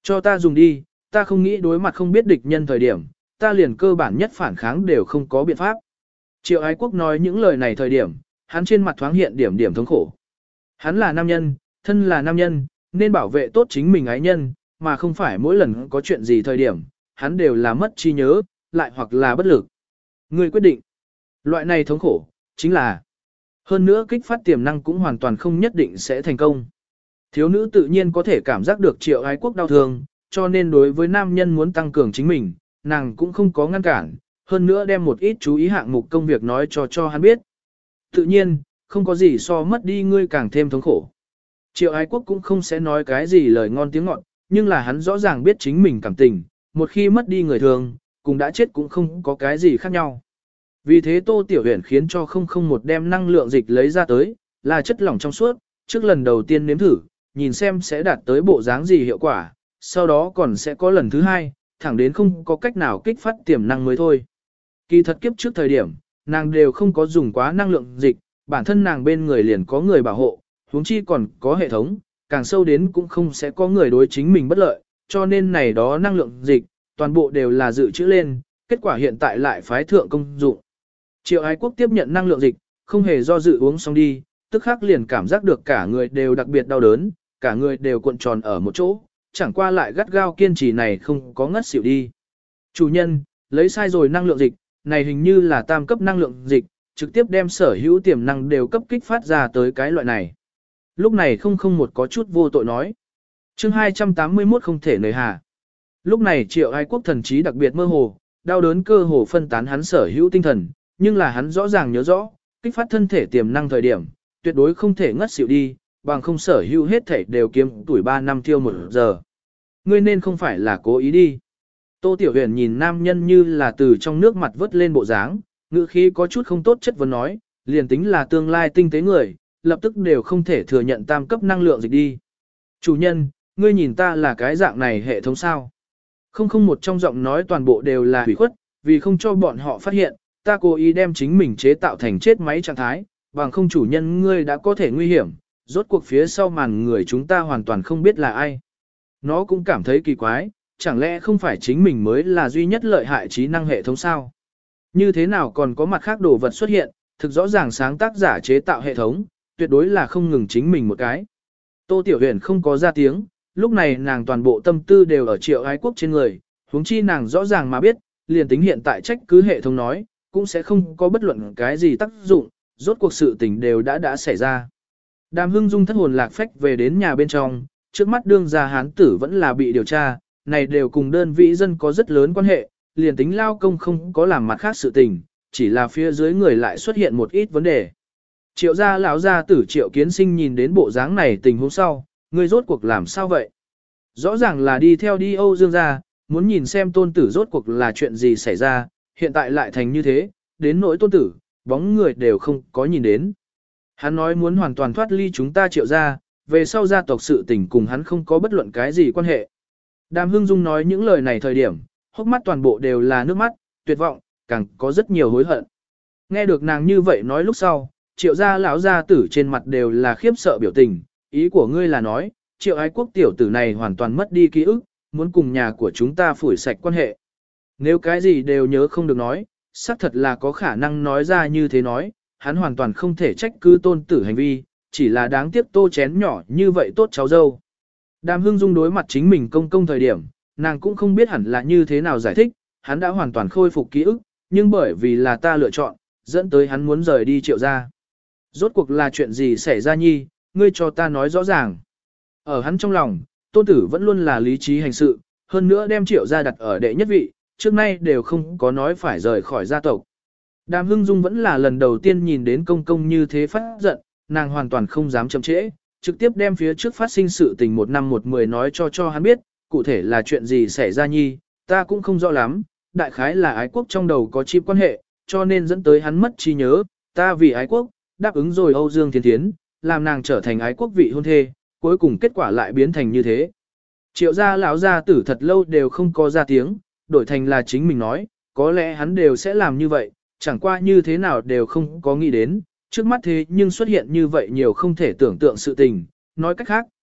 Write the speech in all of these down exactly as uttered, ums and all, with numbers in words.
Cho ta dùng đi, ta không nghĩ đối mặt không biết địch nhân thời điểm, ta liền cơ bản nhất phản kháng đều không có biện pháp. Triệu Ái Quốc nói những lời này thời điểm, hắn trên mặt thoáng hiện điểm điểm thống khổ. Hắn là nam nhân, thân là nam nhân, nên bảo vệ tốt chính mình ái nhân, mà không phải mỗi lần có chuyện gì thời điểm, hắn đều là mất trí nhớ, lại hoặc là bất lực. Ngươi quyết định, loại này thống khổ, chính là hơn nữa kích phát tiềm năng cũng hoàn toàn không nhất định sẽ thành công. Thiếu nữ tự nhiên có thể cảm giác được Triệu Ái Quốc đau thương, cho nên đối với nam nhân muốn tăng cường chính mình, nàng cũng không có ngăn cản, hơn nữa đem một ít chú ý hạng mục công việc nói cho cho hắn biết. Tự nhiên, không có gì so mất đi ngươi càng thêm thống khổ. Triệu Ái Quốc cũng không sẽ nói cái gì lời ngon tiếng ngọt, nhưng là hắn rõ ràng biết chính mình cảm tình, một khi mất đi người thường, cùng đã chết cũng không có cái gì khác nhau. Vì thế Tô Tiểu Huyền khiến cho không không một đem năng lượng dịch lấy ra tới, là chất lỏng trong suốt, trước lần đầu tiên nếm thử, nhìn xem sẽ đạt tới bộ dáng gì hiệu quả, sau đó còn sẽ có lần thứ hai, thẳng đến không có cách nào kích phát tiềm năng mới thôi. Kỳ thật kiếp trước thời điểm, nàng đều không có dùng quá năng lượng dịch, bản thân nàng bên người liền có người bảo hộ, huống chi còn có hệ thống, càng sâu đến cũng không sẽ có người đối chính mình bất lợi, cho nên này đó năng lượng dịch, toàn bộ đều là dự trữ lên, kết quả hiện tại lại phái thượng công dụng. Triệu Ái Quốc tiếp nhận năng lượng dịch, không hề do dự uống xong đi, tức khắc liền cảm giác được cả người đều đặc biệt đau đớn, cả người đều cuộn tròn ở một chỗ, chẳng qua lại gắt gao kiên trì này không có ngất xỉu đi. Chủ nhân, lấy sai rồi năng lượng dịch, này hình như là tam cấp năng lượng dịch, trực tiếp đem sở hữu tiềm năng đều cấp kích phát ra tới cái loại này. Lúc này không không một có chút vô tội nói. Chương hai trăm tám mươi mốt không thể nời hà. Lúc này Triệu Ái Quốc thần trí đặc biệt mơ hồ, đau đớn cơ hồ phân tán hắn sở hữu tinh thần, nhưng là hắn rõ ràng nhớ rõ, kích phát thân thể tiềm năng thời điểm, tuyệt đối không thể ngất xỉu đi, bằng không sở hữu hết thể đều kiếm tuổi ba năm tiêu một giờ. Ngươi nên không phải là cố ý đi. Tô Tiểu Huyền nhìn nam nhân như là từ trong nước mặt vớt lên bộ dáng, ngữ khí có chút không tốt chất vấn nói, liền tính là tương lai tinh tế người, lập tức đều không thể thừa nhận tam cấp năng lượng dịch đi. Chủ nhân, ngươi nhìn ta là cái dạng này hệ thống sao? Không không một trong giọng nói toàn bộ đều là hủy khuất, vì không cho bọn họ phát hiện, ta cố ý đem chính mình chế tạo thành chết máy trạng thái, bằng không chủ nhân ngươi đã có thể nguy hiểm, rốt cuộc phía sau màn người chúng ta hoàn toàn không biết là ai. Nó cũng cảm thấy kỳ quái, chẳng lẽ không phải chính mình mới là duy nhất lợi hại trí năng hệ thống sao? Như thế nào còn có mặt khác đồ vật xuất hiện, thực rõ ràng sáng tác giả chế tạo hệ thống, tuyệt đối là không ngừng chính mình một cái. Tô Tiểu Huyền không có ra tiếng, lúc này nàng toàn bộ tâm tư đều ở Triệu Ái Quốc trên người, huống chi nàng rõ ràng mà biết, liền tính hiện tại trách cứ hệ thống nói, cũng sẽ không có bất luận cái gì tác dụng, rốt cuộc sự tình đều đã đã xảy ra. Đàm Hưng Dung thất hồn lạc phách về đến nhà bên trong, trước mắt đương gia hán tử vẫn là bị điều tra, này đều cùng đơn vị dân có rất lớn quan hệ, liền tính lao công không có làm mặt khác sự tình, chỉ là phía dưới người lại xuất hiện một ít vấn đề. Triệu gia lão gia tử Triệu Kiến Sinh nhìn đến bộ dáng này tình huống sau, người rốt cuộc làm sao vậy? Rõ ràng là đi theo đi Âu Dương gia, muốn nhìn xem tôn tử rốt cuộc là chuyện gì xảy ra, hiện tại lại thành như thế, đến nỗi tôn tử, bóng người đều không có nhìn đến. Hắn nói muốn hoàn toàn thoát ly chúng ta Triệu gia, về sau gia tộc sự tình cùng hắn không có bất luận cái gì quan hệ. Đàm Hưng Dung nói những lời này thời điểm, hốc mắt toàn bộ đều là nước mắt, tuyệt vọng, càng có rất nhiều hối hận. Nghe được nàng như vậy nói lúc sau, Triệu gia lão gia tử trên mặt đều là khiếp sợ biểu tình, ý của ngươi là nói, Triệu Ái Quốc tiểu tử này hoàn toàn mất đi ký ức, muốn cùng nhà của chúng ta phủi sạch quan hệ. Nếu cái gì đều nhớ không được nói, xác thật là có khả năng nói ra như thế nói, hắn hoàn toàn không thể trách cứ tôn tử hành vi, chỉ là đáng tiếc tô chén nhỏ như vậy tốt cháu dâu. Đàm Hưng Dung đối mặt chính mình công công thời điểm, nàng cũng không biết hẳn là như thế nào giải thích, hắn đã hoàn toàn khôi phục ký ức, nhưng bởi vì là ta lựa chọn, dẫn tới hắn muốn rời đi Triệu gia. Rốt cuộc là chuyện gì xảy ra nhi, ngươi cho ta nói rõ ràng. Ở hắn trong lòng, tôn tử vẫn luôn là lý trí hành sự, hơn nữa đem Triệu gia đặt ở đệ nhất vị, trước nay đều không có nói phải rời khỏi gia tộc. Đàm Hưng Dung vẫn là lần đầu tiên nhìn đến công công như thế phát giận, nàng hoàn toàn không dám chậm trễ, trực tiếp đem phía trước phát sinh sự tình một năm một mười nói cho cho hắn biết, cụ thể là chuyện gì xảy ra nhi, ta cũng không rõ lắm, đại khái là ái quốc trong đầu có chip quan hệ, cho nên dẫn tới hắn mất trí nhớ, ta vì ái quốc, đáp ứng rồi Âu Dương Thiên Thiến, làm nàng trở thành ái quốc vị hôn thê, cuối cùng kết quả lại biến thành như thế. Triệu gia lão gia tử thật lâu đều không có ra tiếng, đổi thành là chính mình nói, có lẽ hắn đều sẽ làm như vậy, chẳng qua như thế nào đều không có nghĩ đến, trước mắt thế nhưng xuất hiện như vậy nhiều không thể tưởng tượng sự tình, nói cách khác,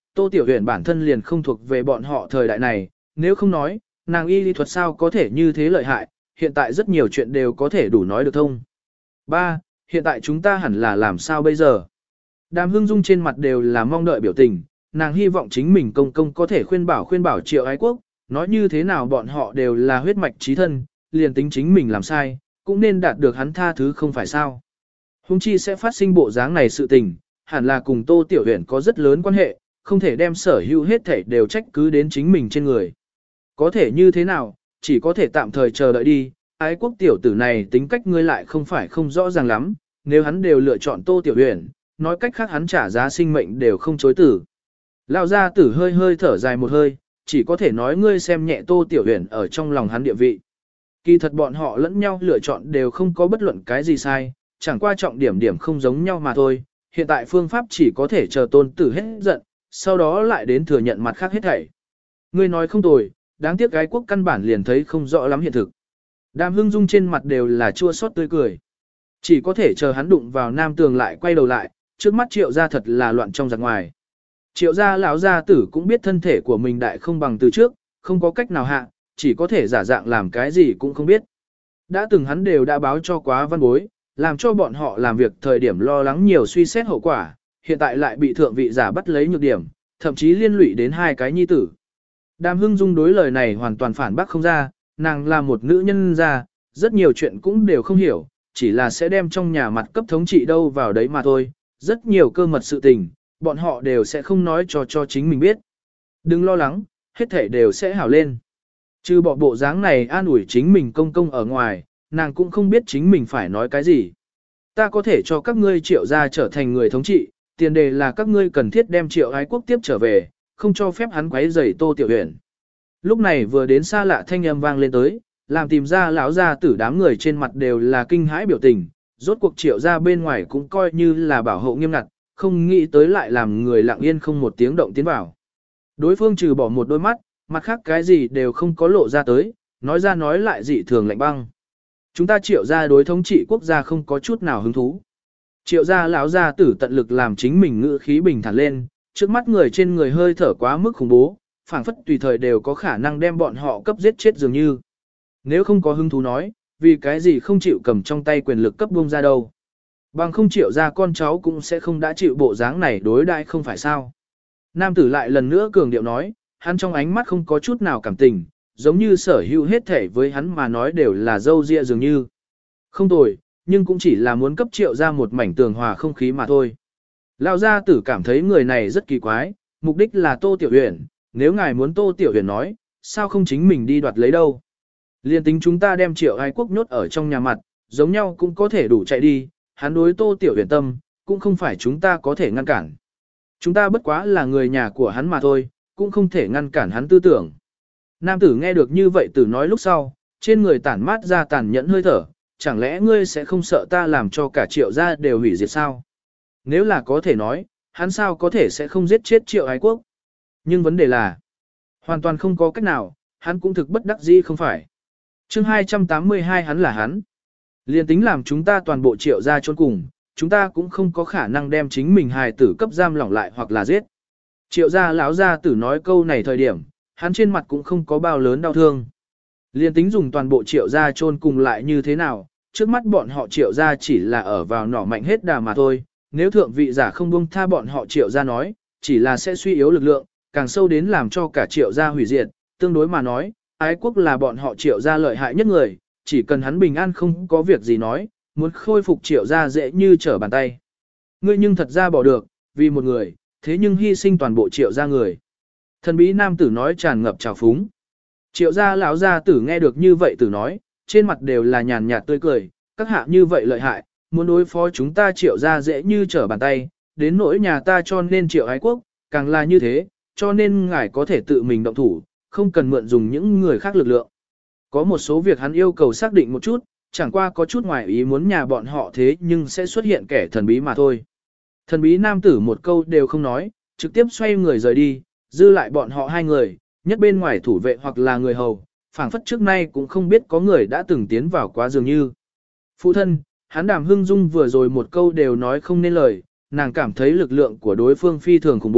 Tô Tiểu Huyền bản thân liền không thuộc về bọn họ thời đại này, nếu không nói, nàng y lý thuật sao có thể như thế lợi hại, hiện tại rất nhiều chuyện đều có thể đủ nói được thông. ba. Hiện tại chúng ta hẳn là làm sao bây giờ? Đàm Hưng Dung trên mặt đều là mong đợi biểu tình, nàng hy vọng chính mình công công có thể khuyên bảo khuyên bảo Triệu Ái Quốc, nói như thế nào bọn họ đều là huyết mạch chí thân, liền tính chính mình làm sai, cũng nên đạt được hắn tha thứ không phải sao. Hùng chi sẽ phát sinh bộ dáng này sự tình, hẳn là cùng Tô Tiểu Huyền có rất lớn quan hệ, không thể đem sở hữu hết thảy đều trách cứ đến chính mình trên người. Có thể như thế nào, chỉ có thể tạm thời chờ đợi đi, Ái Quốc tiểu tử này tính cách ngươi lại không phải không rõ ràng lắm, nếu hắn đều lựa chọn Tô Tiểu Huyền, nói cách khác hắn trả giá sinh mệnh đều không chối tử. Lão gia tử hơi hơi thở dài một hơi, chỉ có thể nói ngươi xem nhẹ Tô Tiểu Huyền ở trong lòng hắn địa vị. Kỳ thật bọn họ lẫn nhau lựa chọn đều không có bất luận cái gì sai, chẳng qua trọng điểm điểm không giống nhau mà thôi. Hiện tại phương pháp chỉ có thể chờ tôn tử hết giận, sau đó lại đến thừa nhận mặt khác hết thảy. Ngươi nói không tồi, đáng tiếc Ái Quốc căn bản liền thấy không rõ lắm hiện thực. Đàm Hưng Dung trên mặt đều là chua xót tươi cười. Chỉ có thể chờ hắn đụng vào nam tường lại quay đầu lại, trước mắt Triệu gia thật là loạn trong giặc ngoài. Triệu gia lão gia tử cũng biết thân thể của mình đại không bằng từ trước, không có cách nào hạ, chỉ có thể giả dạng làm cái gì cũng không biết. Đã từng hắn đều đã báo cho quá văn bối, làm cho bọn họ làm việc thời điểm lo lắng nhiều suy xét hậu quả, hiện tại lại bị thượng vị giả bắt lấy nhược điểm, thậm chí liên lụy đến hai cái nhi tử. Đàm Hưng Dung đối lời này hoàn toàn phản bác không ra, nàng là một nữ nhân ra, rất nhiều chuyện cũng đều không hiểu, chỉ là sẽ đem trong nhà mặt cấp thống trị đâu vào đấy mà thôi, rất nhiều cơ mật sự tình, bọn họ đều sẽ không nói cho cho chính mình biết. Đừng lo lắng, hết thể đều sẽ hảo lên. Trừ bỏ bộ dáng này an ủi chính mình công công ở ngoài, nàng cũng không biết chính mình phải nói cái gì. Ta có thể cho các ngươi Triệu gia trở thành người thống trị, tiền đề là các ngươi cần thiết đem Triệu Ái Quốc tiếp trở về, không cho phép hắn quấy rầy Tô Tiểu Huyền. Lúc này vừa đến xa lạ thanh âm vang lên tới, làm tìm ra lão gia tử đám người trên mặt đều là kinh hãi biểu tình, rốt cuộc Triệu gia bên ngoài cũng coi như là bảo hộ nghiêm ngặt, không nghĩ tới lại làm người lặng yên không một tiếng động tiến vào. Đối phương trừ bỏ một đôi mắt, mặt khác cái gì đều không có lộ ra tới, nói ra nói lại dị thường lạnh băng. Chúng ta Triệu gia đối thống trị quốc gia không có chút nào hứng thú. Triệu gia lão gia tử tận lực làm chính mình ngữ khí bình thản lên, trước mắt người trên người hơi thở quá mức khủng bố, phảng phất tùy thời đều có khả năng đem bọn họ cấp giết chết dường như. Nếu không có hứng thú nói, vì cái gì không chịu cầm trong tay quyền lực cấp buông ra đâu. Bằng không Triệu gia con cháu cũng sẽ không đã chịu bộ dáng này đối đãi không phải sao. Nam tử lại lần nữa cường điệu nói, hắn trong ánh mắt không có chút nào cảm tình, giống như sở hữu hết thể với hắn mà nói đều là dâu ria dường như. Không tồi, nhưng cũng chỉ là muốn cấp Triệu ra một mảnh tường hòa không khí mà thôi. Lão gia tử cảm thấy người này rất kỳ quái, mục đích là Tô Tiểu Huyền, nếu ngài muốn Tô Tiểu Huyền nói, sao không chính mình đi đoạt lấy đâu. Liên tính chúng ta đem Triệu Ái Quốc nhốt ở trong nhà mặt, giống nhau cũng có thể đủ chạy đi, hắn đối Tô Tiểu Huyền tâm, cũng không phải chúng ta có thể ngăn cản. Chúng ta bất quá là người nhà của hắn mà thôi, cũng không thể ngăn cản hắn tư tưởng. Nam tử nghe được như vậy tử nói lúc sau, trên người tản mát ra tàn nhẫn hơi thở, chẳng lẽ ngươi sẽ không sợ ta làm cho cả Triệu gia đều hủy diệt sao? Nếu là có thể nói, hắn sao có thể sẽ không giết chết Triệu Ái Quốc? Nhưng vấn đề là, hoàn toàn không có cách nào, hắn cũng thực bất đắc dĩ không phải. Chương hai trăm tám mươi hai hắn là hắn. Liên tính làm chúng ta toàn bộ Triệu gia chôn cùng, chúng ta cũng không có khả năng đem chính mình hài tử cấp giam lỏng lại hoặc là giết. Triệu gia lão gia tử nói câu này thời điểm, hắn trên mặt cũng không có bao lớn đau thương. Liên tính dùng toàn bộ Triệu gia chôn cùng lại như thế nào, trước mắt bọn họ Triệu gia chỉ là ở vào nỏ mạnh hết đà mà thôi, nếu thượng vị giả không buông tha bọn họ Triệu gia nói, chỉ là sẽ suy yếu lực lượng, càng sâu đến làm cho cả Triệu gia hủy diệt, tương đối mà nói, Ái Quốc là bọn họ Triệu gia lợi hại nhất người, chỉ cần hắn bình an không có việc gì nói, muốn khôi phục Triệu gia dễ như trở bàn tay. Ngươi nhưng thật ra bỏ được, vì một người, thế nhưng hy sinh toàn bộ Triệu gia người. Thần bí nam tử nói tràn ngập trào phúng. Triệu gia lão gia tử nghe được như vậy tử nói, trên mặt đều là nhàn nhạt tươi cười, các hạ như vậy lợi hại, muốn đối phó chúng ta Triệu gia dễ như trở bàn tay, đến nỗi nhà ta cho nên Triệu Ái Quốc, càng là như thế, cho nên ngài có thể tự mình động thủ, không cần mượn dùng những người khác lực lượng. Có một số việc hắn yêu cầu xác định một chút, chẳng qua có chút ngoài ý muốn nhà bọn họ thế nhưng sẽ xuất hiện kẻ thần bí mà thôi. Thần bí nam tử một câu đều không nói, trực tiếp xoay người rời đi, dư lại bọn họ hai người, nhất bên ngoài thủ vệ hoặc là người hầu, phảng phất trước nay cũng không biết có người đã từng tiến vào quá dường như. Phụ thân, hắn Đàm Hưng Dung vừa rồi một câu đều nói không nên lời, nàng cảm thấy lực lượng của đối phương phi thường khủng bố,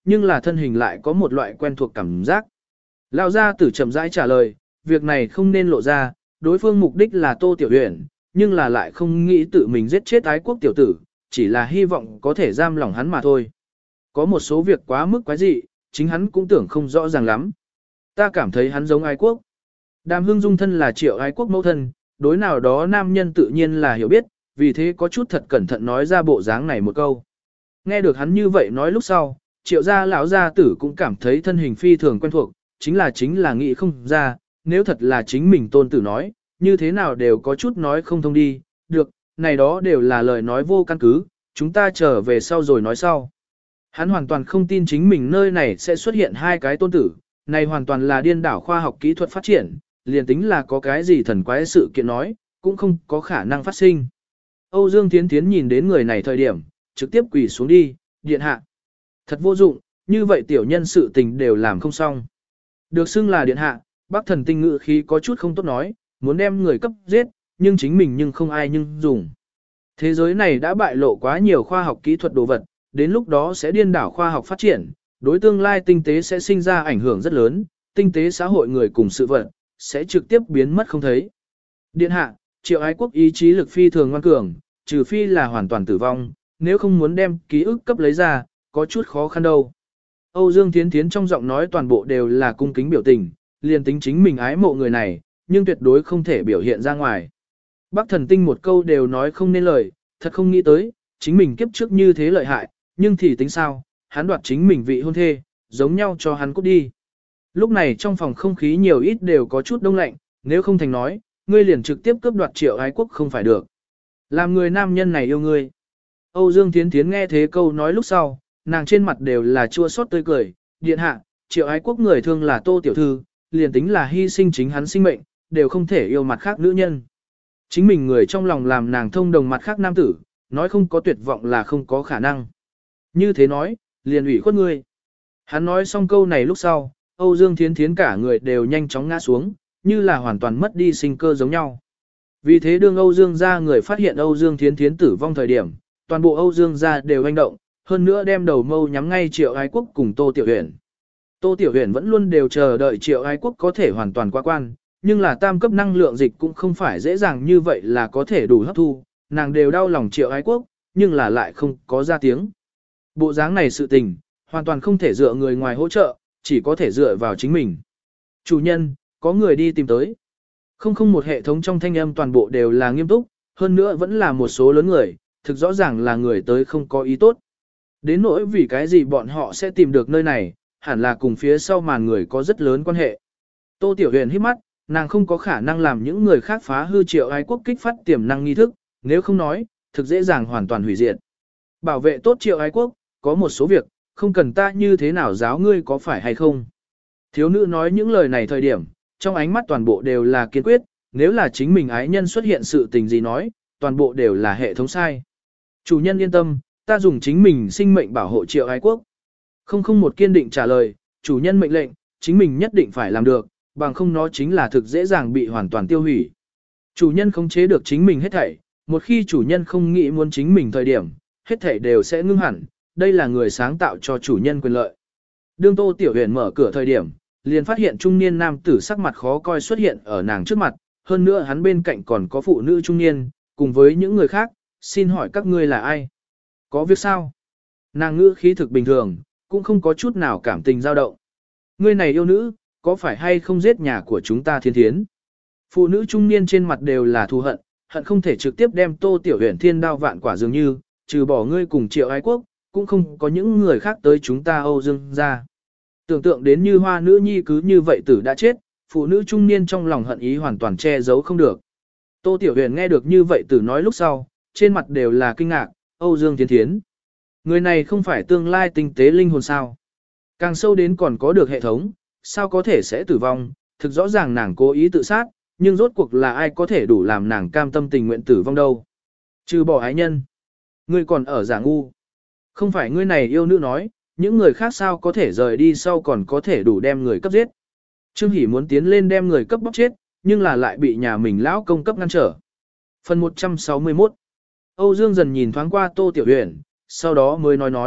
nhưng là thân hình lại có một loại quen thuộc cảm giác. Lão gia tử chậm rãi trả lời, việc này không nên lộ ra, đối phương mục đích là Tô Tiểu Huyền, nhưng là lại không nghĩ tự mình giết chết ái quốc tiểu tử, chỉ là hy vọng có thể giam lòng hắn mà thôi. Có một số việc quá mức quái dị, chính hắn cũng tưởng không rõ ràng lắm. Ta cảm thấy hắn giống ái quốc. Đàm Hương Dung thân là Triệu ái quốc mẫu thân, đối nào đó nam nhân tự nhiên là hiểu biết, vì thế có chút thật cẩn thận nói ra bộ dáng này một câu. Nghe được hắn như vậy nói lúc sau, Triệu gia lão gia tử cũng cảm thấy thân hình phi thường quen thuộc, chính là chính là nghĩ không ra, nếu thật là chính mình tôn tử nói, như thế nào đều có chút nói không thông đi, được, này đó đều là lời nói vô căn cứ, chúng ta trở về sau rồi nói sau. Hắn hoàn toàn không tin chính mình nơi này sẽ xuất hiện hai cái tôn tử, này hoàn toàn là điên đảo khoa học kỹ thuật phát triển, liền tính là có cái gì thần quái sự kiện nói, cũng không có khả năng phát sinh. Âu Dương Thiến Thiến nhìn đến người này thời điểm, trực tiếp quỳ xuống đi, điện hạ. Thật vô dụng, như vậy tiểu nhân sự tình đều làm không xong. Được xưng là điện hạ, bác thần tinh ngự khí có chút không tốt nói, muốn đem người cấp giết, nhưng chính mình nhưng không ai nhưng dùng. Thế giới này đã bại lộ quá nhiều khoa học kỹ thuật đồ vật, đến lúc đó sẽ điên đảo khoa học phát triển, đối tương lai tinh tế sẽ sinh ra ảnh hưởng rất lớn, tinh tế xã hội người cùng sự vật, sẽ trực tiếp biến mất không thấy. Điện hạ, Triệu ái quốc ý chí lực phi thường ngoan cường, trừ phi là hoàn toàn tử vong, nếu không muốn đem ký ức cấp lấy ra, có chút khó khăn đâu. Âu Dương Thiến Thiến trong giọng nói toàn bộ đều là cung kính biểu tình, liền tính chính mình ái mộ người này, nhưng tuyệt đối không thể biểu hiện ra ngoài. Bác thần tinh một câu đều nói không nên lời, thật không nghĩ tới, chính mình kiếp trước như thế lợi hại, nhưng thì tính sao, hắn đoạt chính mình vị hôn thê, giống nhau cho hắn cút đi. Lúc này trong phòng không khí nhiều ít đều có chút đông lạnh, nếu không thành nói, ngươi liền trực tiếp cướp đoạt Triệu ái quốc không phải được. Làm người nam nhân này yêu ngươi. Âu Dương Thiến Thiến nghe thế câu nói lúc sau, nàng trên mặt đều là chua xót tươi cười, điện hạ, Triệu ái quốc người thương là Tô tiểu thư, liền tính là hy sinh chính hắn sinh mệnh, đều không thể yêu mặt khác nữ nhân. Chính mình người trong lòng làm nàng thông đồng mặt khác nam tử, nói không có tuyệt vọng là không có khả năng. Như thế nói, liền ủy khuất ngươi. Hắn nói xong câu này lúc sau, Âu Dương Thiến Thiến cả người đều nhanh chóng ngã xuống, như là hoàn toàn mất đi sinh cơ giống nhau. Vì thế đương Âu Dương gia người phát hiện Âu Dương Thiến Thiến tử vong thời điểm, toàn bộ Âu Dương gia đều hành động, hơn nữa đem đầu mâu nhắm ngay Triệu ái quốc cùng Tô Tiểu Huyền. Tô Tiểu Huyền vẫn luôn đều chờ đợi Triệu ái quốc có thể hoàn toàn qua quan, nhưng là tam cấp năng lượng dịch cũng không phải dễ dàng như vậy là có thể đủ hấp thu, nàng đều đau lòng Triệu ái quốc, nhưng là lại không có ra tiếng. Bộ dáng này sự tình, hoàn toàn không thể dựa người ngoài hỗ trợ, chỉ có thể dựa vào chính mình. Chủ nhân, có người đi tìm tới. Không không một hệ thống trong thanh âm toàn bộ đều là nghiêm túc, hơn nữa vẫn là một số lớn người, thực rõ ràng là người tới không có ý tốt. Đến nỗi vì cái gì bọn họ sẽ tìm được nơi này, hẳn là cùng phía sau màn người có rất lớn quan hệ. Tô Tiểu Huyền hít mắt, nàng không có khả năng làm những người khác phá hư Triệu ái quốc kích phát tiềm năng nghi thức, nếu không nói, thực dễ dàng hoàn toàn hủy diệt. Bảo vệ tốt Triệu ái quốc, có một số việc, không cần ta như thế nào giáo ngươi có phải hay không. Thiếu nữ nói những lời này thời điểm, trong ánh mắt toàn bộ đều là kiên quyết, nếu là chính mình ái nhân xuất hiện sự tình gì nói, toàn bộ đều là hệ thống sai. Chủ nhân yên tâm, ta dùng chính mình sinh mệnh bảo hộ Triệu ái quốc. Không không một kiên định trả lời, chủ nhân mệnh lệnh, chính mình nhất định phải làm được, bằng không nó chính là thực dễ dàng bị hoàn toàn tiêu hủy. Chủ nhân khống chế được chính mình hết thảy, một khi chủ nhân không nghĩ muốn chính mình thời điểm, hết thảy đều sẽ ngưng hẳn, đây là người sáng tạo cho chủ nhân quyền lợi. Đương Tô Tiểu Huyền mở cửa thời điểm, liền phát hiện trung niên nam tử sắc mặt khó coi xuất hiện ở nàng trước mặt, hơn nữa hắn bên cạnh còn có phụ nữ trung niên, cùng với những người khác, xin hỏi các ngươi là ai? Có việc sao? Nàng ngữ khí thực bình thường, cũng không có chút nào cảm tình dao động. Ngươi này yêu nữ, có phải hay không giết nhà của chúng ta Thiên Thiến? Phụ nữ trung niên trên mặt đều là thù hận, hận không thể trực tiếp đem Tô Tiểu Huyền thiên đao vạn quả dường như, trừ bỏ ngươi cùng Triệu ái quốc, cũng không có những người khác tới chúng ta Âu Dương gia. Tưởng tượng đến như hoa nữ nhi cứ như vậy tử đã chết, phụ nữ trung niên trong lòng hận ý hoàn toàn che giấu không được. Tô Tiểu Huyền nghe được như vậy tử nói lúc sau, trên mặt đều là kinh ngạc, Âu Dương Thiên Thiến. Người này không phải tương lai tinh tế linh hồn sao. Càng sâu đến còn có được hệ thống, sao có thể sẽ tử vong, thực rõ ràng nàng cố ý tự sát, nhưng rốt cuộc là ai có thể đủ làm nàng cam tâm tình nguyện tử vong đâu. Trừ bỏ ái nhân. Ngươi còn ở giả ngu. Không phải ngươi này yêu nữ nói, những người khác sao có thể rời đi sau còn có thể đủ đem người cấp giết. Trương Hỷ muốn tiến lên đem người cấp bóc chết, nhưng là lại bị nhà mình lão công cấp ngăn trở. Phần một trăm sáu mươi mốt. Âu Dương dần nhìn thoáng qua Tô Tiểu Huyền, sau đó mới nói nói, Tô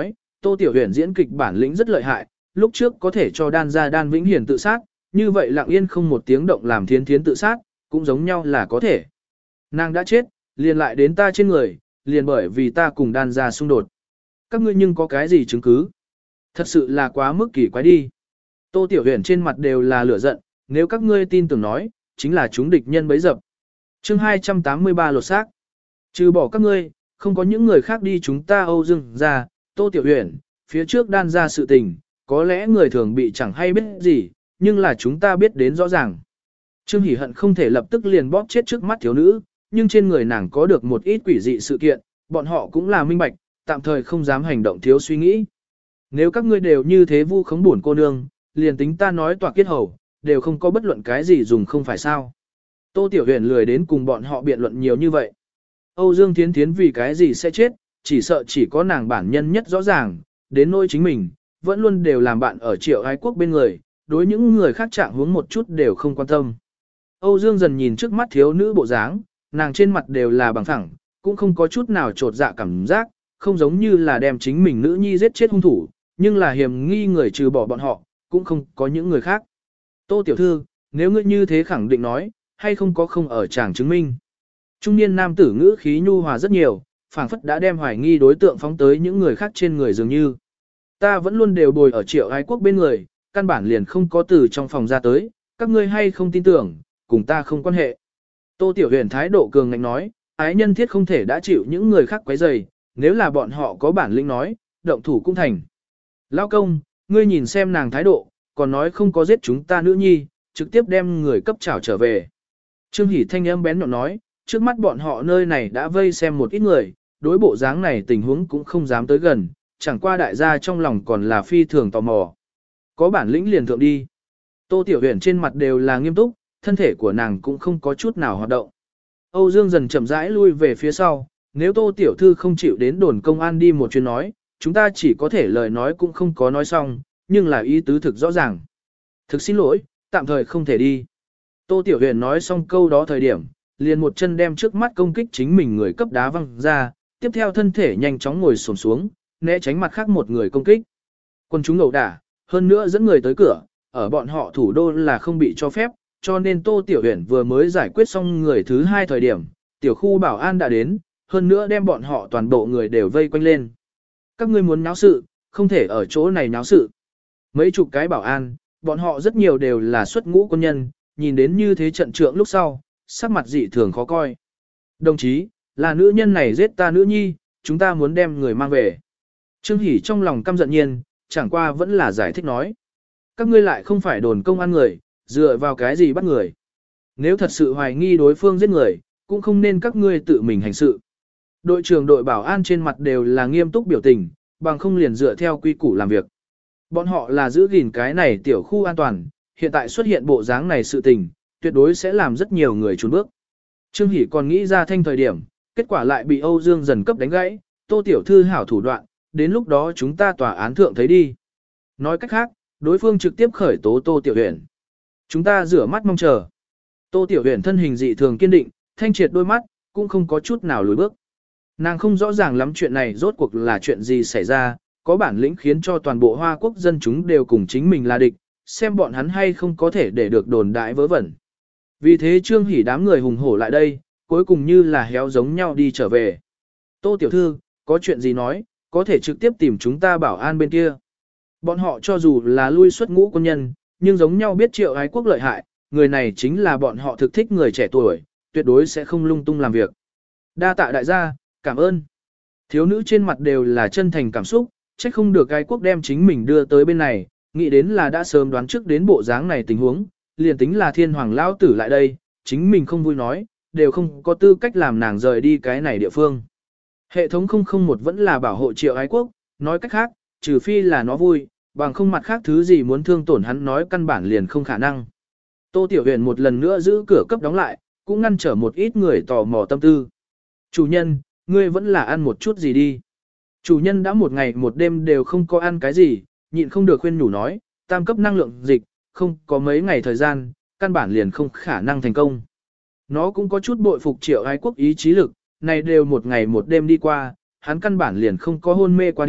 Tô Tiểu Huyền diễn kịch bản lĩnh rất lợi hại, lúc trước có thể cho đan ra đan vĩnh hiền tự sát, như vậy lặng yên không một tiếng động làm thiến thiến tự sát, cũng giống nhau là có thể. Nàng đã chết, liền lại đến ta trên người, liền bởi vì ta cùng đan ra xung đột. Các ngươi nhưng có cái gì chứng cứ? Thật sự là quá mức kỳ quái đi. Tô Tiểu Huyền trên mặt đều là lửa giận, nếu các ngươi tin tưởng nói, chính là chúng địch nhân bấy dập. Chương hai trăm tám mươi ba lột xác. Trừ bỏ các ngươi, không có những người khác đi chúng ta Âu Dương ra, Tô Tiểu Huyền, phía trước đan ra sự tình, có lẽ người thường bị chẳng hay biết gì, nhưng là chúng ta biết đến rõ ràng. Trương Hỷ Hận không thể lập tức liền bóp chết trước mắt thiếu nữ, nhưng trên người nàng có được một ít quỷ dị sự kiện, bọn họ cũng là minh bạch, tạm thời không dám hành động thiếu suy nghĩ. Nếu các ngươi đều như thế vu khống buồn cô nương, liền tính ta nói tỏa kết hầu, đều không có bất luận cái gì dùng không phải sao. Tô Tiểu Huyền lười đến cùng bọn họ biện luận nhiều như vậy. Âu Dương Thiến Thiến vì cái gì sẽ chết, chỉ sợ chỉ có nàng bản nhân nhất rõ ràng, đến nỗi chính mình, vẫn luôn đều làm bạn ở Triệu Ái Quốc bên người, đối những người khác trạng huống một chút đều không quan tâm. Âu Dương dần nhìn trước mắt thiếu nữ bộ dáng, nàng trên mặt đều là bằng phẳng, cũng không có chút nào trột dạ cảm giác, không giống như là đem chính mình nữ nhi giết chết hung thủ, nhưng là hiểm nghi người trừ bỏ bọn họ, cũng không có những người khác. Tô tiểu thư, nếu ngươi như thế khẳng định nói, hay không có không ở chàng chứng minh. Trung niên nam tử ngữ khí nhu hòa rất nhiều, phảng phất đã đem hoài nghi đối tượng phóng tới những người khác trên người dường như. Ta vẫn luôn đều bồi ở Triệu Ái Quốc bên người, căn bản liền không có từ trong phòng ra tới, các ngươi hay không tin tưởng, cùng ta không quan hệ. Tô Tiểu Huyền thái độ cường ngạnh nói, ái nhân thiết không thể đã chịu những người khác quấy rầy, nếu là bọn họ có bản lĩnh nói, động thủ cũng thành. Lão công, ngươi nhìn xem nàng thái độ, còn nói không có giết chúng ta nữ nhi, trực tiếp đem người cấp trảo trở về. Trương Hỷ thanh âm bén nhọn nói, trước mắt bọn họ nơi này đã vây xem một ít người, đối bộ dáng này tình huống cũng không dám tới gần, chẳng qua đại gia trong lòng còn là phi thường tò mò. Có bản lĩnh liền thượng đi. Tô Tiểu Huyền trên mặt đều là nghiêm túc, thân thể của nàng cũng không có chút nào hoạt động. Âu Dương dần chậm rãi lui về phía sau, nếu Tô Tiểu Thư không chịu đến đồn công an đi một chuyến nói, chúng ta chỉ có thể lời nói cũng không có nói xong, nhưng là ý tứ thực rõ ràng. Thực xin lỗi, tạm thời không thể đi. Tô Tiểu Huyền nói xong câu đó thời điểm, liền một chân đem trước mắt công kích chính mình người cấp đá văng ra, tiếp theo thân thể nhanh chóng ngồi xổm xuống, né tránh mặt khác một người công kích. Quân chúng ẩu đả, hơn nữa dẫn người tới cửa, ở bọn họ thủ đô là không bị cho phép, cho nên Tô Tiểu Huyền vừa mới giải quyết xong người thứ hai thời điểm, tiểu khu bảo an đã đến, hơn nữa đem bọn họ toàn bộ người đều vây quanh lên. Các ngươi muốn náo sự, không thể ở chỗ này náo sự. Mấy chục cái bảo an, bọn họ rất nhiều đều là xuất ngũ quân nhân, nhìn đến như thế trận trượng lúc sau, sắc mặt dị thường khó coi. Đồng chí, là nữ nhân này giết ta nữ nhi, chúng ta muốn đem người mang về. Trương Hỷ trong lòng căm giận nhiên, chẳng qua vẫn là giải thích nói. Các ngươi lại không phải đồn công an người, dựa vào cái gì bắt người. Nếu thật sự hoài nghi đối phương giết người, cũng không nên các ngươi tự mình hành sự. Đội trưởng đội bảo an trên mặt đều là nghiêm túc biểu tình, bằng không liền dựa theo quy củ làm việc. Bọn họ là giữ gìn cái này tiểu khu an toàn, hiện tại xuất hiện bộ dáng này sự tình, tuyệt đối sẽ làm rất nhiều người trốn bước. Trương Hỷ còn nghĩ ra thanh thời điểm, kết quả lại bị Âu Dương dần cấp đánh gãy, Tô Tiểu Thư hảo thủ đoạn, đến lúc đó chúng ta tòa án thượng thấy đi. Nói cách khác, đối phương trực tiếp khởi tố Tô Tiểu Huyền. Chúng ta rửa mắt mong chờ. Tô Tiểu Huyền thân hình dị thường kiên định, thanh triệt đôi mắt, cũng không có chút nào lùi bước. Nàng không rõ ràng lắm chuyện này rốt cuộc là chuyện gì xảy ra, có bản lĩnh khiến cho toàn bộ Hoa Quốc dân chúng đều cùng chính mình là địch, xem bọn hắn hay không có thể để được đồn đại vớ vẩn. Vì thế Trương Hỷ đám người hùng hổ lại đây, cuối cùng như là héo giống nhau đi trở về. Tô Tiểu Thư, có chuyện gì nói, có thể trực tiếp tìm chúng ta bảo an bên kia. Bọn họ cho dù là lui xuất ngũ quân nhân, nhưng giống nhau biết Triệu Ái Quốc lợi hại, người này chính là bọn họ thực thích người trẻ tuổi, tuyệt đối sẽ không lung tung làm việc. Đa tạ đại gia, cảm ơn. Thiếu nữ trên mặt đều là chân thành cảm xúc, trách không được Ái Quốc đem chính mình đưa tới bên này, nghĩ đến là đã sớm đoán trước đến bộ dáng này tình huống, liền tính là thiên hoàng lão tử lại đây, chính mình không vui nói, đều không có tư cách làm nàng rời đi cái này địa phương. Hệ thống không không một vẫn là bảo hộ Triệu Ái Quốc, nói cách khác, trừ phi là nó vui, bằng không mặt khác thứ gì muốn thương tổn hắn nói căn bản liền không khả năng. Tô Tiểu Huyền một lần nữa giữ cửa cấp đóng lại, cũng ngăn trở một ít người tò mò tâm tư. Chủ nhân, ngươi vẫn là ăn một chút gì đi. Chủ nhân đã một ngày một đêm đều không có ăn cái gì, nhịn không được khuyên nhủ nói, tam cấp năng lượng dịch, không có mấy ngày thời gian, căn bản liền không khả năng thành công. Nó cũng có chút bội phục Triệu Ái Quốc ý chí lực, này đều một ngày một đêm đi qua, hắn căn bản liền không có hôn mê qua đi,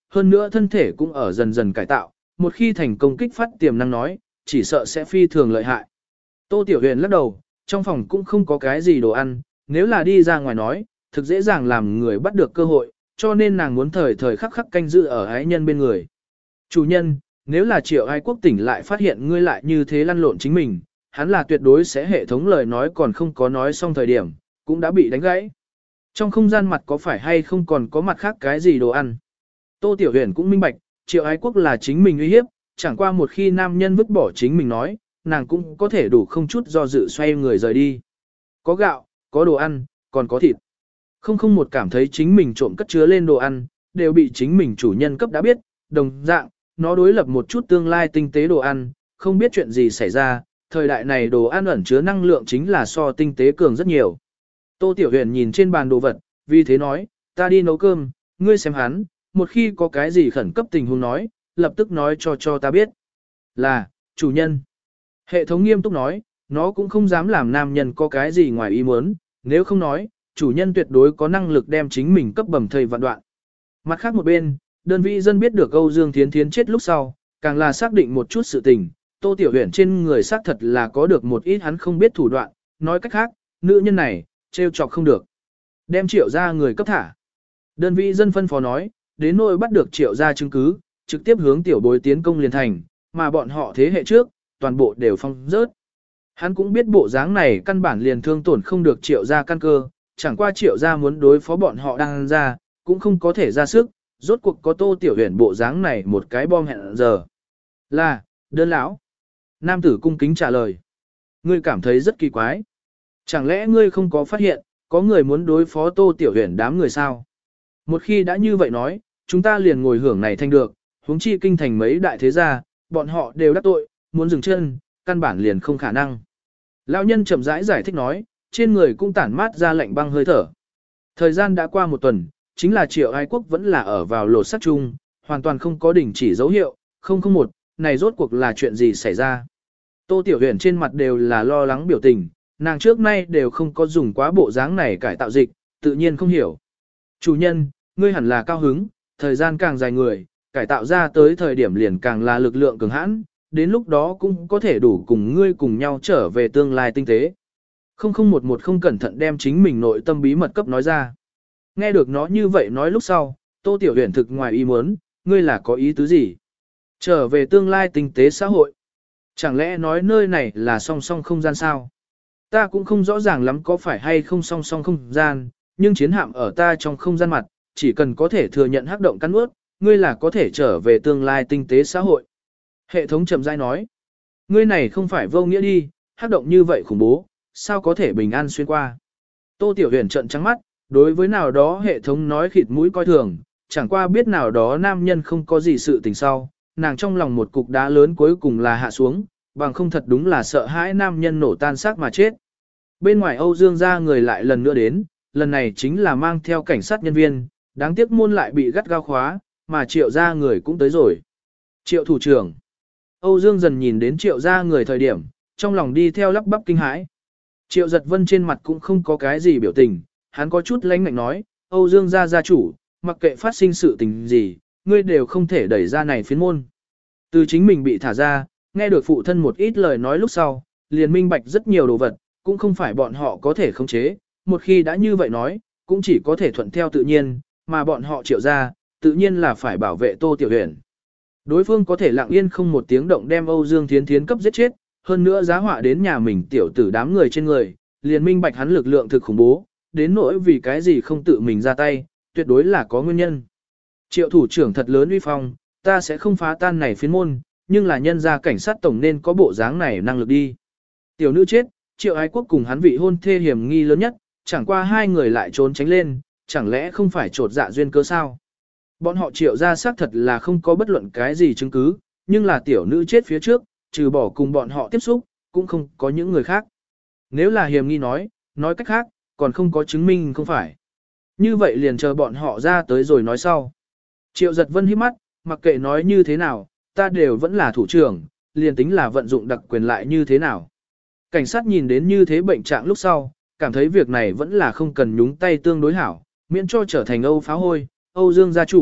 hơn nữa thân thể cũng ở dần dần cải tạo, một khi thành công kích phát tiềm năng nói, chỉ sợ sẽ phi thường lợi hại. Tô Tiểu Huyền lắc đầu, trong phòng cũng không có cái gì đồ ăn, nếu là đi ra ngoài nói, thực dễ dàng làm người bắt được cơ hội, cho nên nàng muốn thời thời khắc khắc canh giữ ở ái nhân bên người. Chủ nhân, nếu là Triệu Ái Quốc tỉnh lại phát hiện ngươi lại như thế lăn lộn chính mình, hắn là tuyệt đối sẽ hệ thống lời nói còn không có nói xong thời điểm, cũng đã bị đánh gãy. Trong không gian mặt có phải hay không còn có mặt khác cái gì đồ ăn? Tô Tiểu Huyền cũng minh bạch, Triệu Ái Quốc là chính mình uy hiếp, chẳng qua một khi nam nhân vứt bỏ chính mình nói, nàng cũng có thể đủ không chút do dự xoay người rời đi. Có gạo, có đồ ăn, còn có thịt. Không không một cảm thấy chính mình trộm cất chứa lên đồ ăn, đều bị chính mình chủ nhân cấp đã biết, đồng dạng, nó đối lập một chút tương lai tinh tế đồ ăn, không biết chuyện gì xảy ra, thời đại này đồ ăn ẩn chứa năng lượng chính là so tinh tế cường rất nhiều. Tô Tiểu Huyền nhìn trên bàn đồ vật, vì thế nói, ta đi nấu cơm, ngươi xem hắn, một khi có cái gì khẩn cấp tình huống nói, lập tức nói cho cho ta biết. Là, chủ nhân. Hệ thống nghiêm túc nói, nó cũng không dám làm nam nhân có cái gì ngoài ý muốn, nếu không nói, chủ nhân tuyệt đối có năng lực đem chính mình cấp bầm thây vạn đoạn. Mặt khác một bên, đơn vị dân biết được Âu Dương Thiến Thiến chết lúc sau, càng là xác định một chút sự tình, Tô Tiểu Huyền trên người xác thật là có được một ít hắn không biết thủ đoạn, nói cách khác, nữ nhân này, trêu chọc không được. Đem Triệu ra người cấp thả. Đơn vị dân phân phó nói, đến nỗi bắt được Triệu ra chứng cứ, trực tiếp hướng tiểu bối tiến công liền thành, mà bọn họ thế hệ trước, toàn bộ đều phong rớt. Hắn cũng biết bộ dáng này căn bản liền thương tổn không được Triệu ra căn cơ, chẳng qua Triệu ra muốn đối phó bọn họ đang ra, cũng không có thể ra sức, rốt cuộc có Tô Tiểu Huyền bộ dáng này một cái bom hẹn giờ. Là, đơn lão. Nam tử cung kính trả lời. Ngươi cảm thấy rất kỳ quái. Chẳng lẽ ngươi không có phát hiện, có người muốn đối phó Tô Tiểu Huyền đám người sao? Một khi đã như vậy nói, chúng ta liền ngồi hưởng này thanh được, huống chi kinh thành mấy đại thế gia, bọn họ đều đắc tội, muốn dừng chân, căn bản liền không khả năng. Lão nhân chậm rãi giải, giải thích nói, trên người cũng tản mát ra lạnh băng hơi thở. Thời gian đã qua một tuần, chính là Triệu Ái Quốc vẫn là ở vào lột sắc chung, hoàn toàn không có đỉnh chỉ dấu hiệu, không không một, này rốt cuộc là chuyện gì xảy ra. Tô Tiểu Huyền trên mặt đều là lo lắng biểu tình, nàng trước nay đều không có dùng quá bộ dáng này cải tạo dịch, tự nhiên không hiểu. Chủ nhân, ngươi hẳn là cao hứng, thời gian càng dài người, cải tạo ra tới thời điểm liền càng là lực lượng cường hãn, đến lúc đó cũng có thể đủ cùng ngươi cùng nhau trở về tương lai tinh tế. Không không một một không cẩn thận đem chính mình nội tâm bí mật cấp nói ra. Nghe được nó như vậy nói lúc sau, Tô Tiểu Huyền thực ngoài ý muốn, ngươi là có ý tứ gì? Trở về tương lai tinh tế xã hội. Chẳng lẽ nói nơi này là song song không gian sao? Ta cũng không rõ ràng lắm có phải hay không song song không gian, nhưng chiến hạm ở ta trong không gian mặt, chỉ cần có thể thừa nhận hắc động cắn ướt, ngươi là có thể trở về tương lai tinh tế xã hội. Hệ thống chậm rãi nói, ngươi này không phải vô nghĩa đi, hắc động như vậy khủng bố, sao có thể bình an xuyên qua? Tô Tiểu Huyền trợn trắng mắt, đối với nào đó hệ thống nói khịt mũi coi thường, chẳng qua biết nào đó nam nhân không có gì sự tình sau, nàng trong lòng một cục đá lớn cuối cùng là hạ xuống, bằng không thật đúng là sợ hãi nam nhân nổ tan xác mà chết. Bên ngoài Âu Dương gia người lại lần nữa đến, lần này chính là mang theo cảnh sát nhân viên, đáng tiếc môn lại bị gắt gao khóa, mà Triệu gia người cũng tới rồi. Triệu thủ trưởng. Âu Dương dần nhìn đến Triệu gia người thời điểm, trong lòng đi theo lắp bắp kinh hãi. Triệu Giật Vân trên mặt cũng không có cái gì biểu tình, hắn có chút lãnh ngạnh nói, Âu Dương gia gia chủ, mặc kệ phát sinh sự tình gì, ngươi đều không thể đẩy ra này phiến môn. Từ chính mình bị thả ra, nghe được phụ thân một ít lời nói lúc sau, liền minh bạch rất nhiều đồ vật, cũng không phải bọn họ có thể khống chế, một khi đã như vậy nói, cũng chỉ có thể thuận theo tự nhiên, mà bọn họ Triệu gia, tự nhiên là phải bảo vệ Tô Tiểu Huyền. Đối phương có thể lặng yên không một tiếng động đem Âu Dương Thiến Thiến cấp giết chết, hơn nữa giá họa đến nhà mình tiểu tử đám người trên người, liền minh bạch hắn lực lượng thực khủng bố, đến nỗi vì cái gì không tự mình ra tay, tuyệt đối là có nguyên nhân. Triệu thủ trưởng thật lớn uy phong, ta sẽ không phá tan này phiến môn, nhưng là nhân gia cảnh sát tổng nên có bộ dáng này năng lực đi. Tiểu nữ chết, Triệu Ái Quốc cùng hắn vị hôn thê hiểm nghi lớn nhất, chẳng qua hai người lại trốn tránh lên, chẳng lẽ không phải trột dạ duyên cơ sao? Bọn họ Triệu ra xác thật là không có bất luận cái gì chứng cứ, nhưng là tiểu nữ chết phía trước, trừ bỏ cùng bọn họ tiếp xúc, cũng không có những người khác. Nếu là hiểm nghi nói, nói cách khác, còn không có chứng minh không phải. Như vậy liền chờ bọn họ ra tới rồi nói sau. Triệu Giật Vân hít mắt, mặc kệ nói như thế nào, ta đều vẫn là thủ trưởng, liền tính là vận dụng đặc quyền lại như thế nào. Cảnh sát nhìn đến như thế bệnh trạng lúc sau, cảm thấy việc này vẫn là không cần nhúng tay tương đối hảo, miễn cho trở thành Âu phá hôi, Âu Dương gia chủ,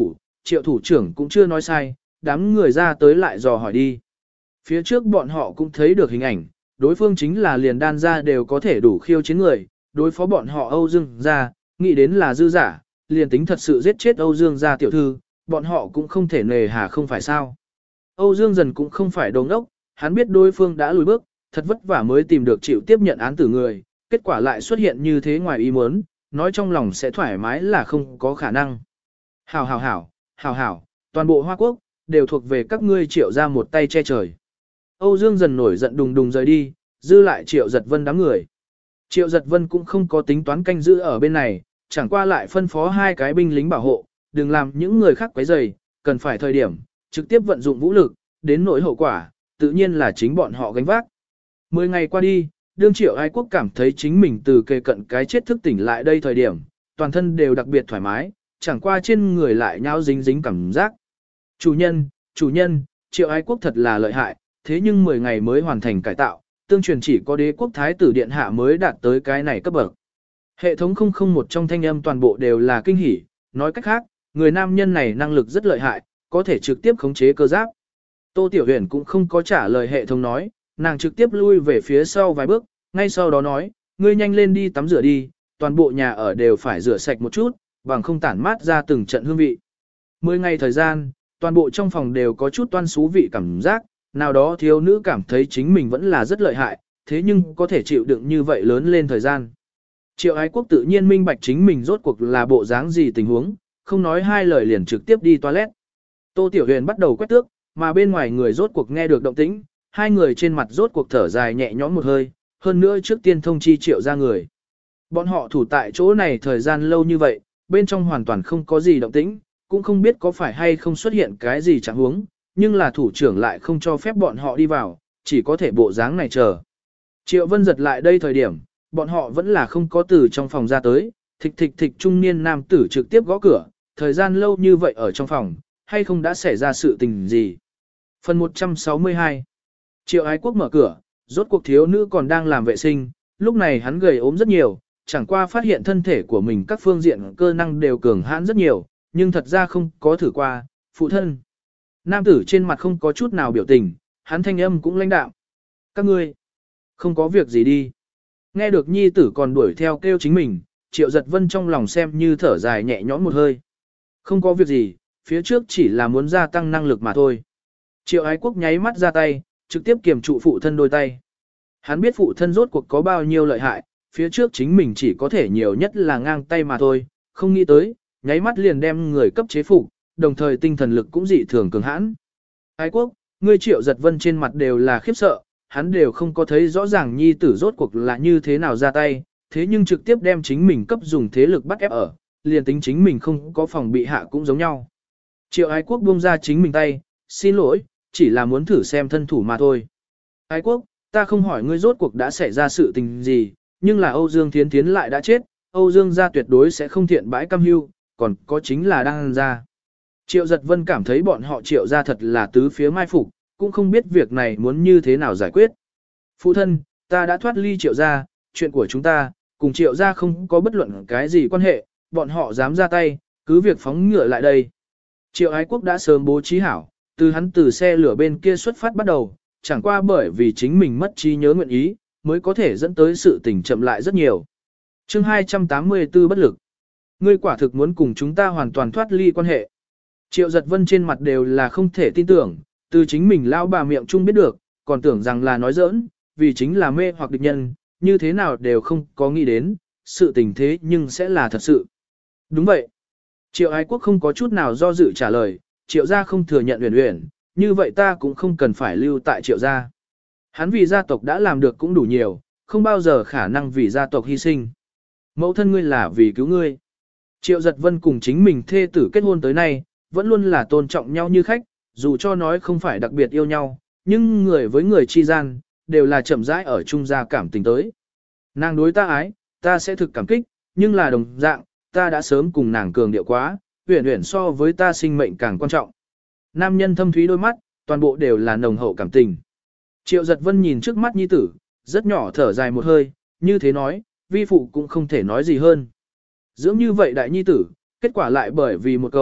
triệu thủ trưởng cũng chưa nói sai, đám người ra tới lại dò hỏi đi. Phía trước bọn họ cũng thấy được hình ảnh, đối phương chính là liền đan ra đều có thể đủ khiêu chiến người, đối phó bọn họ Âu Dương gia, nghĩ đến là dư giả, liền tính thật sự giết chết Âu Dương gia tiểu thư, bọn họ cũng không thể nề hà không phải sao. Âu Dương dần cũng không phải đồ ngốc, hắn biết đối phương đã lùi bước, thật vất vả mới tìm được chịu tiếp nhận án tử người, kết quả lại xuất hiện như thế ngoài ý muốn, nói trong lòng sẽ thoải mái là không có khả năng. Hảo hảo hảo, hảo hảo, toàn bộ Hoa Quốc, đều thuộc về các ngươi triệu ra một tay che trời. Âu Dương dần nổi giận đùng đùng rời đi, dư lại triệu giật vân đám người. Triệu giật vân cũng không có tính toán canh giữ ở bên này, chẳng qua lại phân phó hai cái binh lính bảo hộ, đừng làm những người khác quấy rầy, cần phải thời điểm, trực tiếp vận dụng vũ lực, đến nỗi hậu quả, tự nhiên là chính bọn họ gánh vác. Mười ngày qua đi, đương triệu ái quốc cảm thấy chính mình từ kề cận cái chết thức tỉnh lại đây thời điểm, toàn thân đều đặc biệt thoải mái, chẳng qua trên người lại nhão dính dính cảm giác. Chủ nhân, chủ nhân, triệu ái quốc thật là lợi hại, thế nhưng mười ngày mới hoàn thành cải tạo, tương truyền chỉ có đế quốc thái tử điện hạ mới đạt tới cái này cấp bậc. Hệ thống không không một trong thanh âm toàn bộ đều là kinh hỉ, nói cách khác, người nam nhân này năng lực rất lợi hại, có thể trực tiếp khống chế cơ giáp. Tô Tiểu Huyền cũng không có trả lời hệ thống nói, nàng trực tiếp lui về phía sau vài bước, ngay sau đó nói, ngươi nhanh lên đi tắm rửa đi, toàn bộ nhà ở đều phải rửa sạch một chút, bằng không tản mát ra từng trận hương vị. Mười ngày thời gian, toàn bộ trong phòng đều có chút toan xú vị cảm giác, nào đó thiếu nữ cảm thấy chính mình vẫn là rất lợi hại, thế nhưng có thể chịu đựng như vậy lớn lên thời gian. Triệu ái quốc tự nhiên minh bạch chính mình rốt cuộc là bộ dáng gì tình huống, không nói hai lời liền trực tiếp đi toilet. Tô Tiểu Huyền bắt đầu quét tước, mà bên ngoài người rốt cuộc nghe được động tĩnh, hai người trên mặt rốt cuộc thở dài nhẹ nhõm một hơi, hơn nữa trước tiên thông chi triệu ra người. Bọn họ thủ tại chỗ này thời gian lâu như vậy, bên trong hoàn toàn không có gì động tĩnh, cũng không biết có phải hay không xuất hiện cái gì chẳng huống, nhưng là thủ trưởng lại không cho phép bọn họ đi vào, chỉ có thể bộ dáng này chờ. Triệu Vân giật lại đây thời điểm, bọn họ vẫn là không có từ trong phòng ra tới, thịch thịch thịch trung niên nam tử trực tiếp gõ cửa, thời gian lâu như vậy ở trong phòng, hay không đã xảy ra sự tình gì. Phần một trăm sáu mươi hai. Triệu ái quốc mở cửa, rốt cuộc thiếu nữ còn đang làm vệ sinh, lúc này hắn gầy ốm rất nhiều, chẳng qua phát hiện thân thể của mình các phương diện cơ năng đều cường hãn rất nhiều, nhưng thật ra không có thử qua, phụ thân. Nam tử trên mặt không có chút nào biểu tình, hắn thanh âm cũng lãnh đạm. Các ngươi, không có việc gì đi. Nghe được nhi tử còn đuổi theo kêu chính mình, triệu giật vân trong lòng xem như thở dài nhẹ nhõm một hơi. Không có việc gì, phía trước chỉ là muốn gia tăng năng lực mà thôi. Triệu ái quốc nháy mắt ra tay, trực tiếp kiềm trụ phụ thân đôi tay. Hắn biết phụ thân rốt cuộc có bao nhiêu lợi hại, phía trước chính mình chỉ có thể nhiều nhất là ngang tay mà thôi, không nghĩ tới, nháy mắt liền đem người cấp chế phục, đồng thời tinh thần lực cũng dị thường cường hãn. Ái quốc, ngươi triệu giật vân trên mặt đều là khiếp sợ, hắn đều không có thấy rõ ràng nhi tử rốt cuộc là như thế nào ra tay, thế nhưng trực tiếp đem chính mình cấp dùng thế lực bắt ép ở, liền tính chính mình không có phòng bị hạ cũng giống nhau. Triệu ái quốc buông ra chính mình tay, xin lỗi, chỉ là muốn thử xem thân thủ mà thôi. Ái quốc, ta không hỏi ngươi rốt cuộc đã xảy ra sự tình gì, nhưng là Âu Dương Thiến Thiến lại đã chết, Âu Dương gia tuyệt đối sẽ không thiện bãi cam hưu, còn có chính là đang ra. Triệu giật vân cảm thấy bọn họ triệu gia thật là tứ phía mai phục, cũng không biết việc này muốn như thế nào giải quyết. Phụ thân, ta đã thoát ly triệu gia, chuyện của chúng ta, cùng triệu gia không có bất luận cái gì quan hệ, bọn họ dám ra tay, cứ việc phóng ngựa lại đây. Triệu ái quốc đã sớm bố trí hảo, từ hắn từ xe lửa bên kia xuất phát bắt đầu, chẳng qua bởi vì chính mình mất trí nhớ nguyện ý, mới có thể dẫn tới sự tình chậm lại rất nhiều. Chương hai trăm tám mươi tư bất lực. Ngươi quả thực muốn cùng chúng ta hoàn toàn thoát ly quan hệ. Triệu giật vân trên mặt đều là không thể tin tưởng, từ chính mình lao bà miệng chung biết được, còn tưởng rằng là nói giỡn, vì chính là mê hoặc địch nhân, như thế nào đều không có nghĩ đến, sự tình thế nhưng sẽ là thật sự. Đúng vậy. Triệu ái quốc không có chút nào do dự trả lời, triệu gia không thừa nhận Uyển Uyển, như vậy ta cũng không cần phải lưu tại triệu gia. Hắn vì gia tộc đã làm được cũng đủ nhiều, không bao giờ khả năng vì gia tộc hy sinh. Mẫu thân ngươi là vì cứu ngươi. Triệu giật vân cùng chính mình thê tử kết hôn tới nay, vẫn luôn là tôn trọng nhau như khách, dù cho nói không phải đặc biệt yêu nhau, nhưng người với người chi gian, đều là chậm rãi ở chung gia cảm tình tới. Nàng đối ta ái, ta sẽ thực cảm kích, nhưng là đồng dạng, ta đã sớm cùng nàng cường điệu quá, Uyển Uyển so với ta sinh mệnh càng quan trọng. Nam nhân thâm thúy đôi mắt, toàn bộ đều là nồng hậu cảm tình. Triệu giật vân nhìn trước mắt nhi tử, rất nhỏ thở dài một hơi, như thế nói, vi phụ cũng không thể nói gì hơn. Dưỡng như vậy đại nhi tử, kết quả lại bởi vì một câu,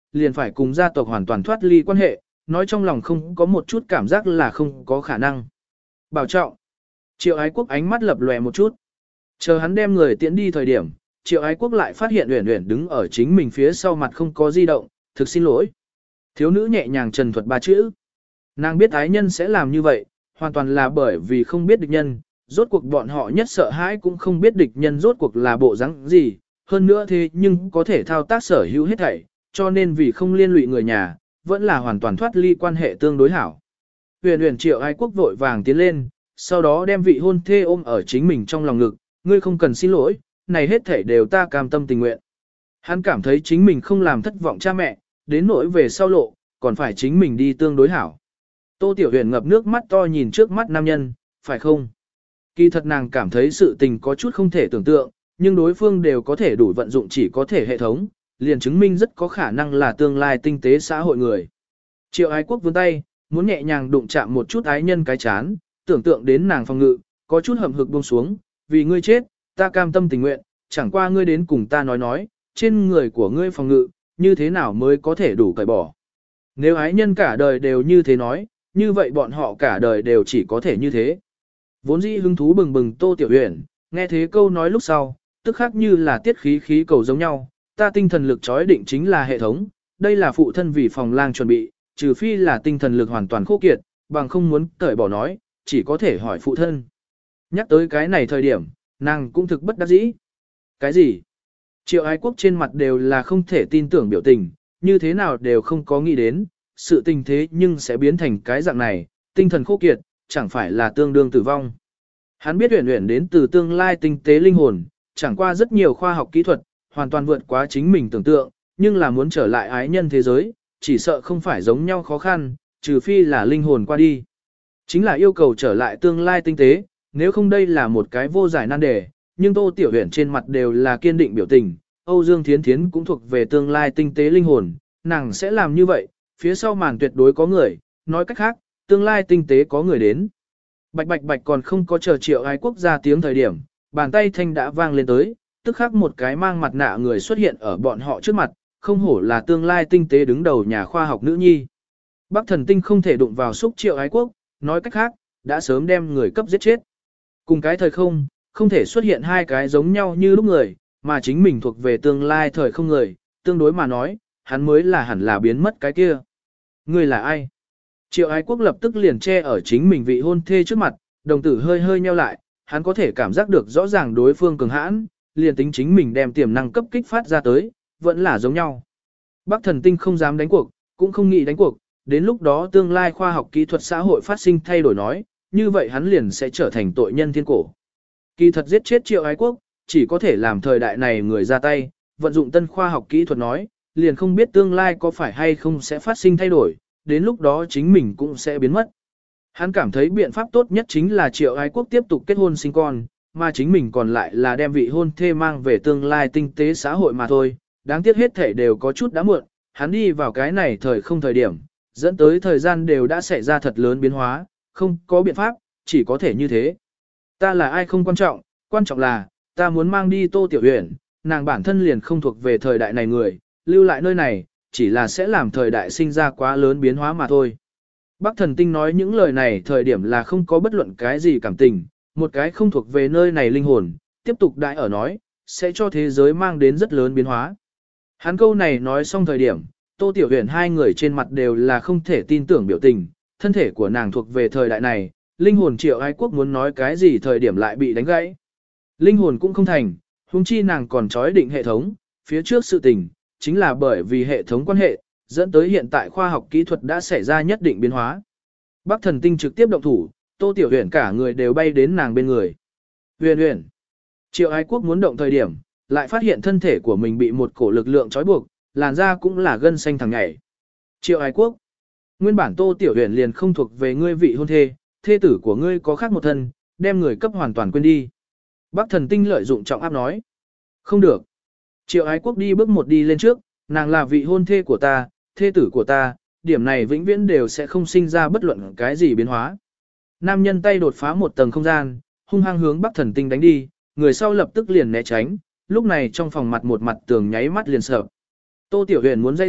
liền phải cùng gia tộc hoàn toàn thoát ly quan hệ, nói trong lòng không có một chút cảm giác là không có khả năng. Bảo trọng. Triệu Ái Quốc ánh mắt lập lòe một chút. Chờ hắn đem người tiễn đi thời điểm, Triệu Ái Quốc lại phát hiện Uyển Uyển đứng ở chính mình phía sau mặt không có di động, thực xin lỗi. Thiếu nữ nhẹ nhàng trần thuật ba chữ. Nàng biết ái nhân sẽ làm như vậy, hoàn toàn là bởi vì không biết địch nhân, rốt cuộc bọn họ nhất sợ hãi cũng không biết địch nhân rốt cuộc là bộ dáng gì, hơn nữa thế nhưng có thể thao tác sở hữu hết thảy, cho nên vì không liên lụy người nhà, vẫn là hoàn toàn thoát ly quan hệ tương đối hảo. Huyền Huyền Triệu Ái Quốc vội vàng tiến lên, sau đó đem vị hôn thê ôm ở chính mình trong lòng ngực, ngươi không cần xin lỗi, này hết thảy đều ta cam tâm tình nguyện. Hắn cảm thấy chính mình không làm thất vọng cha mẹ, đến nỗi về sau lộ, còn phải chính mình đi tương đối hảo. Tô Tiểu Huyền ngập nước mắt to nhìn trước mắt nam nhân, phải không? Kỳ thật nàng cảm thấy sự tình có chút không thể tưởng tượng, nhưng đối phương đều có thể đủ vận dụng chỉ có thể hệ thống, liền chứng minh rất có khả năng là tương lai tinh tế xã hội người. Triệu Ái Quốc vươn tay, muốn nhẹ nhàng đụng chạm một chút ái nhân cái chán, tưởng tượng đến nàng phòng ngự, có chút hậm hực buông xuống, vì ngươi chết, ta cam tâm tình nguyện, chẳng qua ngươi đến cùng ta nói nói, trên người của ngươi phòng ngự, như thế nào mới có thể đủ cởi bỏ. Nếu ái nhân cả đời đều như thế nói, như vậy bọn họ cả đời đều chỉ có thể như thế. Vốn dĩ hứng thú bừng bừng Tô Tiểu Huyền, nghe thế câu nói lúc sau, tức khác như là tiết khí khí cầu giống nhau, ta tinh thần lực chói định chính là hệ thống, đây là phụ thân vì phòng lang chuẩn bị, trừ phi là tinh thần lực hoàn toàn khô kiệt, bằng không muốn cởi bỏ nói, chỉ có thể hỏi phụ thân. Nhắc tới cái này thời điểm, nàng cũng thực bất đắc dĩ. Cái gì? Triệu Ái Quốc trên mặt đều là không thể tin tưởng biểu tình, như thế nào đều không có nghĩ đến, sự tình thế nhưng sẽ biến thành cái dạng này, tinh thần khô kiệt, chẳng phải là tương đương tử vong. Hắn biết Uyển Uyển đến từ tương lai tinh tế linh hồn, chẳng qua rất nhiều khoa học kỹ thuật, hoàn toàn vượt quá chính mình tưởng tượng, nhưng là muốn trở lại ái nhân thế giới, chỉ sợ không phải giống nhau khó khăn, trừ phi là linh hồn qua đi. Chính là yêu cầu trở lại tương lai tinh tế, nếu không đây là một cái vô giải nan đề, nhưng Tô Tiểu Huyền trên mặt đều là kiên định biểu tình, Âu Dương Thiến Thiến cũng thuộc về tương lai tinh tế linh hồn, nàng sẽ làm như vậy, phía sau màn tuyệt đối có người, nói cách khác, tương lai tinh tế có người đến. Bạch bạch bạch còn không có chờ Triệu Ái Quốc ra tiếng thời điểm, bàn tay thanh đã vang lên tới, tức khắc một cái mang mặt nạ người xuất hiện ở bọn họ trước mặt, không hổ là tương lai tinh tế đứng đầu nhà khoa học nữ nhi. Bắc Thần Tinh không thể đụng vào xúc Triệu Ái Quốc, nói cách khác, đã sớm đem người cấp giết chết. Cùng cái thời không, không thể xuất hiện hai cái giống nhau như lúc người, mà chính mình thuộc về tương lai thời không người, tương đối mà nói, hắn mới là hẳn là biến mất cái kia. Người là ai? Triệu Ái Quốc lập tức liền che ở chính mình vị hôn thê trước mặt, đồng tử hơi hơi nheo lại, hắn có thể cảm giác được rõ ràng đối phương cường hãn, liền tính chính mình đem tiềm năng cấp kích phát ra tới, vẫn là giống nhau. Bắc Thần Tinh không dám đánh cuộc, cũng không nghĩ đánh cuộc, đến lúc đó tương lai khoa học kỹ thuật xã hội phát sinh thay đổi nói, như vậy hắn liền sẽ trở thành tội nhân thiên cổ. Kỳ thật giết chết Triệu Ái Quốc, chỉ có thể làm thời đại này người ra tay, vận dụng tân khoa học kỹ thuật nói, liền không biết tương lai có phải hay không sẽ phát sinh thay đổi, đến lúc đó chính mình cũng sẽ biến mất. Hắn cảm thấy biện pháp tốt nhất chính là Triệu Ái Quốc tiếp tục kết hôn sinh con, mà chính mình còn lại là đem vị hôn thê mang về tương lai tinh tế xã hội mà thôi, đáng tiếc hết thể đều có chút đã muộn, hắn đi vào cái này thời không thời điểm, dẫn tới thời gian đều đã xảy ra thật lớn biến hóa, không có biện pháp, chỉ có thể như thế. Ta là ai không quan trọng, quan trọng là, ta muốn mang đi Tô Tiểu Huyền, nàng bản thân liền không thuộc về thời đại này người, lưu lại nơi này, chỉ là sẽ làm thời đại sinh ra quá lớn biến hóa mà thôi. Bắc Thần Tinh nói những lời này thời điểm là không có bất luận cái gì cảm tình, một cái không thuộc về nơi này linh hồn, tiếp tục đại ở nói, sẽ cho thế giới mang đến rất lớn biến hóa. Hắn câu này nói xong thời điểm, Tô Tiểu Huyền hai người trên mặt đều là không thể tin tưởng biểu tình, thân thể của nàng thuộc về thời đại này, linh hồn Triệu Ái Quốc muốn nói cái gì thời điểm lại bị đánh gãy. Linh hồn cũng không thành, huống chi nàng còn trói định hệ thống, phía trước sự tình, chính là bởi vì hệ thống quan hệ, dẫn tới hiện tại khoa học kỹ thuật đã xảy ra nhất định biến hóa. Bắc Thần Tinh trực tiếp động thủ, Tô Tiểu Huyền cả người đều bay đến nàng bên người. Huyền Huyền. Triệu Ái Quốc muốn động thời điểm, lại phát hiện thân thể của mình bị một cổ lực lượng trói buộc, làn da cũng là gân xanh thẳng nhảy. Triệu Ái Quốc. Nguyên bản Tô Tiểu Huyền liền không thuộc về ngươi vị hôn thê, thê tử của ngươi có khác một thân, đem người cấp hoàn toàn quên đi. Bắc Thần Tinh lợi dụng trọng áp nói. Không được. Triệu Ái Quốc đi bước một đi lên trước, nàng là vị hôn thê của ta, thê tử của ta, điểm này vĩnh viễn đều sẽ không sinh ra bất luận cái gì biến hóa. Nam nhân tay đột phá một tầng không gian, hung hăng hướng Bắc Thần Tinh đánh đi, người sau lập tức liền né tránh, lúc này trong phòng mặt một mặt tường nháy mắt liền sợ. Tô Tiểu Huyền muốn dây rủa,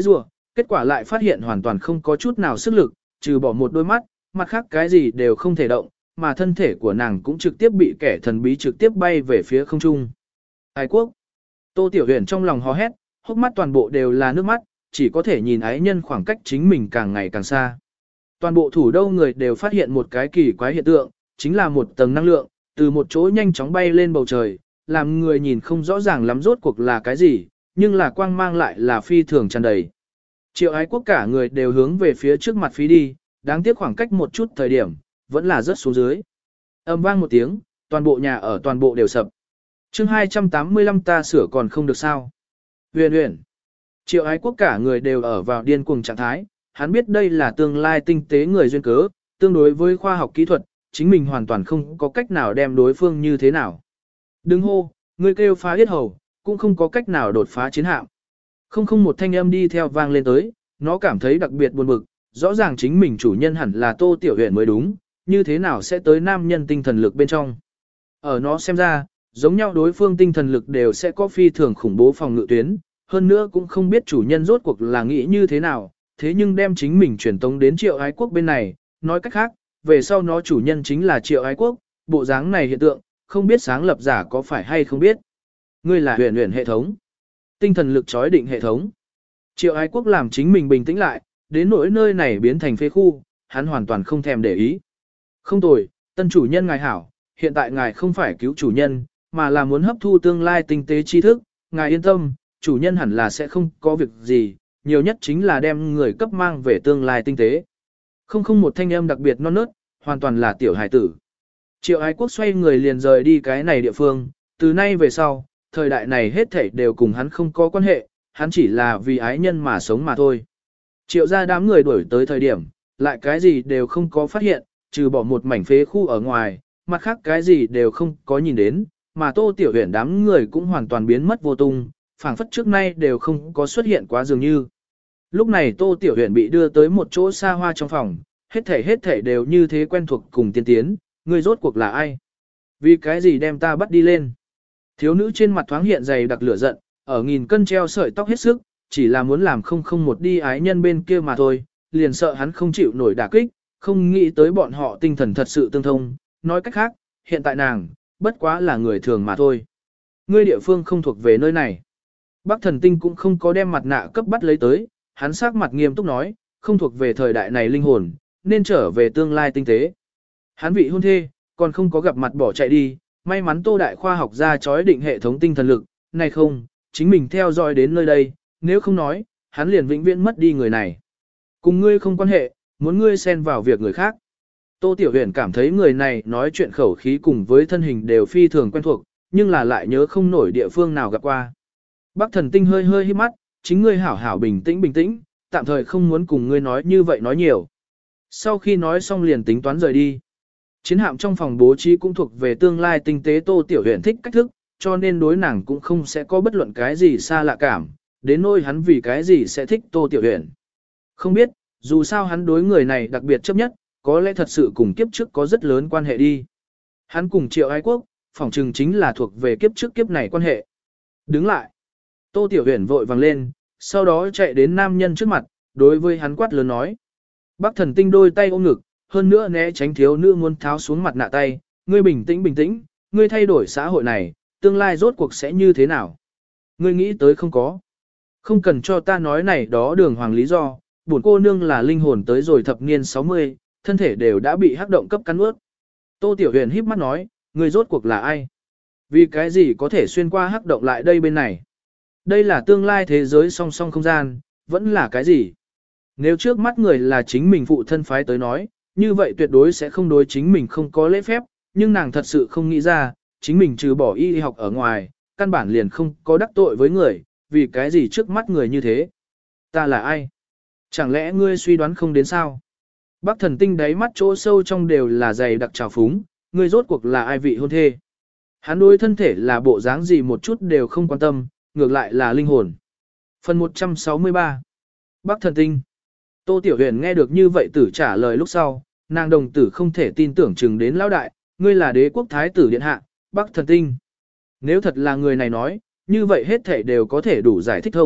kết quả lại phát hiện hoàn toàn không có chút nào sức lực, trừ bỏ một đôi mắt, mặt khác cái gì đều không thể động, mà thân thể của nàng cũng trực tiếp bị kẻ thần bí trực tiếp bay về phía không trung. Ái quốc! Tô Tiểu Huyền trong lòng hò hét, hốc mắt toàn bộ đều là nước mắt, chỉ có thể nhìn ái nhân khoảng cách chính mình càng ngày càng xa. Toàn bộ thủ đô người đều phát hiện một cái kỳ quái hiện tượng, chính là một tầng năng lượng, từ một chỗ nhanh chóng bay lên bầu trời, làm người nhìn không rõ ràng lắm rốt cuộc là cái gì, nhưng là quang mang lại là phi thường tràn đầy. Triệu ái quốc cả người đều hướng về phía trước mặt phí đi, đáng tiếc khoảng cách một chút thời điểm, vẫn là rớt xuống dưới. Âm vang một tiếng, toàn bộ nhà ở toàn bộ đều sập. chương hai trăm tám mươi lăm ta sửa còn không được sao. Huyền huyền. Triệu ái quốc cả người đều ở vào điên cuồng trạng thái, hắn biết đây là tương lai tinh tế người duyên cớ, tương đối với khoa học kỹ thuật, chính mình hoàn toàn không có cách nào đem đối phương như thế nào. Đừng hô, người kêu phá yết hầu, cũng không có cách nào đột phá chiến hạm. Không không một thanh âm đi theo vang lên tới, nó cảm thấy đặc biệt buồn bực, rõ ràng chính mình chủ nhân hẳn là Tô Tiểu Huyền mới đúng, như thế nào sẽ tới nam nhân tinh thần lực bên trong. Ở nó xem ra, giống nhau đối phương tinh thần lực đều sẽ có phi thường khủng bố phòng ngự tuyến, hơn nữa cũng không biết chủ nhân rốt cuộc là nghĩ như thế nào, thế nhưng đem chính mình truyền tống đến Triệu ái quốc bên này, nói cách khác, về sau nó chủ nhân chính là Triệu ái quốc, bộ dáng này hiện tượng, không biết sáng lập giả có phải hay không biết. Ngươi là huyền huyền hệ thống, tinh thần lực chói định hệ thống. Triệu ái quốc làm chính mình bình tĩnh lại, đến nỗi nơi này biến thành phế khu, hắn hoàn toàn không thèm để ý. Không tồi, tân chủ nhân ngài hảo, hiện tại ngài không phải cứu chủ nhân, mà là muốn hấp thu tương lai tinh tế tri thức, ngài yên tâm, chủ nhân hẳn là sẽ không có việc gì, nhiều nhất chính là đem người cấp mang về tương lai tinh tế. Không không một thanh âm đặc biệt non nớt, hoàn toàn là tiểu hài tử. Triệu ái quốc xoay người liền rời đi cái này địa phương, từ nay về sau, thời đại này hết thảy đều cùng hắn không có quan hệ, hắn chỉ là vì ái nhân mà sống mà thôi. Triệu ra đám người đuổi tới thời điểm, lại cái gì đều không có phát hiện, trừ bỏ một mảnh phế khu ở ngoài, mặt khác cái gì đều không có nhìn đến, mà Tô Tiểu Huyền đám người cũng hoàn toàn biến mất vô tung, phảng phất trước nay đều không có xuất hiện quá dường như. Lúc này Tô Tiểu Huyền bị đưa tới một chỗ xa hoa trong phòng, hết thảy hết thảy đều như thế quen thuộc cùng tiên tiến, người rốt cuộc là ai? Vì cái gì đem ta bắt đi lên? Thiếu nữ trên mặt thoáng hiện dày đặc lửa giận, ở nghìn cân treo sợi tóc hết sức, chỉ là muốn làm không không một đi ái nhân bên kia mà thôi, liền sợ hắn không chịu nổi đả kích, không nghĩ tới bọn họ tinh thần thật sự tương thông, nói cách khác, hiện tại nàng, bất quá là người thường mà thôi. Ngươi địa phương không thuộc về nơi này. Bác thần tinh cũng không có đem mặt nạ cấp bắt lấy tới, hắn sắc mặt nghiêm túc nói, không thuộc về thời đại này linh hồn, nên trở về tương lai tinh tế. Hắn vị hôn thê, còn không có gặp mặt bỏ chạy đi, may mắn Tô đại khoa học gia chói định hệ thống tinh thần lực, này không, chính mình theo dõi đến nơi đây, nếu không nói, hắn liền vĩnh viễn mất đi người này. Cùng ngươi không quan hệ, muốn ngươi xen vào việc người khác. Tô Tiểu Huyền cảm thấy người này nói chuyện khẩu khí cùng với thân hình đều phi thường quen thuộc, nhưng là lại nhớ không nổi địa phương nào gặp qua. Bác thần tinh hơi hơi hít mắt, chính ngươi hảo hảo bình tĩnh bình tĩnh, tạm thời không muốn cùng ngươi nói như vậy nói nhiều. Sau khi nói xong liền tính toán rời đi. Chiến hạm trong phòng bố trí cũng thuộc về tương lai tinh tế Tô Tiểu Huyền thích cách thức, cho nên đối nàng cũng không sẽ có bất luận cái gì xa lạ cảm, đến nỗi hắn vì cái gì sẽ thích Tô Tiểu Huyền. Không biết, dù sao hắn đối người này đặc biệt chấp nhất, có lẽ thật sự cùng kiếp trước có rất lớn quan hệ đi. Hắn cùng Triệu ái quốc, phỏng chừng chính là thuộc về kiếp trước kiếp này quan hệ. Đứng lại. Tô Tiểu Huyền vội vàng lên, sau đó chạy đến nam nhân trước mặt, đối với hắn quát lớn nói. Bác thần tinh đôi tay ôm ngực, hơn nữa né tránh thiếu nữ muốn tháo xuống mặt nạ tay, ngươi bình tĩnh bình tĩnh, ngươi thay đổi xã hội này, tương lai rốt cuộc sẽ như thế nào? Ngươi nghĩ tới không có? Không cần cho ta nói này đó đường hoàng lý do, bổn cô nương là linh hồn tới rồi thập niên sáu mươi, thân thể đều đã bị hắc động cấp cắn ướt. Tô Tiểu Huyền híp mắt nói, ngươi rốt cuộc là ai? Vì cái gì có thể xuyên qua hắc động lại đây bên này? Đây là tương lai thế giới song song không gian, vẫn là cái gì? Nếu trước mắt người là chính mình phụ thân phái tới nói, như vậy tuyệt đối sẽ không đối chính mình không có lễ phép, nhưng nàng thật sự không nghĩ ra, chính mình trừ bỏ y học ở ngoài, căn bản liền không có đắc tội với người, vì cái gì trước mắt người như thế. Ta là ai? Chẳng lẽ ngươi suy đoán không đến sao? Bác thần tinh đáy mắt chỗ sâu trong đều là dày đặc trào phúng, ngươi rốt cuộc là ai vị hôn thê? Hắn đối thân thể là bộ dáng gì một chút đều không quan tâm, ngược lại là linh hồn. Phần một trăm sáu mươi ba. Bác thần tinh. Tô Tiểu Huyền nghe được như vậy tử trả lời lúc sau, nàng đồng tử không thể tin tưởng chừng đến lão đại, ngươi là đế quốc thái tử điện hạ, Bác thần tinh. Nếu thật là người này nói, như vậy hết thể đều có thể đủ giải thích thông,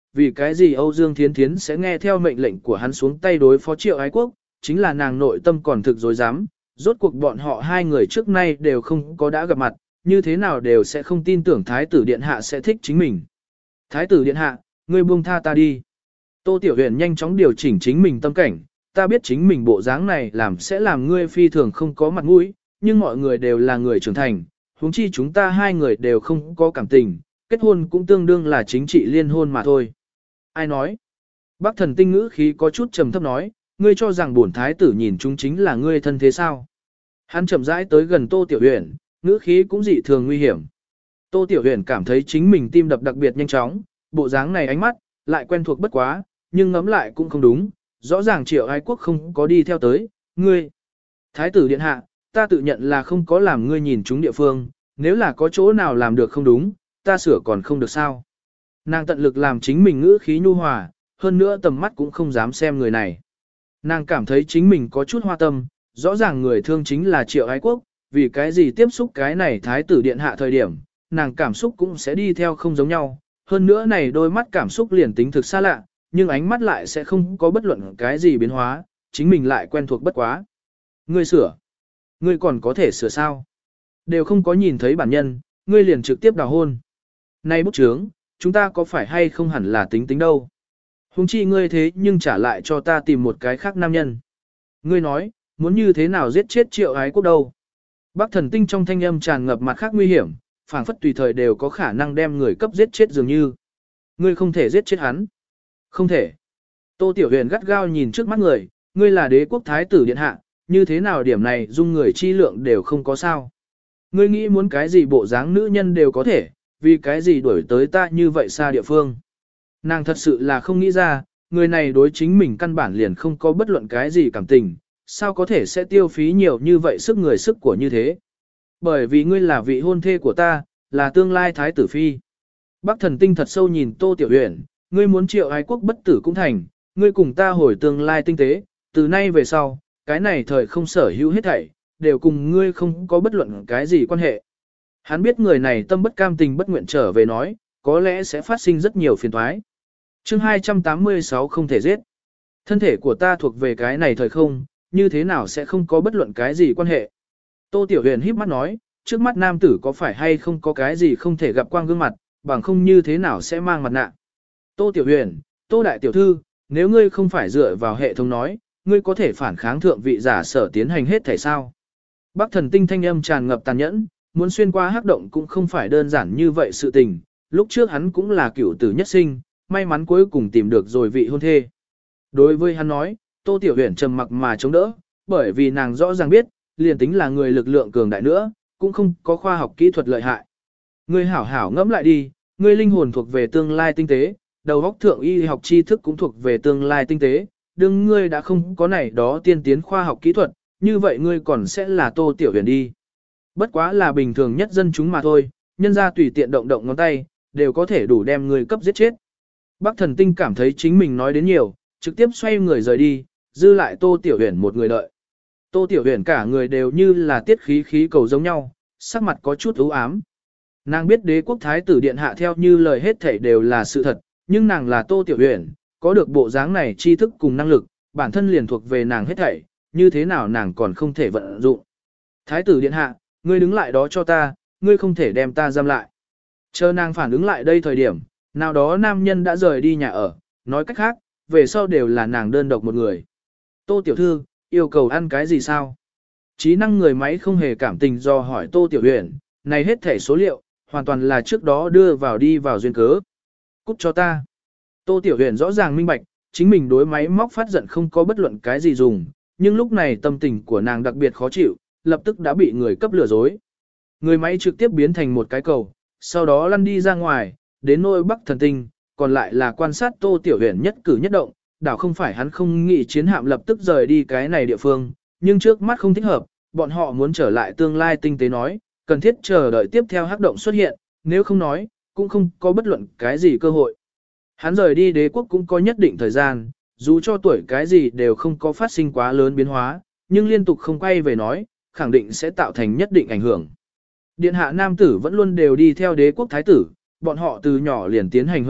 vì cái gì Âu Dương Thiến Thiến sẽ nghe theo mệnh lệnh của hắn xuống tay đối phó Triệu Ái Quốc, chính là nàng nội tâm còn thực dối dám, rốt cuộc bọn họ hai người trước nay đều không có đã gặp mặt, như thế nào đều sẽ không tin tưởng Thái tử Điện Hạ sẽ thích chính mình. Thái tử Điện Hạ, ngươi buông tha ta đi. Tô Tiểu Huyền nhanh chóng điều chỉnh chính mình tâm cảnh, ta biết chính mình bộ dáng này làm sẽ làm ngươi phi thường không có mặt mũi, nhưng mọi người đều là người trưởng thành, huống chi chúng ta hai người đều không có cảm tình, kết hôn cũng tương đương là chính trị liên hôn mà thôi. Ai nói? Bác thần tinh ngữ khí có chút trầm thấp nói, ngươi cho rằng bổn thái tử nhìn chúng chính là ngươi thân thế sao? Hắn chậm rãi tới gần Tô Tiểu Huyền, ngữ khí cũng dị thường nguy hiểm. Tô Tiểu Huyền cảm thấy chính mình tim đập đặc biệt nhanh chóng, bộ dáng này ánh mắt, lại quen thuộc bất quá, nhưng ngẫm lại cũng không đúng, rõ ràng Triệu Ái Quốc không có đi theo tới, ngươi. Thái tử Điện Hạ, ta tự nhận là không có làm ngươi nhìn chúng địa phương, nếu là có chỗ nào làm được không đúng, ta sửa còn không được sao. Nàng tận lực làm chính mình ngữ khí nhu hòa, hơn nữa tầm mắt cũng không dám xem người này. Nàng cảm thấy chính mình có chút hoa tâm, rõ ràng người thương chính là Triệu Ái Quốc, vì cái gì tiếp xúc cái này Thái tử Điện Hạ thời điểm, nàng cảm xúc cũng sẽ đi theo không giống nhau, hơn nữa này đôi mắt cảm xúc liền tính thực xa lạ, nhưng ánh mắt lại sẽ không có bất luận cái gì biến hóa, chính mình lại quen thuộc bất quá. Ngươi sửa. Ngươi còn có thể sửa sao? Đều không có nhìn thấy bản nhân, ngươi liền trực tiếp đào hôn. Này bút chướng, chúng ta có phải hay không hẳn là tính tính đâu. Hùng chi ngươi thế nhưng trả lại cho ta tìm một cái khác nam nhân. Ngươi nói, muốn như thế nào giết chết Triệu Ái Quốc đâu. Bác thần tinh trong thanh âm tràn ngập mặt khác nguy hiểm, phảng phất tùy thời đều có khả năng đem người cấp giết chết dường như. Ngươi không thể giết chết hắn. Không thể. Tô Tiểu Huyền gắt gao nhìn trước mắt người, ngươi là đế quốc thái tử điện hạ, như thế nào điểm này dung người chi lượng đều không có sao. Ngươi nghĩ muốn cái gì bộ dáng nữ nhân đều có thể, vì cái gì đuổi tới ta như vậy xa địa phương. Nàng thật sự là không nghĩ ra, người này đối chính mình căn bản liền không có bất luận cái gì cảm tình, sao có thể sẽ tiêu phí nhiều như vậy sức người sức của như thế. Bởi vì ngươi là vị hôn thê của ta, là tương lai thái tử phi. Bác thần tinh thật sâu nhìn Tô Tiểu Huyền, ngươi muốn Triệu Ái Quốc bất tử cũng thành, ngươi cùng ta hồi tương lai tinh tế, từ nay về sau, cái này thời không sở hữu hết thảy, đều cùng ngươi không có bất luận cái gì quan hệ. Hắn biết người này tâm bất cam tình bất nguyện trở về nói, có lẽ sẽ phát sinh rất nhiều phiền toái. Chương hai trăm tám mươi sáu không thể giết. Thân thể của ta thuộc về cái này thời không, như thế nào sẽ không có bất luận cái gì quan hệ. Tô Tiểu Huyền híp mắt nói, trước mắt nam tử có phải hay không có cái gì không thể gặp quang gương mặt, bằng không như thế nào sẽ mang mặt nạ. Tô Tiểu Huyền, Tô Đại Tiểu Thư, nếu ngươi không phải dựa vào hệ thống nói, ngươi có thể phản kháng thượng vị giả sở tiến hành hết thể sao. Bác thần tinh thanh âm tràn ngập tàn nhẫn, muốn xuyên qua hắc động cũng không phải đơn giản như vậy sự tình, lúc trước hắn cũng là cửu tử nhất sinh, may mắn cuối cùng tìm được rồi vị hôn thê. Đối với hắn nói, Tô Tiểu Huyền trầm mặc mà chống đỡ, bởi vì nàng rõ ràng biết, liền tính là người lực lượng cường đại nữa, cũng không có khoa học kỹ thuật lợi hại. Ngươi hảo hảo ngẫm lại đi, ngươi linh hồn thuộc về tương lai tinh tế, đầu óc thượng y học tri thức cũng thuộc về tương lai tinh tế, đương ngươi đã không có này đó tiên tiến khoa học kỹ thuật, như vậy ngươi còn sẽ là Tô Tiểu Huyền đi. Bất quá là bình thường nhất dân chúng mà thôi, nhân ra tùy tiện động động ngón tay, đều có thể đủ đem ngươi cấp giết chết. Bác thần tinh cảm thấy chính mình nói đến nhiều, trực tiếp xoay người rời đi, dư lại Tô Tiểu Huyền một người đợi. Tô Tiểu Huyền cả người đều như là tiết khí khí cầu giống nhau, sắc mặt có chút u ám. Nàng biết đế quốc thái tử điện hạ theo như lời hết thảy đều là sự thật, nhưng nàng là Tô Tiểu Huyền, có được bộ dáng này tri thức cùng năng lực, bản thân liền thuộc về nàng hết thảy, như thế nào nàng còn không thể vận dụng. Thái tử điện hạ, ngươi đứng lại đó cho ta, ngươi không thể đem ta giam lại. Chờ nàng phản ứng lại đây thời điểm, nào đó nam nhân đã rời đi nhà ở, nói cách khác, về sau đều là nàng đơn độc một người. Tô Tiểu Thư, yêu cầu ăn cái gì sao? Trí năng người máy không hề cảm tình do hỏi Tô Tiểu Huyền, này hết thảy số liệu, hoàn toàn là trước đó đưa vào đi vào duyên cớ. Cút cho ta. Tô Tiểu Huyền rõ ràng minh bạch, chính mình đối máy móc phát giận không có bất luận cái gì dùng, nhưng lúc này tâm tình của nàng đặc biệt khó chịu, lập tức đã bị người cấp lừa dối. Người máy trực tiếp biến thành một cái cầu, sau đó lăn đi ra ngoài, đến nôi Bắc thần tinh, còn lại là quan sát Tô Tiểu Huyền nhất cử nhất động, đảo không phải hắn không nghĩ chiến hạm lập tức rời đi cái này địa phương, nhưng trước mắt không thích hợp, bọn họ muốn trở lại tương lai tinh tế nói, cần thiết chờ đợi tiếp theo hắc động xuất hiện, nếu không nói, cũng không có bất luận cái gì cơ hội. Hắn rời đi đế quốc cũng có nhất định thời gian, dù cho tuổi cái gì đều không có phát sinh quá lớn biến hóa, nhưng liên tục không quay về nói, khẳng định sẽ tạo thành nhất định ảnh hưởng. Điện hạ nam tử vẫn luôn đều đi theo đế quốc thái tử, bọn họ từ nhỏ liền tiến hành huấn luyện,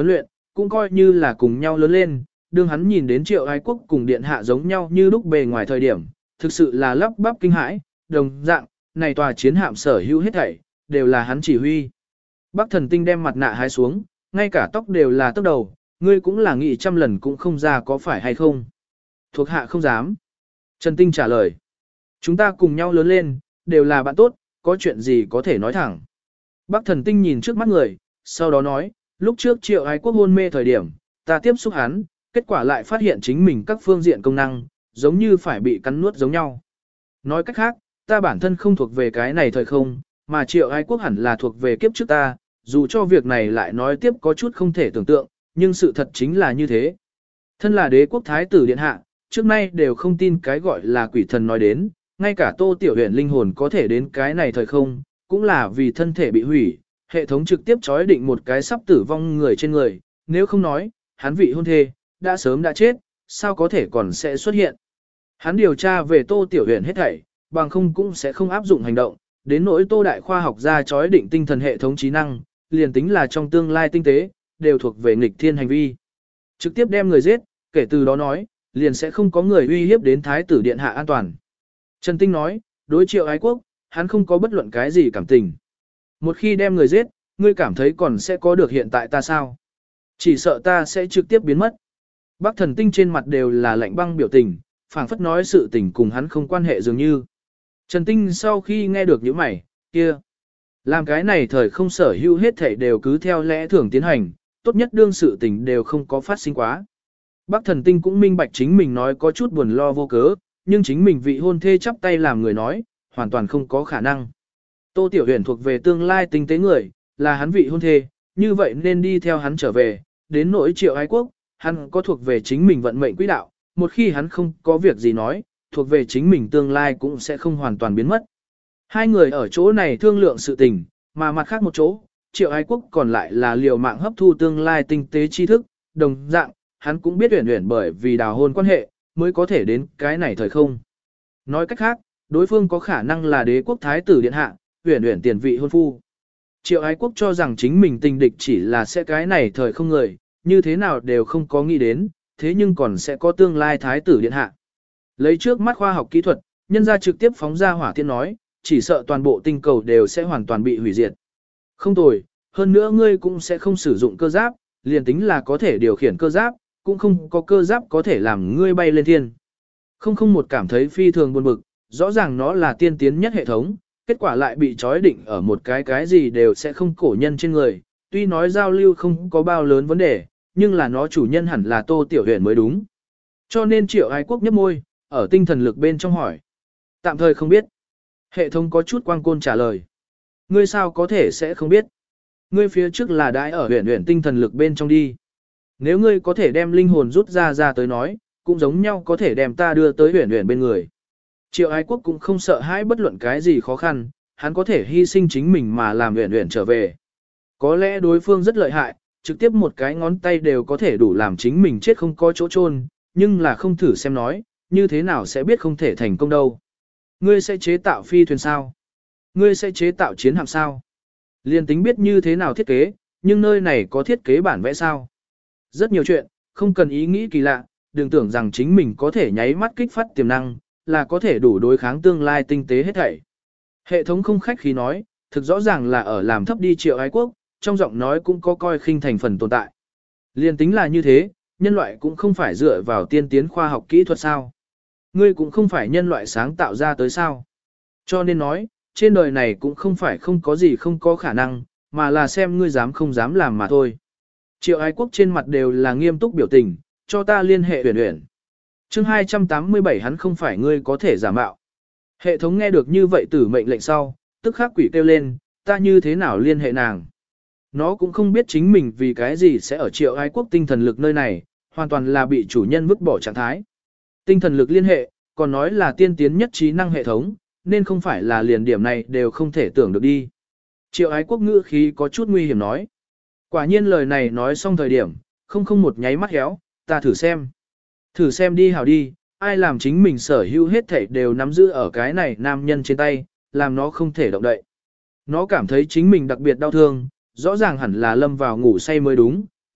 cũng coi như là cùng nhau lớn lên, đương hắn nhìn đến Triệu Ái Quốc cùng điện hạ giống nhau như lúc bề ngoài thời điểm, thực sự là lắp bắp kinh hãi, đồng dạng, này tòa chiến hạm sở hữu hết thảy, đều là hắn chỉ huy. Bắc Thần Tinh đem mặt nạ hái xuống, ngay cả tóc đều là tóc đầu, ngươi cũng là nghĩ trăm lần cũng không ra có phải hay không. Thuộc hạ không dám. Trần Tinh trả lời. Chúng ta cùng nhau lớn lên, đều là bạn tốt, có chuyện gì có thể nói thẳng. Bắc Thần Tinh nhìn trước mắt người, sau đó nói, lúc trước Triệu Ái Quốc hôn mê thời điểm, ta tiếp xúc hắn, kết quả lại phát hiện chính mình các phương diện công năng, giống như phải bị cắn nuốt giống nhau. Nói cách khác, ta bản thân không thuộc về cái này thời không, mà Triệu Ái Quốc hẳn là thuộc về kiếp trước ta, dù cho việc này lại nói tiếp có chút không thể tưởng tượng, nhưng sự thật chính là như thế. Thân là đế quốc thái tử điện hạ, trước nay đều không tin cái gọi là quỷ thần nói đến, ngay cả Tô Tiểu Huyền linh hồn có thể đến cái này thời không, cũng là vì thân thể bị hủy, hệ thống trực tiếp chói định một cái sắp tử vong người trên người, nếu không nói, hắn vị hôn thê, đã sớm đã chết, sao có thể còn sẽ xuất hiện. Hắn điều tra về Tô Tiểu Huyền hết thảy, bằng không cũng sẽ không áp dụng hành động, đến nỗi Tô Đại khoa học gia chói định tinh thần hệ thống trí năng, liền tính là trong tương lai tinh tế, đều thuộc về nghịch thiên hành vi. Trực tiếp đem người giết, kể từ đó nói, liền sẽ không có người uy hiếp đến thái tử điện hạ an toàn. Trần Tinh nói, đối Triệu Ái Quốc, hắn không có bất luận cái gì cảm tình. Một khi đem người giết, ngươi cảm thấy còn sẽ có được hiện tại ta sao? Chỉ sợ ta sẽ trực tiếp biến mất. Bắc Thần Tinh trên mặt đều là lạnh băng biểu tình, phảng phất nói sự tình cùng hắn không quan hệ dường như. Trần Tinh sau khi nghe được những mày, kia. Làm cái này thời không sở hữu hết thảy đều cứ theo lẽ thường tiến hành, tốt nhất đương sự tình đều không có phát sinh quá. Bắc Thần Tinh cũng minh bạch chính mình nói có chút buồn lo vô cớ, nhưng chính mình vị hôn thê chắp tay làm người nói, hoàn toàn không có khả năng. Tô Tiểu Huyền thuộc về tương lai tinh tế người, là hắn vị hôn thê, như vậy nên đi theo hắn trở về, đến nỗi Triệu Ái Quốc, hắn có thuộc về chính mình vận mệnh quỹ đạo, một khi hắn không có việc gì nói, thuộc về chính mình tương lai cũng sẽ không hoàn toàn biến mất. Hai người ở chỗ này thương lượng sự tình, mà mặt khác một chỗ, Triệu Ái Quốc còn lại là liều mạng hấp thu tương lai tinh tế tri thức, đồng dạng, hắn cũng biết Uyển Uyển bởi vì đào hôn quan hệ, mới có thể đến cái này thời không. Nói cách khác, đối phương có khả năng là đế quốc thái tử điện hạ, Uyển Uyển tiền vị hôn phu. Triệu Ái Quốc cho rằng chính mình tình địch chỉ là sẽ cái này thời không người, như thế nào đều không có nghĩ đến, thế nhưng còn sẽ có tương lai thái tử điện hạ. Lấy trước mắt khoa học kỹ thuật, nhân ra trực tiếp phóng ra hỏa thiên nói, chỉ sợ toàn bộ tinh cầu đều sẽ hoàn toàn bị hủy diệt. Không tồi, hơn nữa ngươi cũng sẽ không sử dụng cơ giáp, liền tính là có thể điều khiển cơ giáp, cũng không có cơ giáp có thể làm ngươi bay lên thiên. Không không một cảm thấy phi thường buồn bực, rõ ràng nó là tiên tiến nhất hệ thống, kết quả lại bị trói định ở một cái cái gì đều sẽ không cổ nhân trên người, tuy nói giao lưu không có bao lớn vấn đề, nhưng là nó chủ nhân hẳn là Tô Tiểu Huyền mới đúng. Cho nên Triệu Ái Quốc nhấp môi, ở tinh thần lực bên trong hỏi. Tạm thời không biết. Hệ thống có chút quang côn trả lời. Ngươi sao có thể sẽ không biết. Ngươi phía trước là đãi ở huyền huyền tinh thần lực bên trong đi. Nếu ngươi có thể đem linh hồn rút ra ra tới nói, cũng giống nhau có thể đem ta đưa tới huyền huyền bên người. Triệu Ái Quốc cũng không sợ hãi bất luận cái gì khó khăn, hắn có thể hy sinh chính mình mà làm huyền huyền trở về. Có lẽ đối phương rất lợi hại, trực tiếp một cái ngón tay đều có thể đủ làm chính mình chết không có chỗ chôn, nhưng là không thử xem nói, như thế nào sẽ biết không thể thành công đâu. Ngươi sẽ chế tạo phi thuyền sao? Ngươi sẽ chế tạo chiến hạm sao? Liên tính biết như thế nào thiết kế, nhưng nơi này có thiết kế bản vẽ sao? Rất nhiều chuyện, không cần ý nghĩ kỳ lạ, đừng tưởng rằng chính mình có thể nháy mắt kích phát tiềm năng, là có thể đủ đối kháng tương lai tinh tế hết thảy. Hệ thống không khách khí nói, thực rõ ràng là ở làm thấp đi Triệu Ái Quốc, trong giọng nói cũng có coi khinh thành phần tồn tại. Liên tính là như thế, nhân loại cũng không phải dựa vào tiên tiến khoa học kỹ thuật sao. Ngươi cũng không phải nhân loại sáng tạo ra tới sao. Cho nên nói, trên đời này cũng không phải không có gì không có khả năng, mà là xem ngươi dám không dám làm mà thôi. Triệu Ái Quốc trên mặt đều là nghiêm túc biểu tình, cho ta liên hệ Uyển Uyển. Chương hai trăm tám mươi bảy hắn không phải ngươi có thể giả mạo. Hệ thống nghe được như vậy tử mệnh lệnh sau, tức khắc quỷ kêu lên, ta như thế nào liên hệ nàng. Nó cũng không biết chính mình vì cái gì sẽ ở Triệu Ái Quốc tinh thần lực nơi này, hoàn toàn là bị chủ nhân vứt bỏ trạng thái. Tinh thần lực liên hệ, còn nói là tiên tiến nhất trí năng hệ thống, nên không phải là liền điểm này đều không thể tưởng được đi. Triệu Ái Quốc ngữ khí có chút nguy hiểm nói. Quả nhiên lời này nói xong thời điểm, không không một nháy mắt héo, ta thử xem. Thử xem đi hảo đi, ai làm chính mình sở hữu hết thảy đều nắm giữ ở cái này nam nhân trên tay, làm nó không thể động đậy. Nó cảm thấy chính mình đặc biệt đau thương, rõ ràng hẳn là lâm vào ngủ say mới đúng,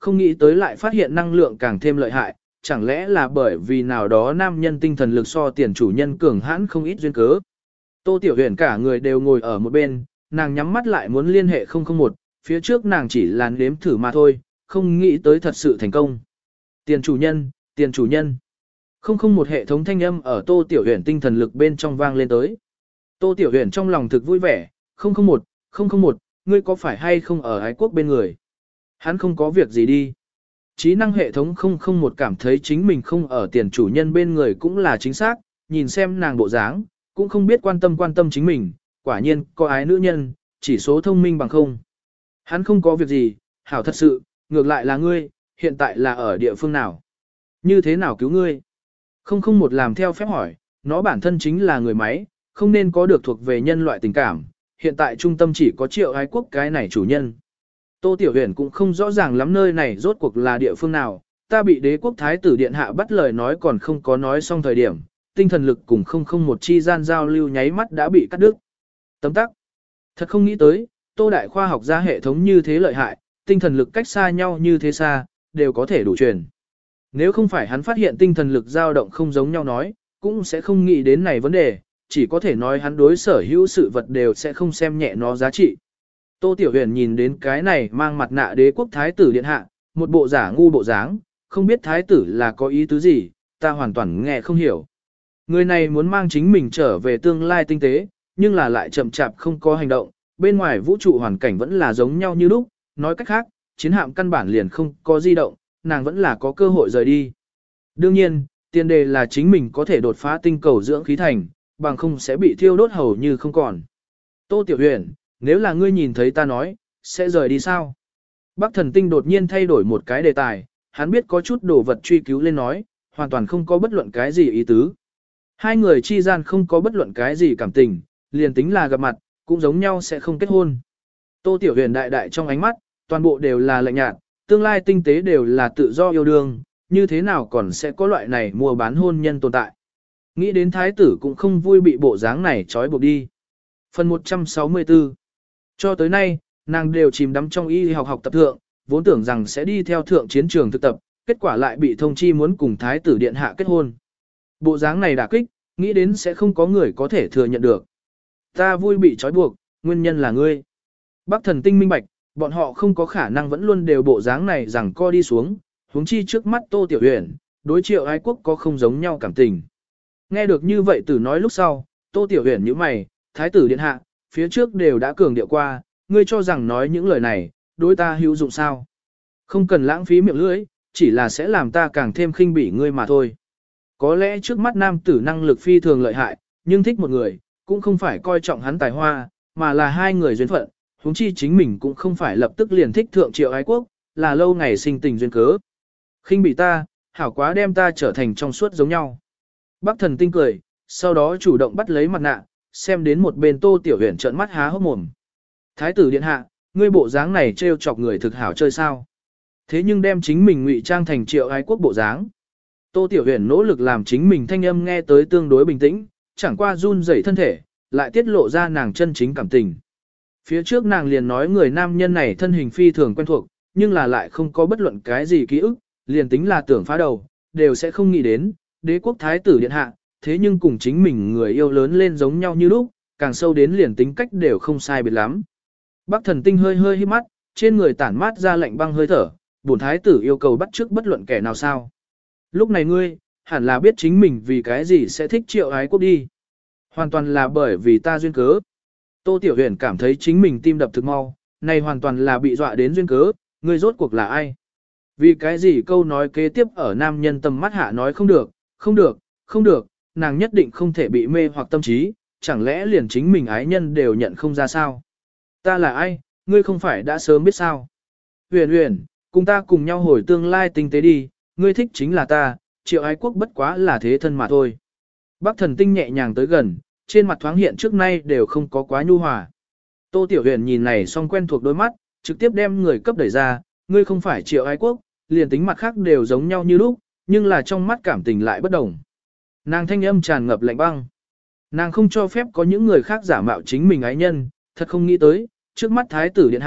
không nghĩ tới lại phát hiện năng lượng càng thêm lợi hại, chẳng lẽ là bởi vì nào đó nam nhân tinh thần lực so tiền chủ nhân cường hãn không ít duyên cớ. Tô Tiểu Huyền cả người đều ngồi ở một bên, nàng nhắm mắt lại muốn liên hệ không không một, phía trước nàng chỉ là nếm thử mà thôi, không nghĩ tới thật sự thành công. Tiền chủ nhân, tiền chủ nhân. Không không một hệ thống thanh âm ở Tô Tiểu Huyền tinh thần lực bên trong vang lên tới. Tô Tiểu Huyền trong lòng thực vui vẻ, không không một, không không một, ngươi có phải hay không ở ái quốc bên người? Hắn không có việc gì đi. Trí năng hệ thống không không một cảm thấy chính mình không ở tiền chủ nhân bên người cũng là chính xác, nhìn xem nàng bộ dáng, cũng không biết quan tâm quan tâm chính mình, quả nhiên có ái nữ nhân, chỉ số thông minh bằng không. Hắn không có việc gì, hảo thật sự, ngược lại là ngươi, hiện tại là ở địa phương nào? Như thế nào cứu ngươi? Không không một làm theo phép hỏi, nó bản thân chính là người máy, không nên có được thuộc về nhân loại tình cảm, hiện tại trung tâm chỉ có Triệu Ái Quốc cái này chủ nhân. Tô Tiểu Huyền cũng không rõ ràng lắm nơi này rốt cuộc là địa phương nào, ta bị đế quốc thái tử điện hạ bắt lời nói còn không có nói xong thời điểm, tinh thần lực cùng không không một chi gian giao lưu nháy mắt đã bị cắt đứt. Tấm tắc. Thật không nghĩ tới, Tô Đại khoa học ra hệ thống như thế lợi hại, tinh thần lực cách xa nhau như thế xa, đều có thể đủ truyền. Nếu không phải hắn phát hiện tinh thần lực dao động không giống nhau nói, cũng sẽ không nghĩ đến này vấn đề, chỉ có thể nói hắn đối sở hữu sự vật đều sẽ không xem nhẹ nó giá trị. Tô Tiểu Huyền nhìn đến cái này mang mặt nạ đế quốc thái tử điện hạ, một bộ giả ngu bộ dáng, không biết thái tử là có ý tứ gì, ta hoàn toàn nghe không hiểu. Người này muốn mang chính mình trở về tương lai tinh tế, nhưng là lại chậm chạp không có hành động, bên ngoài vũ trụ hoàn cảnh vẫn là giống nhau như lúc, nói cách khác, chiến hạm căn bản liền không có di động, nàng vẫn là có cơ hội rời đi. Đương nhiên, tiền đề là chính mình có thể đột phá tinh cầu dưỡng khí thành, bằng không sẽ bị thiêu đốt hầu như không còn. Tô Tiểu Huyền, nếu là ngươi nhìn thấy ta nói, sẽ rời đi sao? Bắc thần tinh đột nhiên thay đổi một cái đề tài, hắn biết có chút đồ vật truy cứu lên nói, hoàn toàn không có bất luận cái gì ý tứ. Hai người chi gian không có bất luận cái gì cảm tình, liền tính là gặp mặt, cũng giống nhau sẽ không kết hôn. Tô Tiểu Huyền đại đại trong ánh mắt, toàn bộ đều là lạnh nhạt, tương lai tinh tế đều là tự do yêu đương, như thế nào còn sẽ có loại này mua bán hôn nhân tồn tại. Nghĩ đến thái tử cũng không vui bị bộ dáng này trói buộc đi. Phần một trăm sáu mươi tư. Cho tới nay, nàng đều chìm đắm trong y học học tập thượng, vốn tưởng rằng sẽ đi theo thượng chiến trường thực tập, kết quả lại bị thông chi muốn cùng thái tử điện hạ kết hôn. Bộ dáng này đả kích, nghĩ đến sẽ không có người có thể thừa nhận được. Ta vui bị trói buộc, nguyên nhân là ngươi. Bắc thần tinh minh bạch, bọn họ không có khả năng vẫn luôn đều bộ dáng này rằng co đi xuống, huống chi trước mắt Tô Tiểu Huyền, đối Triệu Ái Quốc có không giống nhau cảm tình. Nghe được như vậy tử nói lúc sau, Tô Tiểu Huyền nhíu mày, thái tử điện hạ, phía trước đều đã cường điệu qua, ngươi cho rằng nói những lời này, đối ta hữu dụng sao? Không cần lãng phí miệng lưỡi, chỉ là sẽ làm ta càng thêm khinh bỉ ngươi mà thôi. Có lẽ trước mắt nam tử năng lực phi thường lợi hại, nhưng thích một người, cũng không phải coi trọng hắn tài hoa, mà là hai người duyên phận, huống chi chính mình cũng không phải lập tức liền thích thượng Triệu Ái Quốc, là lâu ngày sinh tình duyên cớ. Khinh bỉ ta, hảo quá đem ta trở thành trong suốt giống nhau. Bắc thần tinh cười, sau đó chủ động bắt lấy mặt nạ, xem đến một bên Tô Tiểu Huyền trợn mắt há hốc mồm. Thái tử điện hạ, ngươi bộ dáng này trêu chọc người thực hảo chơi sao? Thế nhưng đem chính mình ngụy trang thành Triệu Ái Quốc bộ dáng. Tô Tiểu Huyền nỗ lực làm chính mình thanh âm nghe tới tương đối bình tĩnh, chẳng qua run rẩy thân thể, lại tiết lộ ra nàng chân chính cảm tình. Phía trước nàng liền nói người nam nhân này thân hình phi thường quen thuộc, nhưng là lại không có bất luận cái gì ký ức, liền tính là tưởng phá đầu, đều sẽ không nghĩ đến, đế quốc thái tử điện hạ, thế nhưng cùng chính mình người yêu lớn lên giống nhau như lúc, càng sâu đến liền tính cách đều không sai biệt lắm. Bắc thần tinh hơi hơi hít mắt, trên người tản mát ra lạnh băng hơi thở, bổn thái tử yêu cầu bắt trước bất luận kẻ nào sao. Lúc này ngươi, hẳn là biết chính mình vì cái gì sẽ thích Triệu Ái Quốc đi. Hoàn toàn là bởi vì ta duyên cớ. Tô Tiểu Huyền cảm thấy chính mình tim đập thực mau, này hoàn toàn là bị dọa đến duyên cớ, ngươi rốt cuộc là ai? Vì cái gì câu nói kế tiếp ở nam nhân tầm mắt hạ nói không được, không được, không được, nàng nhất định không thể bị mê hoặc tâm trí, chẳng lẽ liền chính mình ái nhân đều nhận không ra sao? Ta là ai, ngươi không phải đã sớm biết sao? Huyền Huyền, cùng ta cùng nhau hồi tương lai tinh tế đi, ngươi thích chính là ta, Triệu Ái Quốc bất quá là thế thân mà thôi. Bắc thần tinh nhẹ nhàng tới gần, trên mặt thoáng hiện trước nay đều không có quá nhu hòa. Tô Tiểu Huyền nhìn này song quen thuộc đôi mắt, trực tiếp đem người cấp đẩy ra, ngươi không phải Triệu Ái Quốc, liền tính mặt khác đều giống nhau như lúc, nhưng là trong mắt cảm tình lại bất đồng. Nàng thanh âm tràn ngập lạnh băng. Nàng không cho phép có những người khác giả mạo chính mình ái nhân, thật không nghĩ tới, trước mắt thái tử điện hạ,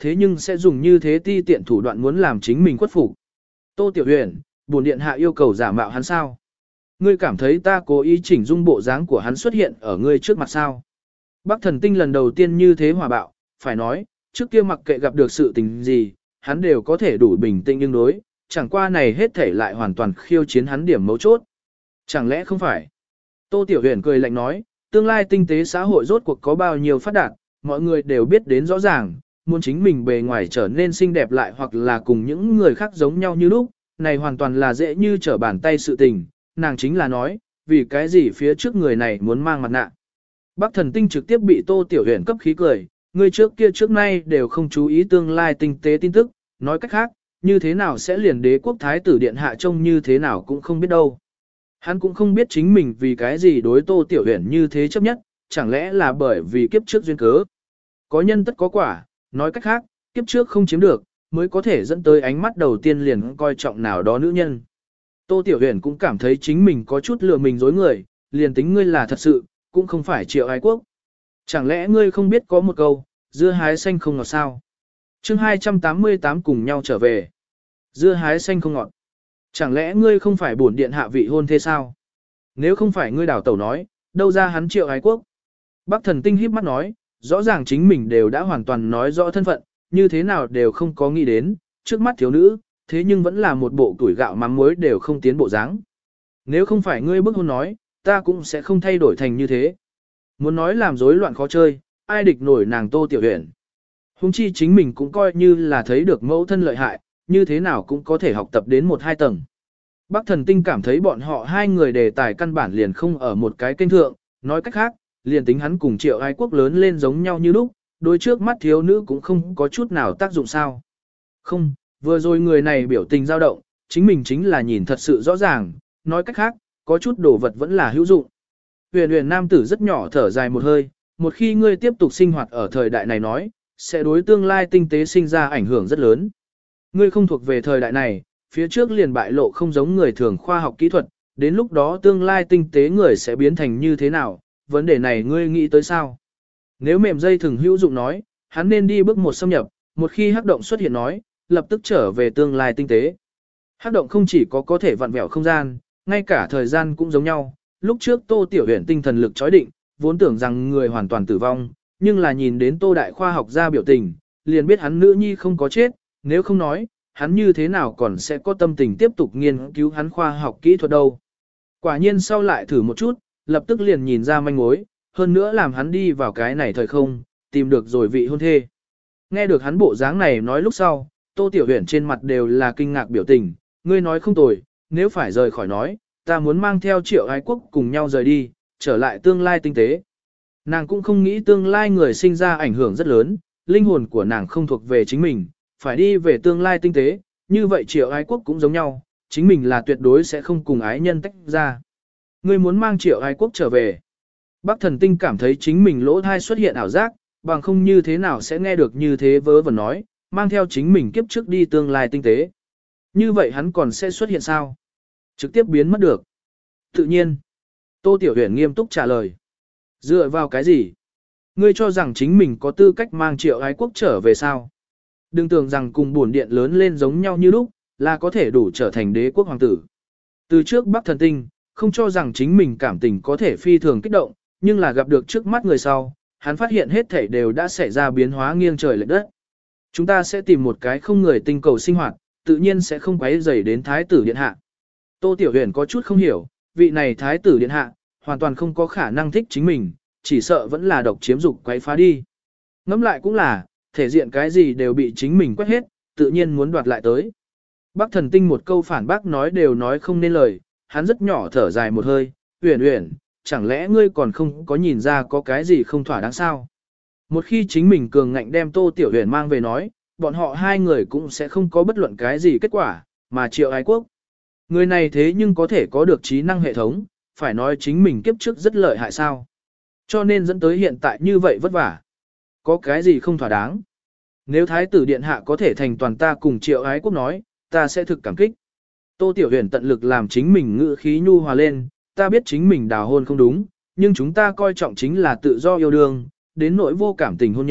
thế nhưng sẽ dùng như thế ti tiện thủ đoạn muốn làm chính mình khuất phục. Tô Tiểu Huyền, bổn điện hạ yêu cầu giả mạo hắn sao? Ngươi cảm thấy ta cố ý chỉnh dung bộ dáng của hắn xuất hiện ở ngươi trước mặt sao? Bắc Thần Tinh lần đầu tiên như thế hòa bạo, phải nói, trước kia mặc kệ gặp được sự tình gì, hắn đều có thể đủ bình tĩnh nhưng đối, chẳng qua này hết thể lại hoàn toàn khiêu chiến hắn điểm mấu chốt. Chẳng lẽ không phải? Tô Tiểu Huyền cười lạnh nói, tương lai tinh tế xã hội rốt cuộc có bao nhiêu phát đạt, mọi người đều biết đến rõ ràng, muốn chính mình bề ngoài trở nên xinh đẹp lại hoặc là cùng những người khác giống nhau như lúc, này hoàn toàn là dễ như trở bàn tay sự tình, nàng chính là nói, vì cái gì phía trước người này muốn mang mặt nạ. Bắc Thần Tinh trực tiếp bị Tô Tiểu Huyền cấp khí cười, người trước kia trước nay đều không chú ý tương lai tinh tế tin tức, nói cách khác, như thế nào sẽ liền đế quốc thái tử điện hạ trông như thế nào cũng không biết đâu. Hắn cũng không biết chính mình vì cái gì đối Tô Tiểu Huyền như thế chấp nhất, chẳng lẽ là bởi vì kiếp trước duyên cớ. Có nhân tất có quả, nói cách khác, kiếp trước không chiếm được, mới có thể dẫn tới ánh mắt đầu tiên liền coi trọng nào đó nữ nhân. Tô Tiểu Huyền cũng cảm thấy chính mình có chút lừa mình dối người, liền tính ngươi là thật sự, cũng không phải Triệu Ái Quốc. Chẳng lẽ ngươi không biết có một câu, dưa hái xanh không ngọt sao? chương hai trăm tám mươi tám cùng nhau trở về. Dưa hái xanh không ngọt. Chẳng lẽ ngươi không phải bổn điện hạ vị hôn thế sao? Nếu không phải ngươi đảo tẩu nói, đâu ra hắn Triệu Ái Quốc? Bắc Thần Tinh híp mắt nói, rõ ràng chính mình đều đã hoàn toàn nói rõ thân phận, như thế nào đều không có nghĩ đến, trước mắt thiếu nữ, thế nhưng vẫn là một bộ tuổi gạo mắm muối đều không tiến bộ dáng. Nếu không phải ngươi bức hôn nói, ta cũng sẽ không thay đổi thành như thế. Muốn nói làm rối loạn khó chơi, ai địch nổi nàng Tô Tiểu Huyền. Hùng chi chính mình cũng coi như là thấy được mẫu thân lợi hại, như thế nào cũng có thể học tập đến một hai tầng. Bắc Thần Tinh cảm thấy bọn họ hai người đề tài căn bản liền không ở một cái kênh thượng, nói cách khác, liền tính hắn cùng Triệu Ái Quốc lớn lên giống nhau như lúc, đôi trước mắt thiếu nữ cũng không có chút nào tác dụng sao. Không, vừa rồi người này biểu tình dao động, chính mình chính là nhìn thật sự rõ ràng, nói cách khác, có chút đồ vật vẫn là hữu dụng. Huyền huyền nam tử rất nhỏ thở dài một hơi, một khi ngươi tiếp tục sinh hoạt ở thời đại này nói, sẽ đối tương lai tinh tế sinh ra ảnh hưởng rất lớn. Ngươi không thuộc về thời đại này, phía trước liền bại lộ không giống người thường khoa học kỹ thuật, đến lúc đó tương lai tinh tế người sẽ biến thành như thế nào, vấn đề này ngươi nghĩ tới sao? Nếu mềm dây thừng hữu dụng nói, hắn nên đi bước một xâm nhập, một khi hắc động xuất hiện nói, lập tức trở về tương lai tinh tế. Hắc động không chỉ có có thể vặn vẹo không gian, ngay cả thời gian cũng giống nhau. Lúc trước Tô Tiểu Huyền tinh thần lực chói định, vốn tưởng rằng người hoàn toàn tử vong, nhưng là nhìn đến Tô Đại khoa học gia biểu tình, liền biết hắn nữ nhi không có chết, nếu không nói, hắn như thế nào còn sẽ có tâm tình tiếp tục nghiên cứu hắn khoa học kỹ thuật đâu. Quả nhiên sau lại thử một chút, lập tức liền nhìn ra manh mối, hơn nữa làm hắn đi vào cái này thời không, tìm được rồi vị hôn thê. Nghe được hắn bộ dáng này nói lúc sau, Tô Tiểu Huyền trên mặt đều là kinh ngạc biểu tình, ngươi nói không tồi, nếu phải rời khỏi nói, ta muốn mang theo Triệu Ái Quốc cùng nhau rời đi, trở lại tương lai tinh tế. Nàng cũng không nghĩ tương lai người sinh ra ảnh hưởng rất lớn, linh hồn của nàng không thuộc về chính mình, phải đi về tương lai tinh tế, như vậy Triệu Ái Quốc cũng giống nhau, chính mình là tuyệt đối sẽ không cùng ái nhân tách ra. Ngươi muốn mang Triệu Ái Quốc trở về. Bắc Thần Tinh cảm thấy chính mình lỗ thai xuất hiện ảo giác, bằng không như thế nào sẽ nghe được như thế vớ vẩn nói, mang theo chính mình kiếp trước đi tương lai tinh tế. Như vậy hắn còn sẽ xuất hiện sao? Trực tiếp biến mất được. Tự nhiên. Tô Tiểu Huyền nghiêm túc trả lời. Dựa vào cái gì? Ngươi cho rằng chính mình có tư cách mang Triệu Ái Quốc trở về sao? Đừng tưởng rằng cùng bổn điện lớn lên giống nhau như lúc, là có thể đủ trở thành đế quốc hoàng tử. Từ trước Bắc Thần Tinh, không cho rằng chính mình cảm tình có thể phi thường kích động, nhưng là gặp được trước mắt người sau, hắn phát hiện hết thảy đều đã xảy ra biến hóa nghiêng trời lệch đất. Chúng ta sẽ tìm một cái không người tinh cầu sinh hoạt, tự nhiên sẽ không quấy rầy đến Thái tử Điện Hạ. Tô Tiểu Huyền có chút không hiểu, vị này Thái tử Điện Hạ, hoàn toàn không có khả năng thích chính mình, chỉ sợ vẫn là độc chiếm dục quấy phá đi. Ngẫm lại cũng là, thể diện cái gì đều bị chính mình quét hết, tự nhiên muốn đoạt lại tới. Bắc Thần Tinh một câu phản bác nói đều nói không nên lời, hắn rất nhỏ thở dài một hơi, Uyển Uyển, chẳng lẽ ngươi còn không có nhìn ra có cái gì không thỏa đáng sao? Một khi chính mình cường ngạnh đem Tô Tiểu Huyền mang về nói, bọn họ hai người cũng sẽ không có bất luận cái gì kết quả, mà Triệu Ái Quốc. Người này thế nhưng có thể có được trí năng hệ thống, phải nói chính mình kiếp trước rất lợi hại sao. Cho nên dẫn tới hiện tại như vậy vất vả. Có cái gì không thỏa đáng? Nếu Thái tử Điện Hạ có thể thành toàn ta cùng Triệu Ái Quốc nói, ta sẽ thực cảm kích. Tô Tiểu Huyền tận lực làm chính mình ngữ khí nhu hòa lên, ta biết chính mình đào hôn không đúng, nhưng chúng ta coi trọng chính là tự do yêu đương, đến nỗi vô cảm tình hôn nhân,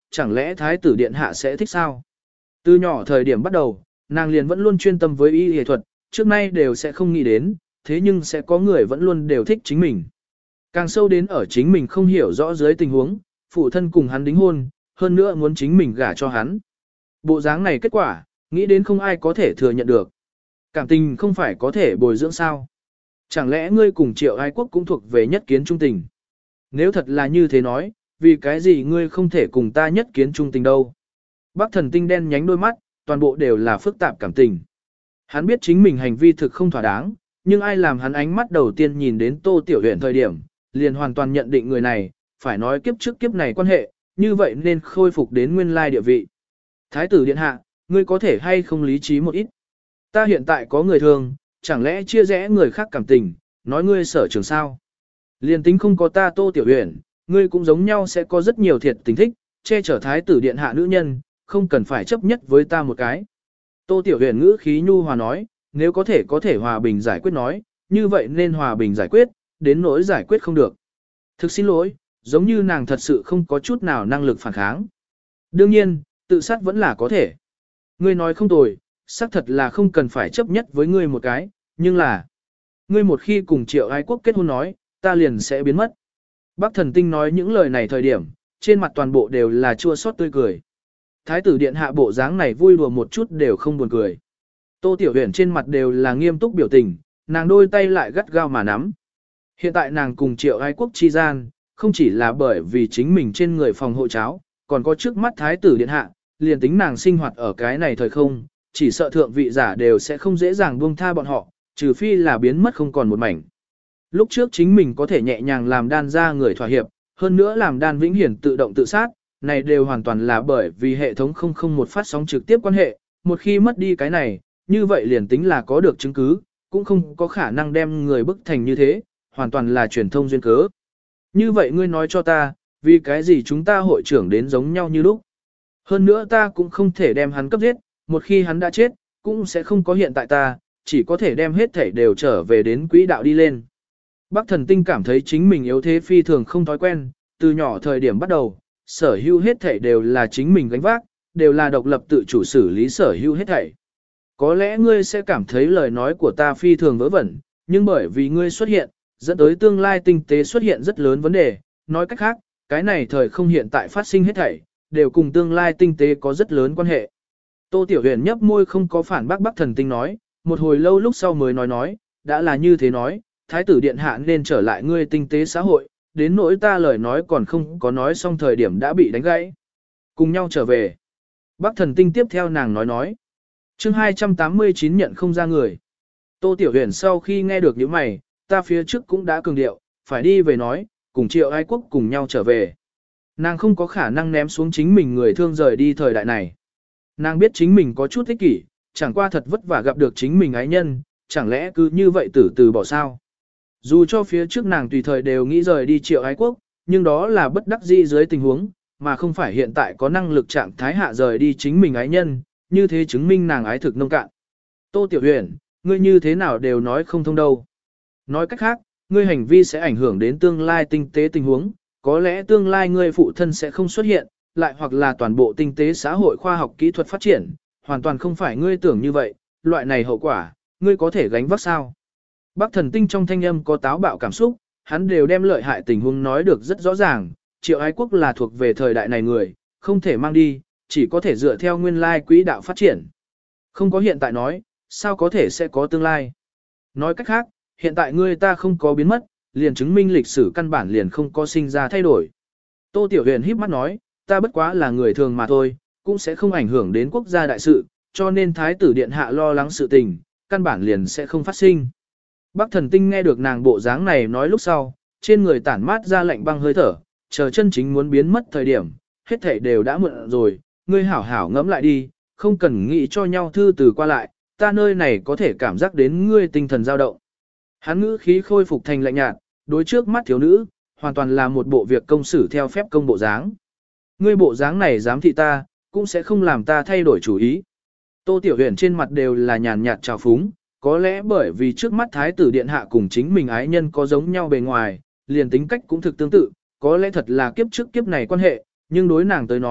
chẳng lẽ thái tử điện hạ sẽ thích sao? Từ nhỏ thời điểm bắt đầu, nàng liền vẫn luôn chuyên tâm với y y thuật, trước nay đều sẽ không nghĩ đến, thế nhưng sẽ có người vẫn luôn đều thích chính mình. Càng sâu đến ở chính mình không hiểu rõ dưới tình huống, phụ thân cùng hắn đính hôn, hơn nữa muốn chính mình gả cho hắn. Bộ dáng này kết quả, nghĩ đến không ai có thể thừa nhận được. Cảm tình không phải có thể bồi dưỡng sao? Chẳng lẽ ngươi cùng Triệu Ái Quốc cũng thuộc về nhất kiến trung tình? Nếu thật là như thế nói, vì cái gì ngươi không thể cùng ta nhất kiến trung tình đâu? Bác thần tinh đen nhánh đôi mắt, toàn bộ đều là phức tạp cảm tình. Hắn biết chính mình hành vi thực không thỏa đáng, nhưng ai làm hắn ánh mắt đầu tiên nhìn đến Tô Tiểu Huyền thời điểm, liền hoàn toàn nhận định người này, phải nói kiếp trước kiếp này quan hệ, như vậy nên khôi phục đến nguyên lai địa vị. Thái tử điện hạ, ngươi có thể hay không lý trí một ít? Ta hiện tại có người thường, chẳng lẽ chia rẽ người khác cảm tình, nói ngươi sở trường sao? Liên tính không có ta Tô Tiểu Huyền, ngươi cũng giống nhau sẽ có rất nhiều thiệt tình thích, che chở thái tử điện hạ nữ nhân, không cần phải chấp nhất với ta một cái. Tô Tiểu Huyền ngữ khí nhu hòa nói, nếu có thể có thể hòa bình giải quyết nói, như vậy nên hòa bình giải quyết, đến nỗi giải quyết không được. Thực xin lỗi, giống như nàng thật sự không có chút nào năng lực phản kháng. Đương nhiên, tự sát vẫn là có thể. Ngươi nói không tồi, xác thật là không cần phải chấp nhất với ngươi một cái, nhưng là, ngươi một khi cùng Triệu Ái Quốc kết hôn nói, ta liền sẽ biến mất. Bác thần tinh nói những lời này thời điểm, trên mặt toàn bộ đều là chua xót tươi cười. Thái tử điện hạ bộ dáng này vui đùa một chút đều không buồn cười. Tô Tiểu Huyền trên mặt đều là nghiêm túc biểu tình, nàng đôi tay lại gắt gao mà nắm. Hiện tại nàng cùng Triệu Ái Quốc chi gian, không chỉ là bởi vì chính mình trên người phòng hộ cháo, còn có trước mắt thái tử điện hạ, liền tính nàng sinh hoạt ở cái này thời không, chỉ sợ thượng vị giả đều sẽ không dễ dàng buông tha bọn họ, trừ phi là biến mất không còn một mảnh. Lúc trước chính mình có thể nhẹ nhàng làm đan ra người thỏa hiệp, hơn nữa làm đan vĩnh hiển tự động tự sát, này đều hoàn toàn là bởi vì hệ thống không không một phát sóng trực tiếp quan hệ, một khi mất đi cái này, như vậy liền tính là có được chứng cứ, cũng không có khả năng đem người bức thành như thế, hoàn toàn là truyền thông duyên cớ. Như vậy ngươi nói cho ta, vì cái gì chúng ta hội trưởng đến giống nhau như lúc. Hơn nữa ta cũng không thể đem hắn cấp giết, một khi hắn đã chết, cũng sẽ không có hiện tại ta, chỉ có thể đem hết thể đều trở về đến quỹ đạo đi lên. Bác thần tinh cảm thấy chính mình yếu thế phi thường không thói quen, từ nhỏ thời điểm bắt đầu, sở hữu hết thể đều là chính mình gánh vác, đều là độc lập tự chủ xử lý sở hữu hết thảy. Có lẽ ngươi sẽ cảm thấy lời nói của ta phi thường vớ vẩn, nhưng bởi vì ngươi xuất hiện, dẫn tới tương lai tinh tế xuất hiện rất lớn vấn đề, nói cách khác, cái này thời không hiện tại phát sinh hết thảy, đều cùng tương lai tinh tế có rất lớn quan hệ. Tô Tiểu Huyền nhấp môi không có phản bác Bắc thần tinh nói, một hồi lâu lúc sau mới nói nói, đã là như thế nói, thái tử điện hạ nên trở lại ngươi tinh tế xã hội, đến nỗi ta lời nói còn không có nói xong thời điểm đã bị đánh gãy. Cùng nhau trở về. Bắc thần tinh tiếp theo nàng nói nói. chương hai trăm tám mươi chín nhận không ra người. Tô Tiểu Huyền sau khi nghe được những mày, ta phía trước cũng đã cường điệu, phải đi về nói, cùng Triệu Ái Quốc cùng nhau trở về. Nàng không có khả năng ném xuống chính mình người thương rời đi thời đại này. Nàng biết chính mình có chút ích kỷ, chẳng qua thật vất vả gặp được chính mình ái nhân, chẳng lẽ cứ như vậy từ từ bỏ sao. Dù cho phía trước nàng tùy thời đều nghĩ rời đi Triệu Ái Quốc, nhưng đó là bất đắc dĩ dưới tình huống, mà không phải hiện tại có năng lực trạng thái hạ rời đi chính mình ái nhân, như thế chứng minh nàng ái thực nông cạn. Tô Tiểu Huyền, ngươi như thế nào đều nói không thông đâu. Nói cách khác, ngươi hành vi sẽ ảnh hưởng đến tương lai tinh tế tình huống, có lẽ tương lai ngươi phụ thân sẽ không xuất hiện, lại hoặc là toàn bộ tinh tế xã hội khoa học kỹ thuật phát triển, hoàn toàn không phải ngươi tưởng như vậy, loại này hậu quả, ngươi có thể gánh vác sao. Bác thần tinh trong thanh âm có táo bạo cảm xúc, hắn đều đem lợi hại tình huống nói được rất rõ ràng, Triệu Ái Quốc là thuộc về thời đại này người, không thể mang đi, chỉ có thể dựa theo nguyên lai quỹ đạo phát triển. Không có hiện tại nói, sao có thể sẽ có tương lai. Nói cách khác, hiện tại ngươi ta không có biến mất, liền chứng minh lịch sử căn bản liền không có sinh ra thay đổi. Tô Tiểu Huyền híp mắt nói, ta bất quá là người thường mà thôi, cũng sẽ không ảnh hưởng đến quốc gia đại sự, cho nên Thái tử Điện Hạ lo lắng sự tình, căn bản liền sẽ không phát sinh. Bác thần tinh nghe được nàng bộ dáng này nói lúc sau, trên người tản mát ra lạnh băng hơi thở, chờ chân chính muốn biến mất thời điểm, hết thảy đều đã muộn rồi, ngươi hảo hảo ngẫm lại đi, không cần nghĩ cho nhau thư từ qua lại, ta nơi này có thể cảm giác đến ngươi tinh thần dao động. Hắn ngữ khí khôi phục thành lạnh nhạt, đối trước mắt thiếu nữ, hoàn toàn là một bộ việc công xử theo phép công bộ dáng. Ngươi bộ dáng này dám thị ta, cũng sẽ không làm ta thay đổi chủ ý. Tô Tiểu Huyền trên mặt đều là nhàn nhạt trào phúng, có lẽ bởi vì trước mắt Thái tử Điện Hạ cùng chính mình ái nhân có giống nhau bề ngoài, liền tính cách cũng thực tương tự, có lẽ thật là kiếp trước kiếp này quan hệ, nhưng đối nàng tới nói,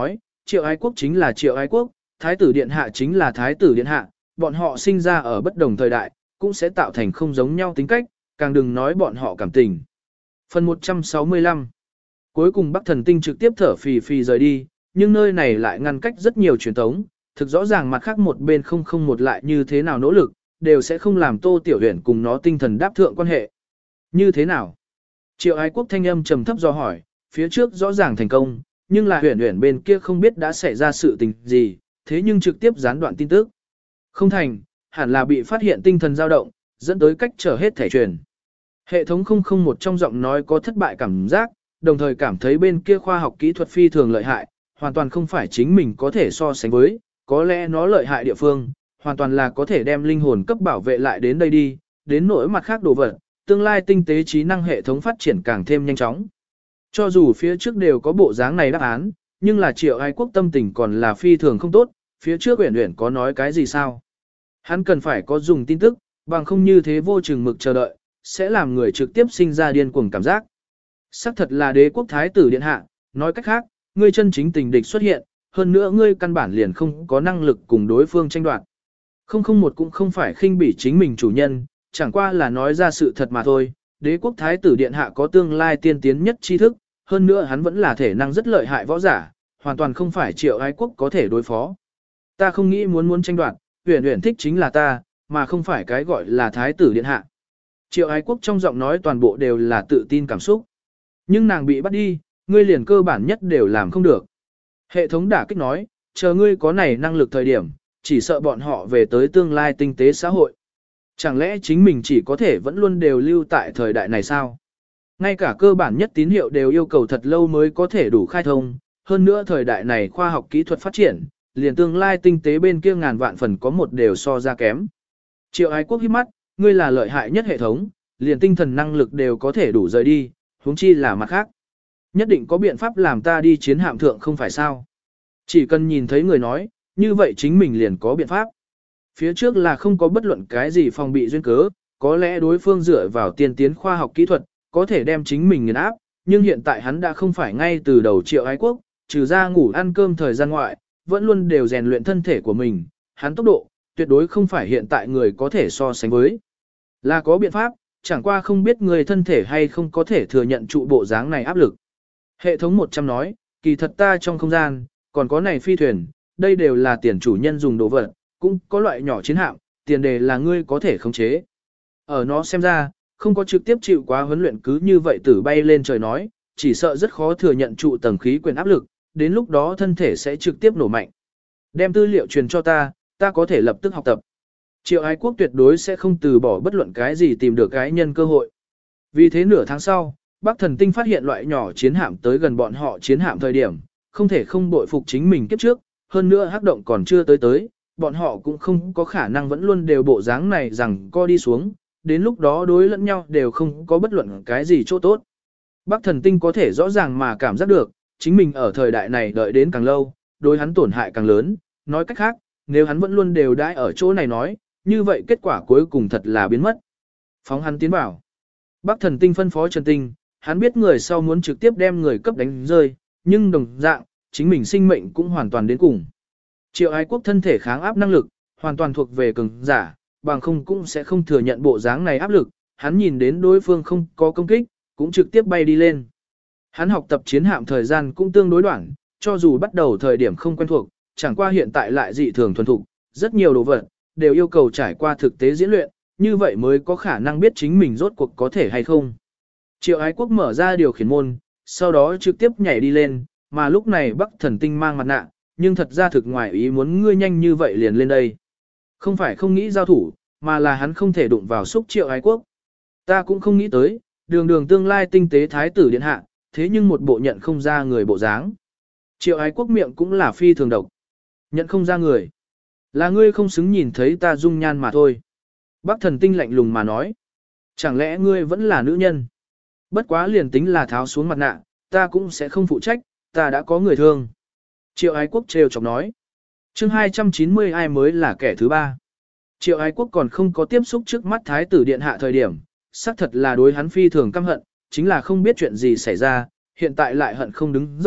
Triệu Ái Quốc chính là Triệu Ái Quốc, Thái tử Điện Hạ chính là Thái tử Điện Hạ, bọn họ sinh ra ở bất đồng thời đại, cũng sẽ tạo thành không giống nhau tính cách, càng đừng nói bọn họ cảm tình. Phần một trăm sáu mươi lăm. Cuối cùng Bắc Thần Tinh trực tiếp thở phì phì rời đi, nhưng nơi này lại ngăn cách rất nhiều truyền thống, thực rõ ràng mặt khác một bên không không một lại như thế nào nỗ lực, đều sẽ không làm Tô Tiểu Huyền cùng nó tinh thần đáp thượng quan hệ. Như thế nào? Triệu Ái Quốc thanh âm trầm thấp do hỏi, phía trước rõ ràng thành công, nhưng là Huyền Huyền bên kia không biết đã xảy ra sự tình gì, thế nhưng trực tiếp gián đoạn tin tức. Không thành, hẳn là bị phát hiện tinh thần dao động, dẫn tới cách trở hết thể truyền. Hệ thống không không một trong giọng nói có thất bại cảm giác, đồng thời cảm thấy bên kia khoa học kỹ thuật phi thường lợi hại, hoàn toàn không phải chính mình có thể so sánh với, có lẽ nó lợi hại địa phương, hoàn toàn là có thể đem linh hồn cấp bảo vệ lại đến đây đi, đến nỗi mặt khác đồ vật, tương lai tinh tế trí năng hệ thống phát triển càng thêm nhanh chóng. Cho dù phía trước đều có bộ dáng này đáp án, nhưng là Triệu Ái Quốc tâm tình còn là phi thường không tốt, phía trước Uyển Uyển có nói cái gì sao? Hắn cần phải có dùng tin tức, bằng không như thế vô chừng mực chờ đợi, sẽ làm người trực tiếp sinh ra điên cuồng cảm giác. Sắc thật là đế quốc thái tử điện hạ, nói cách khác, ngươi chân chính tình địch xuất hiện, hơn nữa ngươi căn bản liền không có năng lực cùng đối phương tranh đoạt. không không một cũng không phải khinh bỉ chính mình chủ nhân, chẳng qua là nói ra sự thật mà thôi, đế quốc thái tử điện hạ có tương lai tiên tiến nhất tri thức, hơn nữa hắn vẫn là thể năng rất lợi hại võ giả, hoàn toàn không phải Triệu Ái Quốc có thể đối phó. Ta không nghĩ muốn muốn tranh đoạt, Uyển Uyển thích chính là ta, mà không phải cái gọi là thái tử điện hạ. Triệu Ái Quốc trong giọng nói toàn bộ đều là tự tin cảm xúc. Nhưng nàng bị bắt đi, ngươi liền cơ bản nhất đều làm không được. Hệ thống đả kích nói, chờ ngươi có này năng lực thời điểm, chỉ sợ bọn họ về tới tương lai tinh tế xã hội. Chẳng lẽ chính mình chỉ có thể vẫn luôn đều lưu tại thời đại này sao? Ngay cả cơ bản nhất tín hiệu đều yêu cầu thật lâu mới có thể đủ khai thông, hơn nữa thời đại này khoa học kỹ thuật phát triển, liền tương lai tinh tế bên kia ngàn vạn phần có một đều so ra kém. Triệu Ái Quốc hít mắt, ngươi là lợi hại nhất hệ thống, liền tinh thần năng lực đều có thể đủ rời đi, huống chi là mặt khác. Nhất định có biện pháp làm ta đi chiến hạm thượng không phải sao. Chỉ cần nhìn thấy người nói, như vậy chính mình liền có biện pháp. Phía trước là không có bất luận cái gì phòng bị duyên cớ, có lẽ đối phương dựa vào tiên tiến khoa học kỹ thuật, có thể đem chính mình nghiền áp, nhưng hiện tại hắn đã không phải ngay từ đầu Triệu Ái Quốc, trừ ra ngủ ăn cơm thời gian ngoại, vẫn luôn đều rèn luyện thân thể của mình, hắn tốc độ, tuyệt đối không phải hiện tại người có thể so sánh với. Là có biện pháp, chẳng qua không biết người thân thể hay không có thể thừa nhận trụ bộ dáng này áp lực. Hệ thống một trăm nói, kỳ thật ta trong không gian, còn có này phi thuyền, đây đều là tiền chủ nhân dùng đồ vật, cũng có loại nhỏ chiến hạm, tiền đề là ngươi có thể khống chế. Ở nó xem ra, không có trực tiếp chịu quá huấn luyện cứ như vậy tử bay lên trời nói, chỉ sợ rất khó thừa nhận trụ tầng khí quyển áp lực, đến lúc đó thân thể sẽ trực tiếp nổ mạnh. Đem tư liệu truyền cho ta, ta có thể lập tức học tập. Triệu Ái Quốc tuyệt đối sẽ không từ bỏ bất luận cái gì tìm được cái nhân cơ hội. Vì thế nửa tháng sau, Bắc Thần Tinh phát hiện loại nhỏ chiến hạm tới gần bọn họ chiến hạm thời điểm, không thể không bội phục chính mình kiếp trước, hơn nữa hắc động còn chưa tới tới, bọn họ cũng không có khả năng vẫn luôn đều bộ dáng này rằng co đi xuống, đến lúc đó đối lẫn nhau đều không có bất luận cái gì chỗ tốt. Bắc Thần Tinh có thể rõ ràng mà cảm giác được, chính mình ở thời đại này đợi đến càng lâu, đối hắn tổn hại càng lớn, nói cách khác, nếu hắn vẫn luôn đều đãi ở chỗ này nói, như vậy kết quả cuối cùng thật là biến mất. Phóng hắn tiến vào. Bắc Thần Tinh phân phó Trần Tinh, hắn biết người sau muốn trực tiếp đem người cấp đánh rơi, nhưng đồng dạng, chính mình sinh mệnh cũng hoàn toàn đến cùng. Triệu Ái Quốc thân thể kháng áp năng lực, hoàn toàn thuộc về cường giả, bằng không cũng sẽ không thừa nhận bộ dáng này áp lực, hắn nhìn đến đối phương không có công kích, cũng trực tiếp bay đi lên. Hắn học tập chiến hạm thời gian cũng tương đối đoạn, cho dù bắt đầu thời điểm không quen thuộc, chẳng qua hiện tại lại dị thường thuần thục, rất nhiều đồ vật đều yêu cầu trải qua thực tế diễn luyện, như vậy mới có khả năng biết chính mình rốt cuộc có thể hay không. Triệu Ái Quốc mở ra điều khiển môn, sau đó trực tiếp nhảy đi lên, mà lúc này Bắc Thần Tinh mang mặt nạ, nhưng thật ra thực ngoài ý muốn ngươi nhanh như vậy liền lên đây. Không phải không nghĩ giao thủ, mà là hắn không thể đụng vào xúc Triệu Ái Quốc. Ta cũng không nghĩ tới, đường đường tương lai tinh tế thái tử điện hạ, thế nhưng một bộ nhận không ra người bộ dáng. Triệu Ái Quốc miệng cũng là phi thường độc. Nhận không ra người. Là ngươi không xứng nhìn thấy ta dung nhan mà thôi. Bắc Thần Tinh lạnh lùng mà nói. Chẳng lẽ ngươi vẫn là nữ nhân? Bất quá liền tính là tháo xuống mặt nạ, ta cũng sẽ không phụ trách, ta đã có người thương. Triệu Ái Quốc trêu chọc nói. chương hai trăm chín mươi ai mới là kẻ thứ ba. Triệu Ái Quốc còn không có tiếp xúc trước mắt thái tử điện hạ thời điểm, xác thật là đối hắn phi thường căm hận, chính là không biết chuyện gì xảy ra, hiện tại lại hận không đứng dậy,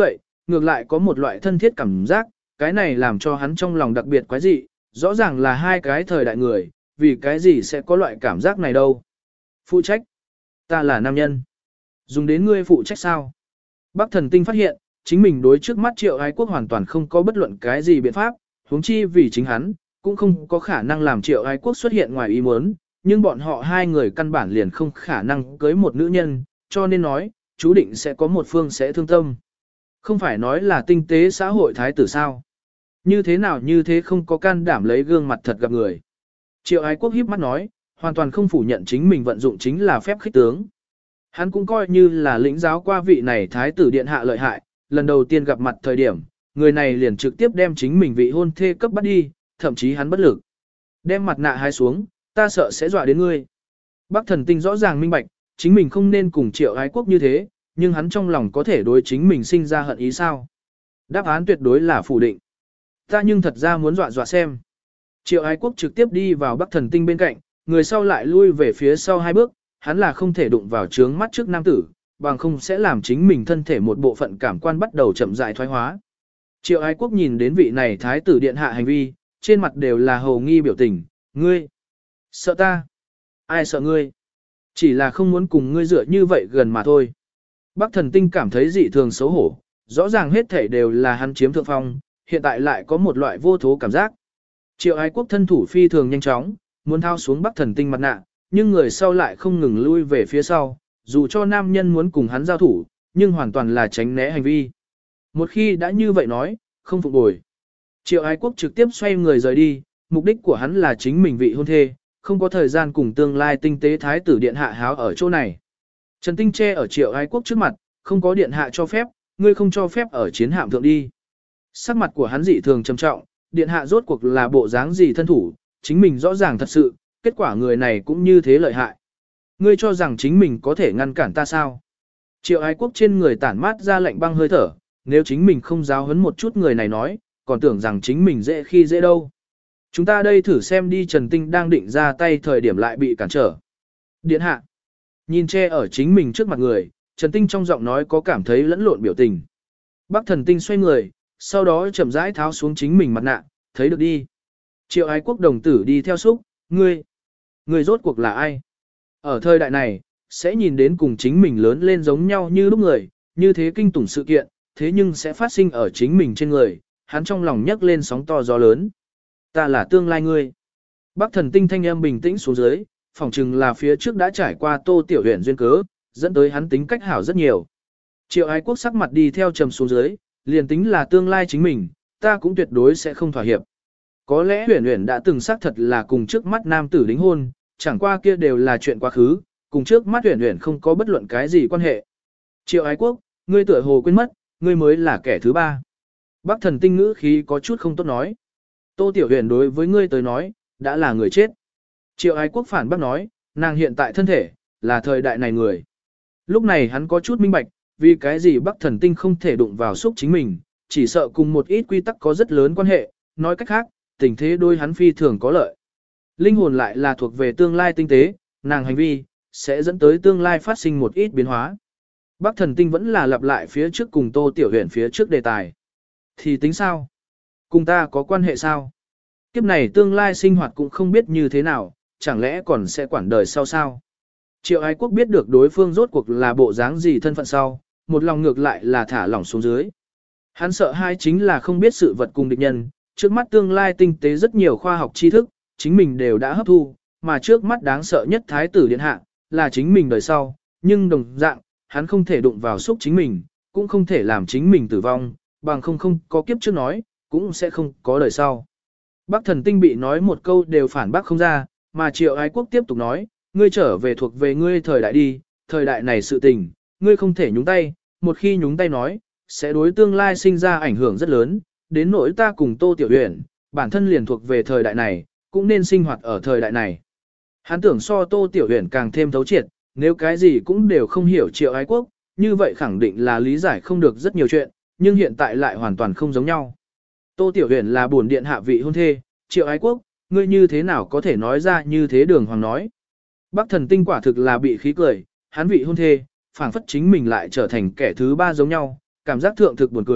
ngược lại có một loại thân thiết cảm giác, cái này làm cho hắn trong lòng đặc biệt quái dị, rõ ràng là hai cái thời đại người, vì cái gì sẽ có loại cảm giác này đâu. Phụ trách. Ta là nam nhân. Dùng đến ngươi phụ trách sao? Bắc thần tinh phát hiện, chính mình đối trước mắt Triệu Ái Quốc hoàn toàn không có bất luận cái gì biện pháp, huống chi vì chính hắn, cũng không có khả năng làm Triệu Ái Quốc xuất hiện ngoài ý muốn, nhưng bọn họ hai người căn bản liền không khả năng cưới một nữ nhân, cho nên nói, chú định sẽ có một phương sẽ thương tâm. Không phải nói là tinh tế xã hội thái tử sao? Như thế nào như thế không có can đảm lấy gương mặt thật gặp người. Triệu Ái Quốc híp mắt nói, hoàn toàn không phủ nhận chính mình vận dụng chính là phép khích tướng. Hắn cũng coi như là lĩnh giáo qua vị này thái tử điện hạ lợi hại, lần đầu tiên gặp mặt thời điểm, người này liền trực tiếp đem chính mình vị hôn thê cấp bắt đi, thậm chí hắn bất lực. Đem mặt nạ hai xuống, ta sợ sẽ dọa đến ngươi. Bắc thần tinh rõ ràng minh bạch, chính mình không nên cùng Triệu Ái Quốc như thế, nhưng hắn trong lòng có thể đối chính mình sinh ra hận ý sao? Đáp án tuyệt đối là phủ định. Ta nhưng thật ra muốn dọa dọa xem. Triệu Ái Quốc trực tiếp đi vào Bắc thần tinh bên cạnh, người sau lại lui về phía sau hai bước, hắn là không thể đụng vào trướng mắt trước nam tử, bằng không sẽ làm chính mình thân thể một bộ phận cảm quan bắt đầu chậm rãi thoái hóa. Triệu Ái Quốc nhìn đến vị này thái tử điện hạ hành vi, trên mặt đều là hầu nghi biểu tình, ngươi, sợ ta, ai sợ ngươi, chỉ là không muốn cùng ngươi dựa như vậy gần mà thôi. Bắc thần tinh cảm thấy dị thường xấu hổ, rõ ràng hết thể đều là hắn chiếm thượng phong, hiện tại lại có một loại vô thố cảm giác. Triệu Ái Quốc thân thủ phi thường nhanh chóng, muốn thao xuống Bắc thần tinh mặt nạ, nhưng người sau lại không ngừng lui về phía sau, dù cho nam nhân muốn cùng hắn giao thủ, nhưng hoàn toàn là tránh né hành vi. Một khi đã như vậy nói, không phục bồi. Triệu Ái Quốc trực tiếp xoay người rời đi, mục đích của hắn là chính mình vị hôn thê, không có thời gian cùng tương lai tinh tế thái tử điện hạ háo ở chỗ này. Trần Tinh che ở Triệu Ái Quốc trước mặt, không có điện hạ cho phép, ngươi không cho phép ở chiến hạm thượng đi. Sắc mặt của hắn dị thường trầm trọng, điện hạ rốt cuộc là bộ dáng gì thân thủ, chính mình rõ ràng thật sự, kết quả người này cũng như thế lợi hại. Ngươi cho rằng chính mình có thể ngăn cản ta sao? Triệu Ái Quốc trên người tản mát ra lạnh băng hơi thở, nếu chính mình không giáo huấn một chút người này nói, còn tưởng rằng chính mình dễ khi dễ đâu. Chúng ta đây thử xem đi. Trần Tinh đang định ra tay thời điểm lại bị cản trở. Điện hạ. Nhìn che ở chính mình trước mặt người, Trần Tinh trong giọng nói có cảm thấy lẫn lộn biểu tình. Bắc thần tinh xoay người, sau đó chậm rãi tháo xuống chính mình mặt nạ, thấy được đi. Triệu Ái Quốc đồng tử đi theo xúc, ngươi. Ngươi rốt cuộc là ai? Ở thời đại này, sẽ nhìn đến cùng chính mình lớn lên giống nhau như lúc người, như thế kinh tủng sự kiện, thế nhưng sẽ phát sinh ở chính mình trên người, hắn trong lòng nhấc lên sóng to gió lớn. Ta là tương lai ngươi. Bắc thần tinh thanh âm bình tĩnh xuống dưới, phỏng chừng là phía trước đã trải qua Tô Tiểu Huyền duyên cớ, dẫn tới hắn tính cách hảo rất nhiều. Triệu Ái Quốc sắc mặt đi theo trầm xuống dưới, liền tính là tương lai chính mình, ta cũng tuyệt đối sẽ không thỏa hiệp. Có lẽ Huyền Huyền đã từng xác thật là cùng trước mắt nam tử đính hôn, chẳng qua kia đều là chuyện quá khứ, cùng trước mắt Huyền Huyền không có bất luận cái gì quan hệ. Triệu Ái Quốc, ngươi tựa hồ quên mất, ngươi mới là kẻ thứ ba. Bắc thần tinh ngữ khí có chút không tốt nói. Tô Tiểu Huyền đối với ngươi tới nói, đã là người chết. Triệu Ái Quốc phản bác nói, nàng hiện tại thân thể, là thời đại này người. Lúc này hắn có chút minh bạch, vì cái gì Bắc thần tinh không thể đụng vào xúc chính mình, chỉ sợ cùng một ít quy tắc có rất lớn quan hệ, nói cách khác, tình thế đôi hắn phi thường có lợi. Linh hồn lại là thuộc về tương lai tinh tế, nàng hành vi, sẽ dẫn tới tương lai phát sinh một ít biến hóa. Bắc thần tinh vẫn là lặp lại phía trước cùng Tô Tiểu Huyền phía trước đề tài. Thì tính sao? Cùng ta có quan hệ sao? Kiếp này tương lai sinh hoạt cũng không biết như thế nào, chẳng lẽ còn sẽ quản đời sau sao? Triệu Ái Quốc biết được đối phương rốt cuộc là bộ dáng gì thân phận sau, một lòng ngược lại là thả lỏng xuống dưới. Hắn sợ hai chính là không biết sự vật cùng địch nhân, trước mắt tương lai tinh tế rất nhiều khoa học tri thức, chính mình đều đã hấp thu, mà trước mắt đáng sợ nhất thái tử điện hạ, là chính mình đời sau, nhưng đồng dạng, hắn không thể đụng vào xúc chính mình, cũng không thể làm chính mình tử vong, bằng không không có kiếp trước nói, cũng sẽ không có đời sau. Bắc thần tinh bị nói một câu đều phản bác không ra, mà Triệu Ái Quốc tiếp tục nói, ngươi trở về thuộc về ngươi thời đại đi, thời đại này sự tình, ngươi không thể nhúng tay, một khi nhúng tay nói, sẽ đối tương lai sinh ra ảnh hưởng rất lớn, đến nỗi ta cùng Tô Tiểu Huyền, bản thân liền thuộc về thời đại này, cũng nên sinh hoạt ở thời đại này. Hắn tưởng so Tô Tiểu Huyền càng thêm thấu triệt, nếu cái gì cũng đều không hiểu Triệu Ái Quốc, như vậy khẳng định là lý giải không được rất nhiều chuyện, nhưng hiện tại lại hoàn toàn không giống nhau. Tô Tiểu Huyền là bổn điện hạ vị hôn thê, Triệu Ái Quốc, ngươi như thế nào có thể nói ra như thế đường hoàng nói. Bắc thần tinh quả thực là bị khí cười, hắn vị hôn thê, phảng phất chính mình lại trở thành kẻ thứ ba giống nhau, cảm giác thượng thực buồn cười,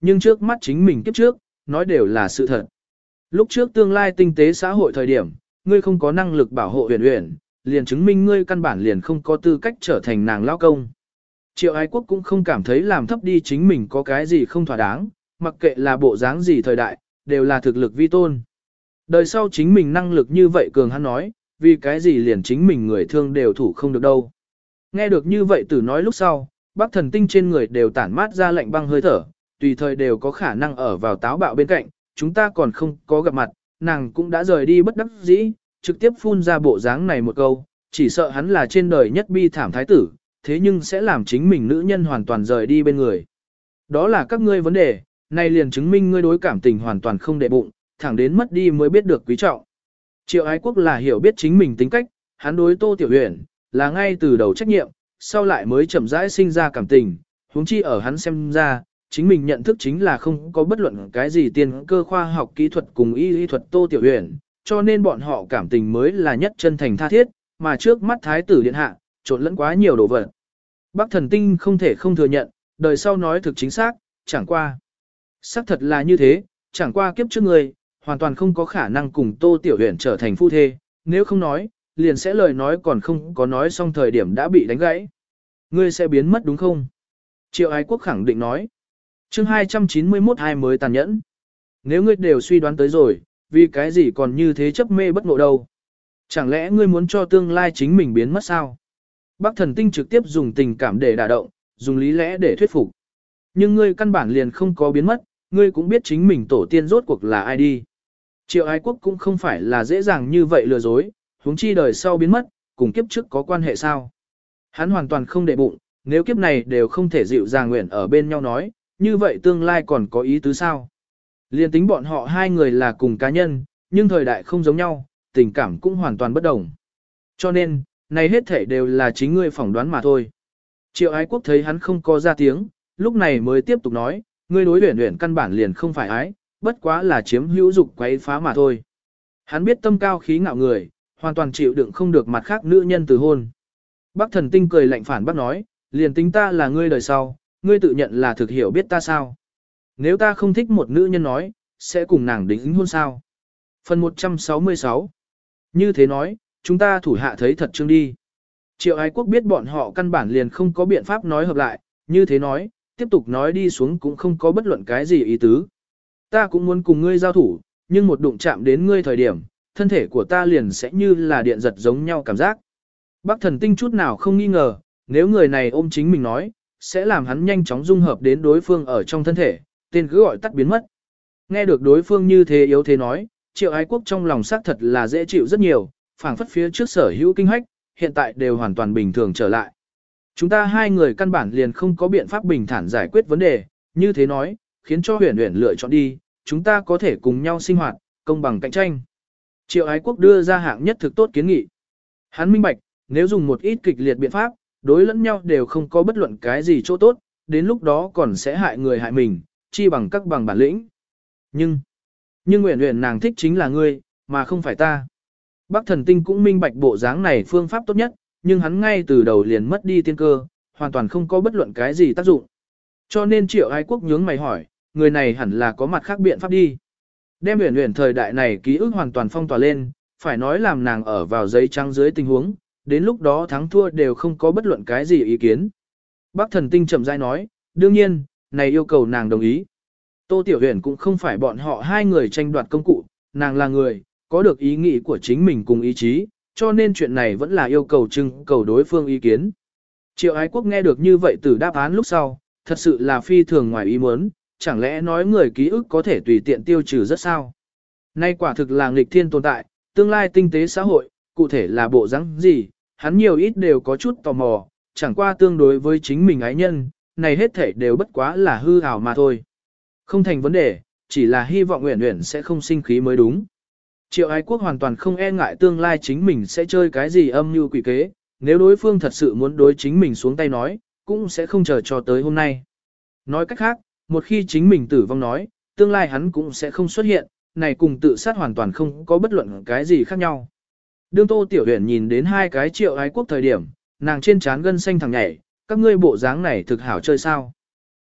nhưng trước mắt chính mình kiếp trước, nói đều là sự thật. Lúc trước tương lai tinh tế xã hội thời điểm, ngươi không có năng lực bảo hộ huyền huyền, liền chứng minh ngươi căn bản liền không có tư cách trở thành nàng lao công. Triệu Ái Quốc cũng không cảm thấy làm thấp đi chính mình có cái gì không thỏa đáng, mặc kệ là bộ dáng gì thời đại, đều là thực lực vi tôn. Đời sau chính mình năng lực như vậy cường hắn nói, vì cái gì liền chính mình người thương đều thủ không được đâu. Nghe được như vậy tử nói lúc sau, bác thần tinh trên người đều tản mát ra lạnh băng hơi thở, tùy thời đều có khả năng ở vào táo bạo bên cạnh, chúng ta còn không có gặp mặt, nàng cũng đã rời đi bất đắc dĩ, trực tiếp phun ra bộ dáng này một câu, chỉ sợ hắn là trên đời nhất bi thảm thái tử, thế nhưng sẽ làm chính mình nữ nhân hoàn toàn rời đi bên người. Đó là các ngươi vấn đề, này liền chứng minh ngươi đối cảm tình hoàn toàn không để bụng, thẳng đến mất đi mới biết được quý trọng. Triệu Ái Quốc là hiểu biết chính mình tính cách, hắn đối Tô Tiểu Huyền là ngay từ đầu trách nhiệm, sau lại mới chậm rãi sinh ra cảm tình, huống chi ở hắn xem ra, chính mình nhận thức chính là không có bất luận cái gì tiên cơ khoa học kỹ thuật cùng y y thuật Tô Tiểu Huyền, cho nên bọn họ cảm tình mới là nhất chân thành tha thiết, mà trước mắt thái tử điện hạ, trộn lẫn quá nhiều đồ vật. Bác thần tinh không thể không thừa nhận, đời sau nói thực chính xác, chẳng qua. Xác thật là như thế, chẳng qua kiếp trước người, hoàn toàn không có khả năng cùng Tô Tiểu Huyền trở thành phu thê, nếu không nói, liền sẽ lời nói còn không có nói xong thời điểm đã bị đánh gãy. Ngươi sẽ biến mất đúng không? Triệu Ái Quốc khẳng định nói. Chương hai trăm chín mươi mốt hai mới tàn nhẫn. Nếu ngươi đều suy đoán tới rồi, vì cái gì còn như thế chấp mê bất ngộ đâu? Chẳng lẽ ngươi muốn cho tương lai chính mình biến mất sao? Bác thần tinh trực tiếp dùng tình cảm để đả động, dùng lý lẽ để thuyết phục. Nhưng ngươi căn bản liền không có biến mất, ngươi cũng biết chính mình tổ tiên rốt cuộc là ai đi. Triệu Ái Quốc cũng không phải là dễ dàng như vậy lừa dối, huống chi đời sau biến mất, cùng kiếp trước có quan hệ sao. Hắn hoàn toàn không để bụng, nếu kiếp này đều không thể dịu dàng nguyện ở bên nhau nói, như vậy tương lai còn có ý tứ sao. Liên tính bọn họ hai người là cùng cá nhân, nhưng thời đại không giống nhau, tình cảm cũng hoàn toàn bất đồng. Cho nên, này hết thể đều là chính ngươi phỏng đoán mà thôi. Triệu Ái Quốc thấy hắn không có ra tiếng, lúc này mới tiếp tục nói, ngươi đối Uyển Uyển căn bản liền không phải ái, bất quá là chiếm hữu dục quấy phá mà thôi. Hắn biết tâm cao khí ngạo người, hoàn toàn chịu đựng không được mặt khác nữ nhân từ hôn. Bác thần tinh cười lạnh phản bác nói, liền tính ta là ngươi đời sau, ngươi tự nhận là thực hiểu biết ta sao. Nếu ta không thích một nữ nhân nói, sẽ cùng nàng đính hôn sao. Phần một trăm sáu mươi sáu. Như thế nói, chúng ta thủ hạ thấy thật chương đi. Triệu Ái Quốc biết bọn họ căn bản liền không có biện pháp nói hợp lại, như thế nói, tiếp tục nói đi xuống cũng không có bất luận cái gì ý tứ. Ta cũng muốn cùng ngươi giao thủ, nhưng một đụng chạm đến ngươi thời điểm, thân thể của ta liền sẽ như là điện giật giống nhau cảm giác. Bác thần tinh chút nào không nghi ngờ, nếu người này ôm chính mình nói, sẽ làm hắn nhanh chóng dung hợp đến đối phương ở trong thân thể, tên cứ gọi tắt biến mất. Nghe được đối phương như thế yếu thế nói, Triệu Ái Quốc trong lòng xác thật là dễ chịu rất nhiều, phảng phất phía trước sở hữu kinh hách, hiện tại đều hoàn toàn bình thường trở lại. Chúng ta hai người căn bản liền không có biện pháp bình thản giải quyết vấn đề, như thế nói, khiến cho Huyền Huyền lựa chọn đi, chúng ta có thể cùng nhau sinh hoạt, công bằng cạnh tranh. Triệu Ái Quốc đưa ra hạng nhất thực tốt kiến nghị. Hắn minh bạch, nếu dùng một ít kịch liệt biện pháp, đối lẫn nhau đều không có bất luận cái gì chỗ tốt, đến lúc đó còn sẽ hại người hại mình, chi bằng các bằng bản lĩnh. Nhưng, nhưng Uyển Uyển nàng thích chính là ngươi, mà không phải ta. Bác thần tinh cũng minh bạch bộ dáng này phương pháp tốt nhất, nhưng hắn ngay từ đầu liền mất đi tiên cơ, hoàn toàn không có bất luận cái gì tác dụng. Cho nên Triệu Ái Quốc nhướng mày hỏi, người này hẳn là có mặt khác biện pháp đi. Đem Uyển Uyển thời đại này ký ức hoàn toàn phong tỏa lên, phải nói làm nàng ở vào giấy trắng dưới tình huống, đến lúc đó thắng thua đều không có bất luận cái gì ý kiến. Bác thần tinh chậm rãi nói, đương nhiên, này yêu cầu nàng đồng ý. Tô Tiểu Huyền cũng không phải bọn họ hai người tranh đoạt công cụ, nàng là người, có được ý nghĩ của chính mình cùng ý chí, cho nên chuyện này vẫn là yêu cầu trưng cầu đối phương ý kiến. Triệu Ái Quốc nghe được như vậy từ đáp án lúc sau, thật sự là phi thường ngoài ý muốn, chẳng lẽ nói người ký ức có thể tùy tiện tiêu trừ rất sao? Nay quả thực là nghịch thiên tồn tại, tương lai tinh tế xã hội, cụ thể là bộ rắn gì, hắn nhiều ít đều có chút tò mò, chẳng qua tương đối với chính mình ái nhân, này hết thể đều bất quá là hư ảo mà thôi. Không thành vấn đề, chỉ là hy vọng Uyển Uyển sẽ không sinh khí mới đúng. Triệu Ái Quốc hoàn toàn không e ngại tương lai chính mình sẽ chơi cái gì âm mưu quỷ kế, nếu đối phương thật sự muốn đối chính mình xuống tay nói, cũng sẽ không chờ cho tới hôm nay. Nói cách khác, một khi chính mình tử vong nói, tương lai hắn cũng sẽ không xuất hiện, này cùng tự sát hoàn toàn không có bất luận cái gì khác nhau. Đương Tô Tiểu Huyền nhìn đến hai cái Triệu Ái Quốc thời điểm, nàng trên trán gân xanh thẳng nhảy, các ngươi bộ dáng này thực hảo chơi sao.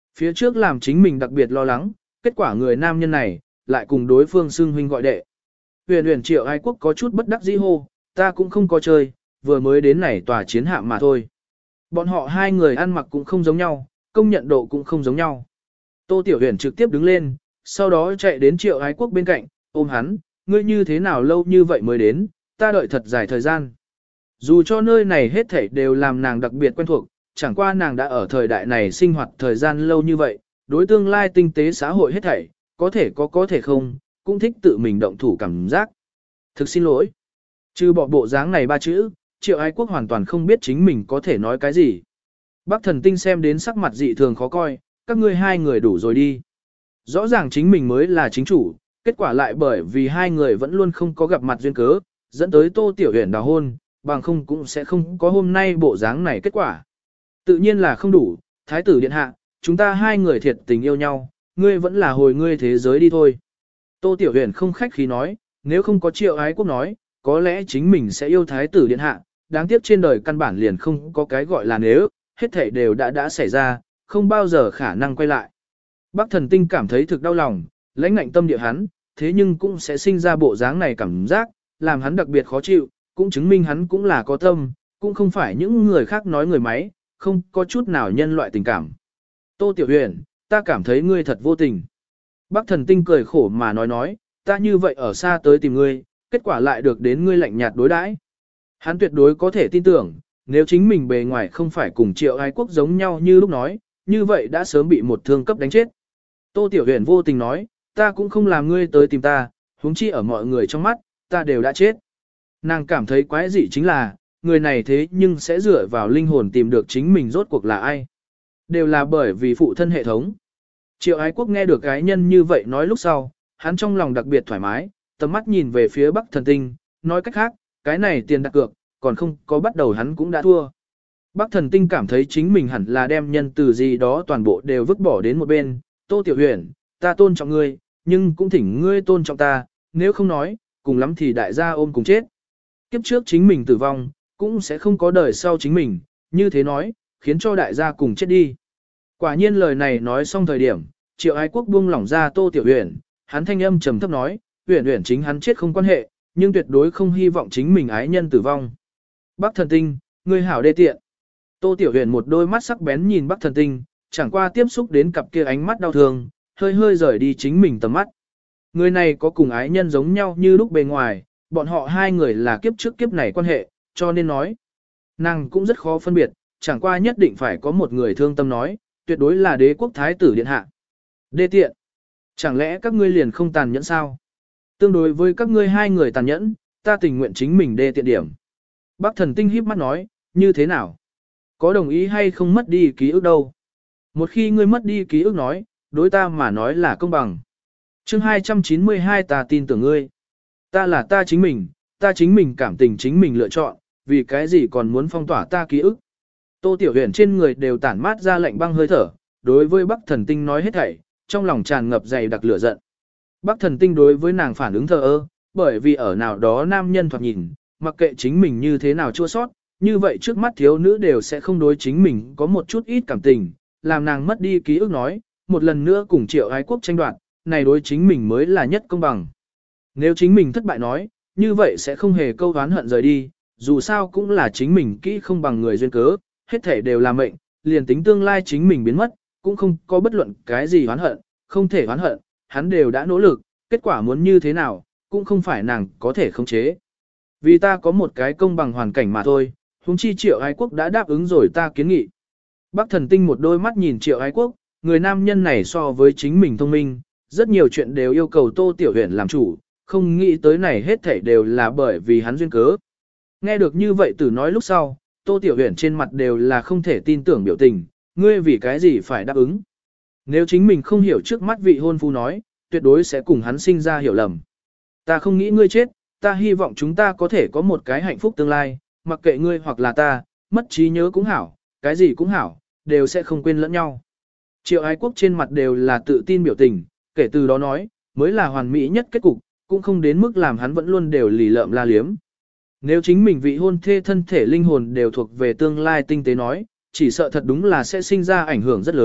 Phía trước làm chính mình đặc biệt lo lắng, kết quả người nam nhân này, lại cùng đối phương xưng huynh gọi đệ. Huyền huyền Triệu Ái Quốc có chút bất đắc dĩ hô, ta cũng không có chơi, vừa mới đến này tòa chiến hạm mà thôi. Bọn họ hai người ăn mặc cũng không giống nhau, công nhận độ cũng không giống nhau. Tô Tiểu Huyền trực tiếp đứng lên, sau đó chạy đến Triệu Ái Quốc bên cạnh, ôm hắn, ngươi như thế nào lâu như vậy mới đến, ta đợi thật dài thời gian. Dù cho nơi này hết thảy đều làm nàng đặc biệt quen thuộc, chẳng qua nàng đã ở thời đại này sinh hoạt thời gian lâu như vậy, đối tương lai tinh tế xã hội hết thảy, có thể có có thể không, cũng thích tự mình động thủ cảm giác. Thực xin lỗi. Trừ bỏ bộ dáng này ba chữ, Triệu Ái Quốc hoàn toàn không biết chính mình có thể nói cái gì. Bác Thần Tinh xem đến sắc mặt dị thường khó coi, các ngươi hai người đủ rồi đi. Rõ ràng chính mình mới là chính chủ, kết quả lại bởi vì hai người vẫn luôn không có gặp mặt duyên cớ, dẫn tới Tô Tiểu Huyền đào hôn, bằng không cũng sẽ không có hôm nay bộ dáng này kết quả. Tự nhiên là không đủ, Thái tử điện hạ, chúng ta hai người thiệt tình yêu nhau, ngươi vẫn là hồi ngươi thế giới đi thôi. Tô Tiểu Huyền không khách khí nói, nếu không có Triệu Ái Quốc nói, có lẽ chính mình sẽ yêu Thái tử điện hạ, đáng tiếc trên đời căn bản liền không có cái gọi là nếu, hết thảy đều đã đã xảy ra, không bao giờ khả năng quay lại. Bác Thần Tinh cảm thấy thực đau lòng, lãnh ngạnh tâm địa hắn, thế nhưng cũng sẽ sinh ra bộ dáng này cảm giác, làm hắn đặc biệt khó chịu, cũng chứng minh hắn cũng là có tâm, cũng không phải những người khác nói người máy, không có chút nào nhân loại tình cảm. Tô Tiểu Huyền, ta cảm thấy ngươi thật vô tình. Bác Thần Tinh cười khổ mà nói nói, ta như vậy ở xa tới tìm ngươi, kết quả lại được đến ngươi lạnh nhạt đối đãi. Hắn tuyệt đối có thể tin tưởng, nếu chính mình bề ngoài không phải cùng Triệu Ái Quốc giống nhau như lúc nói, như vậy đã sớm bị một thương cấp đánh chết. Tô Tiểu Huyền vô tình nói, ta cũng không làm ngươi tới tìm ta, huống chi ở mọi người trong mắt, ta đều đã chết. Nàng cảm thấy quái dị chính là, người này thế nhưng sẽ dựa vào linh hồn tìm được chính mình rốt cuộc là ai. Đều là bởi vì phụ thân hệ thống. Triệu Ái Quốc nghe được cái nhân như vậy nói lúc sau, hắn trong lòng đặc biệt thoải mái, tầm mắt nhìn về phía Bắc Thần Tinh, nói cách khác, cái này tiền đặt cược, còn không có bắt đầu hắn cũng đã thua. Bắc Thần Tinh cảm thấy chính mình hẳn là đem nhân từ gì đó toàn bộ đều vứt bỏ đến một bên, Tô Tiểu Huyền, ta tôn trọng ngươi, nhưng cũng thỉnh ngươi tôn trọng ta, nếu không nói, cùng lắm thì đại gia ôm cùng chết. Kiếp trước chính mình tử vong, cũng sẽ không có đời sau chính mình, như thế nói, khiến cho đại gia cùng chết đi. Quả nhiên lời này nói xong thời điểm, Triệu Ái Quốc buông lỏng ra Tô Tiểu Huyền, hắn thanh âm trầm thấp nói, Huyền Huyền chính hắn chết không quan hệ, nhưng tuyệt đối không hy vọng chính mình ái nhân tử vong. Bắc Thần Tinh, ngươi hảo đê tiện. Tô Tiểu Huyền một đôi mắt sắc bén nhìn Bắc Thần Tinh, chẳng qua tiếp xúc đến cặp kia ánh mắt đau thương, hơi hơi rời đi chính mình tầm mắt. Người này có cùng ái nhân giống nhau như lúc bề ngoài, bọn họ hai người là kiếp trước kiếp này quan hệ, cho nên nói. Nàng cũng rất khó phân biệt, chẳng qua nhất định phải có một người thương tâm nói, tuyệt đối là đế quốc thái tử điện hạ. Đê tiện. Chẳng lẽ các ngươi liền không tàn nhẫn sao? Tương đối với các ngươi hai người tàn nhẫn, ta tình nguyện chính mình đê tiện điểm. Bác Thần Tinh híp mắt nói, như thế nào? Có đồng ý hay không mất đi ký ức đâu? Một khi ngươi mất đi ký ức nói, đối ta mà nói là công bằng. Chương hai trăm chín mươi hai ta tin tưởng ngươi. Ta là ta chính mình, ta chính mình cảm tình chính mình lựa chọn, vì cái gì còn muốn phong tỏa ta ký ức. Tô Tiểu Huyền trên người đều tản mát ra lạnh băng hơi thở, đối với Bắc Thần Tinh nói hết thảy, trong lòng tràn ngập dày đặc lửa giận. Bắc Thần Tinh đối với nàng phản ứng thờ ơ, bởi vì ở nào đó nam nhân thoạt nhìn, mặc kệ chính mình như thế nào chua sót, như vậy trước mắt thiếu nữ đều sẽ không đối chính mình có một chút ít cảm tình, làm nàng mất đi ký ức nói, một lần nữa cùng Triệu Ái Quốc tranh đoạt, này đối chính mình mới là nhất công bằng. Nếu chính mình thất bại nói, như vậy sẽ không hề câu oán hận rời đi, dù sao cũng là chính mình kỹ không bằng người duyên cớ, hết thể đều là mệnh, liền tính tương lai chính mình biến mất, cũng không có bất luận cái gì oán hận, không thể oán hận, hắn đều đã nỗ lực, kết quả muốn như thế nào, cũng không phải nàng có thể khống chế. Vì ta có một cái công bằng hoàn cảnh mà thôi, huống chi Triệu Ái Quốc đã đáp ứng rồi ta kiến nghị. Bắc Thần Tinh một đôi mắt nhìn Triệu Ái Quốc, người nam nhân này so với chính mình thông minh, rất nhiều chuyện đều yêu cầu Tô Tiểu Huyền làm chủ, không nghĩ tới này hết thảy đều là bởi vì hắn duyên cớ. Nghe được như vậy từ nói lúc sau, Tô Tiểu Huyền trên mặt đều là không thể tin tưởng biểu tình, ngươi vì cái gì phải đáp ứng. Nếu chính mình không hiểu trước mắt vị hôn phu nói, tuyệt đối sẽ cùng hắn sinh ra hiểu lầm. Ta không nghĩ ngươi chết, ta hy vọng chúng ta có thể có một cái hạnh phúc tương lai, mặc kệ ngươi hoặc là ta, mất trí nhớ cũng hảo, cái gì cũng hảo, đều sẽ không quên lẫn nhau. Triệu Ái Quốc trên mặt đều là tự tin biểu tình, kể từ đó nói, mới là hoàn mỹ nhất kết cục, cũng không đến mức làm hắn vẫn luôn đều lì lợm la liếm. Nếu chính mình vị hôn thê thân thể linh hồn đều thuộc về tương lai tinh tế nói, chỉ sợ thật đúng là sẽ sinh ra ảnh hưởng rất lớn,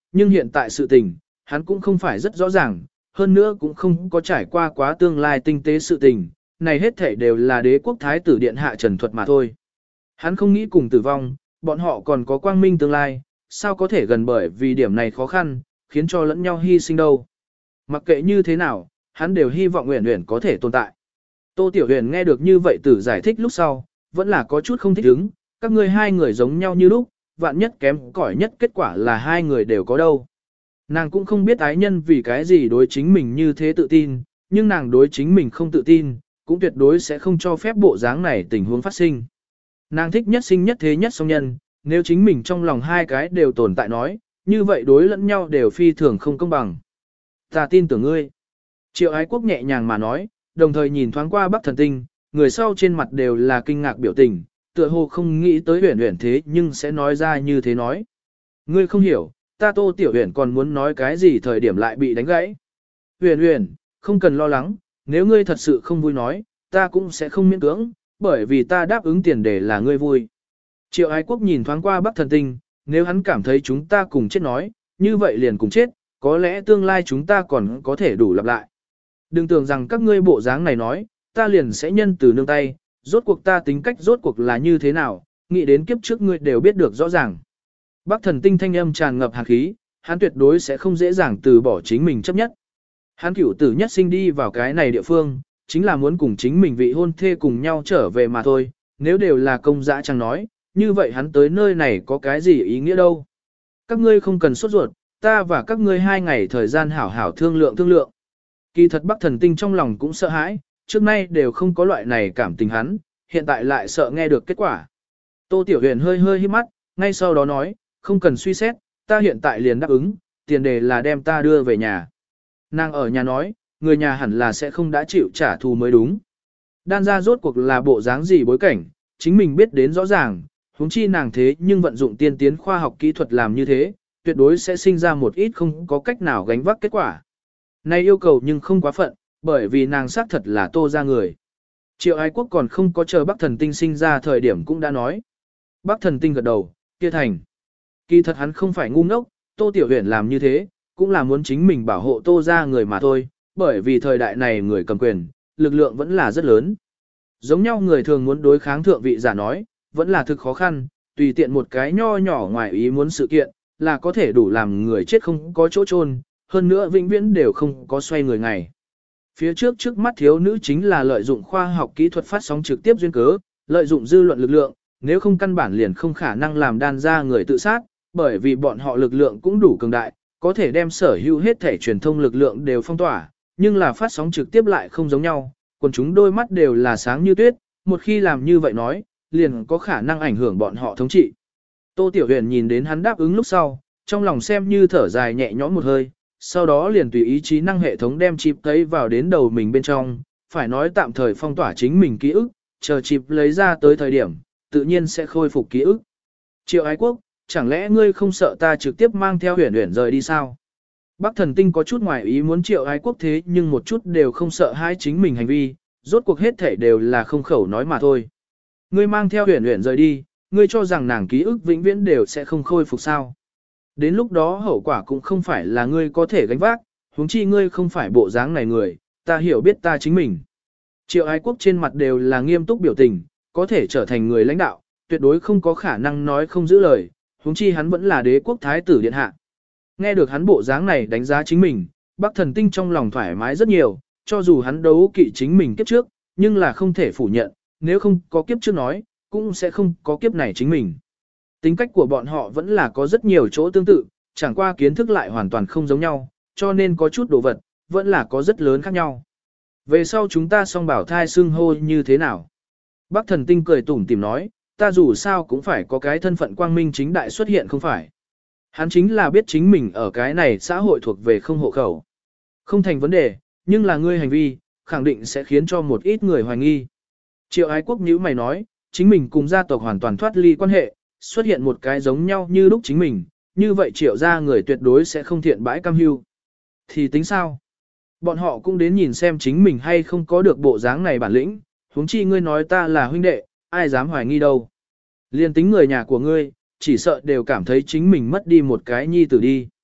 nhưng hiện tại sự tình, hắn cũng không phải rất rõ ràng, hơn nữa cũng không có trải qua quá tương lai tinh tế sự tình, này hết thể đều là đế quốc thái tử điện hạ trần thuật mà thôi. Hắn không nghĩ cùng tử vong, bọn họ còn có quang minh tương lai, sao có thể gần bởi vì điểm này khó khăn, khiến cho lẫn nhau hy sinh đâu. Mặc kệ như thế nào, hắn đều hy vọng Uyển Uyển có thể tồn tại. Tô Tiểu Huyền nghe được như vậy tử giải thích lúc sau, vẫn là có chút không thích ứng, các ngươi hai người giống nhau như lúc, vạn nhất kém cỏi nhất kết quả là hai người đều có đâu. Nàng cũng không biết ái nhân vì cái gì đối chính mình như thế tự tin, nhưng nàng đối chính mình không tự tin, cũng tuyệt đối sẽ không cho phép bộ dáng này tình huống phát sinh. Nàng thích nhất sinh nhất thế nhất song nhân, nếu chính mình trong lòng hai cái đều tồn tại nói, như vậy đối lẫn nhau đều phi thường không công bằng. Ta tin tưởng ngươi. Triệu Ái Quốc nhẹ nhàng mà nói, đồng thời nhìn thoáng qua Bắc Thần Tinh, người sau trên mặt đều là kinh ngạc biểu tình, tựa hồ không nghĩ tới Uyển Uyển thế nhưng sẽ nói ra như thế nói. Ngươi không hiểu, ta Tô Tiểu Uyển còn muốn nói cái gì thời điểm lại bị đánh gãy. Uyển Uyển, không cần lo lắng, nếu ngươi thật sự không vui nói, ta cũng sẽ không miễn cưỡng, bởi vì ta đáp ứng tiền đề là ngươi vui. Triệu Ái Quốc nhìn thoáng qua Bắc Thần Tinh, nếu hắn cảm thấy chúng ta cùng chết nói, như vậy liền cùng chết, có lẽ tương lai chúng ta còn có thể đủ lặp lại. Đừng tưởng rằng các ngươi bộ dáng này nói, ta liền sẽ nhân từ nương tay, rốt cuộc ta tính cách rốt cuộc là như thế nào, nghĩ đến kiếp trước ngươi đều biết được rõ ràng. Bắc Thần Tinh thanh âm tràn ngập hàn khí, hắn tuyệt đối sẽ không dễ dàng từ bỏ chính mình chấp nhất. Hắn cửu tử nhất sinh đi vào cái này địa phương, chính là muốn cùng chính mình vị hôn thê cùng nhau trở về mà thôi, nếu đều là công dã chẳng nói, như vậy hắn tới nơi này có cái gì ý nghĩa đâu. Các ngươi không cần sốt ruột, ta và các ngươi hai ngày thời gian hảo hảo thương lượng thương lượng. Kỳ thật Bắc Thần Tinh trong lòng cũng sợ hãi, trước nay đều không có loại này cảm tình hắn, hiện tại lại sợ nghe được kết quả. Tô Tiểu Huyền hơi hơi hít mắt, ngay sau đó nói, không cần suy xét, ta hiện tại liền đáp ứng, tiền đề là đem ta đưa về nhà. Nàng ở nhà nói, người nhà hẳn là sẽ không đã chịu trả thù mới đúng. Đan ra rốt cuộc là bộ dáng gì bối cảnh, chính mình biết đến rõ ràng, huống chi nàng thế nhưng vận dụng tiên tiến khoa học kỹ thuật làm như thế, tuyệt đối sẽ sinh ra một ít không có cách nào gánh vác kết quả. Này yêu cầu nhưng không quá phận, bởi vì nàng xác thật là Tô ra người. Triệu Ái Quốc còn không có chờ Bắc Thần Tinh sinh ra thời điểm cũng đã nói. Bắc Thần Tinh gật đầu, kia thành. Kỳ thật hắn không phải ngu ngốc, Tô Tiểu Huyền làm như thế, cũng là muốn chính mình bảo hộ Tô ra người mà thôi, bởi vì thời đại này người cầm quyền, lực lượng vẫn là rất lớn. Giống nhau người thường muốn đối kháng thượng vị giả nói, vẫn là thực khó khăn, tùy tiện một cái nho nhỏ ngoài ý muốn sự kiện, là có thể đủ làm người chết không có chỗ chôn, hơn nữa vĩnh viễn đều không có xoay người ngày. Phía trước trước mắt thiếu nữ chính là lợi dụng khoa học kỹ thuật phát sóng trực tiếp duyên cớ, lợi dụng dư luận lực lượng, nếu không căn bản liền không khả năng làm đan ra người tự sát, bởi vì bọn họ lực lượng cũng đủ cường đại, có thể đem sở hữu hết thể truyền thông lực lượng đều phong tỏa, nhưng là phát sóng trực tiếp lại không giống nhau, còn chúng đôi mắt đều là sáng như tuyết, một khi làm như vậy nói, liền có khả năng ảnh hưởng bọn họ thống trị. Tô Tiểu Huyền nhìn đến hắn đáp ứng lúc sau, trong lòng xem như thở dài nhẹ nhõm một hơi, sau đó liền tùy ý trí năng hệ thống đem chip tấy vào đến đầu mình bên trong, phải nói tạm thời phong tỏa chính mình ký ức, chờ chip lấy ra tới thời điểm, tự nhiên sẽ khôi phục ký ức. Triệu Ái Quốc, chẳng lẽ ngươi không sợ ta trực tiếp mang theo Huyền Huyền rời đi sao? Bắc Thần Tinh có chút ngoài ý muốn Triệu Ái Quốc thế nhưng một chút đều không sợ hai chính mình hành vi, rốt cuộc hết thể đều là không khẩu nói mà thôi. Ngươi mang theo Huyền Huyền rời đi, ngươi cho rằng nàng ký ức vĩnh viễn đều sẽ không khôi phục sao? Đến lúc đó hậu quả cũng không phải là ngươi có thể gánh vác, huống chi ngươi không phải bộ dáng này người, ta hiểu biết ta chính mình. Triệu Ái Quốc trên mặt đều là nghiêm túc biểu tình, có thể trở thành người lãnh đạo, tuyệt đối không có khả năng nói không giữ lời, huống chi hắn vẫn là đế quốc thái tử điện hạ. Nghe được hắn bộ dáng này đánh giá chính mình, Bắc Thần Tinh trong lòng thoải mái rất nhiều, cho dù hắn đấu kỵ chính mình kiếp trước, nhưng là không thể phủ nhận, nếu không có kiếp trước nói, cũng sẽ không có kiếp này chính mình. Tính cách của bọn họ vẫn là có rất nhiều chỗ tương tự, chẳng qua kiến thức lại hoàn toàn không giống nhau, cho nên có chút đồ vật, vẫn là có rất lớn khác nhau. Về sau chúng ta song bảo thai xưng hô như thế nào? Bắc Thần Tinh cười tủm tỉm nói, ta dù sao cũng phải có cái thân phận quang minh chính đại xuất hiện không phải. Hắn chính là biết chính mình ở cái này xã hội thuộc về không hộ khẩu. Không thành vấn đề, nhưng là ngươi hành vi, khẳng định sẽ khiến cho một ít người hoài nghi. Triệu Ái Quốc nhíu mày nói, chính mình cùng gia tộc hoàn toàn thoát ly quan hệ, xuất hiện một cái giống nhau như lúc chính mình, như vậy triệu gia người tuyệt đối sẽ không thiện bãi cam hưu. Thì tính sao? Bọn họ cũng đến nhìn xem chính mình hay không có được bộ dáng này bản lĩnh, huống chi ngươi nói ta là huynh đệ, ai dám hoài nghi đâu. Liên tính người nhà của ngươi, chỉ sợ đều cảm thấy chính mình mất đi một cái nhi tử đi.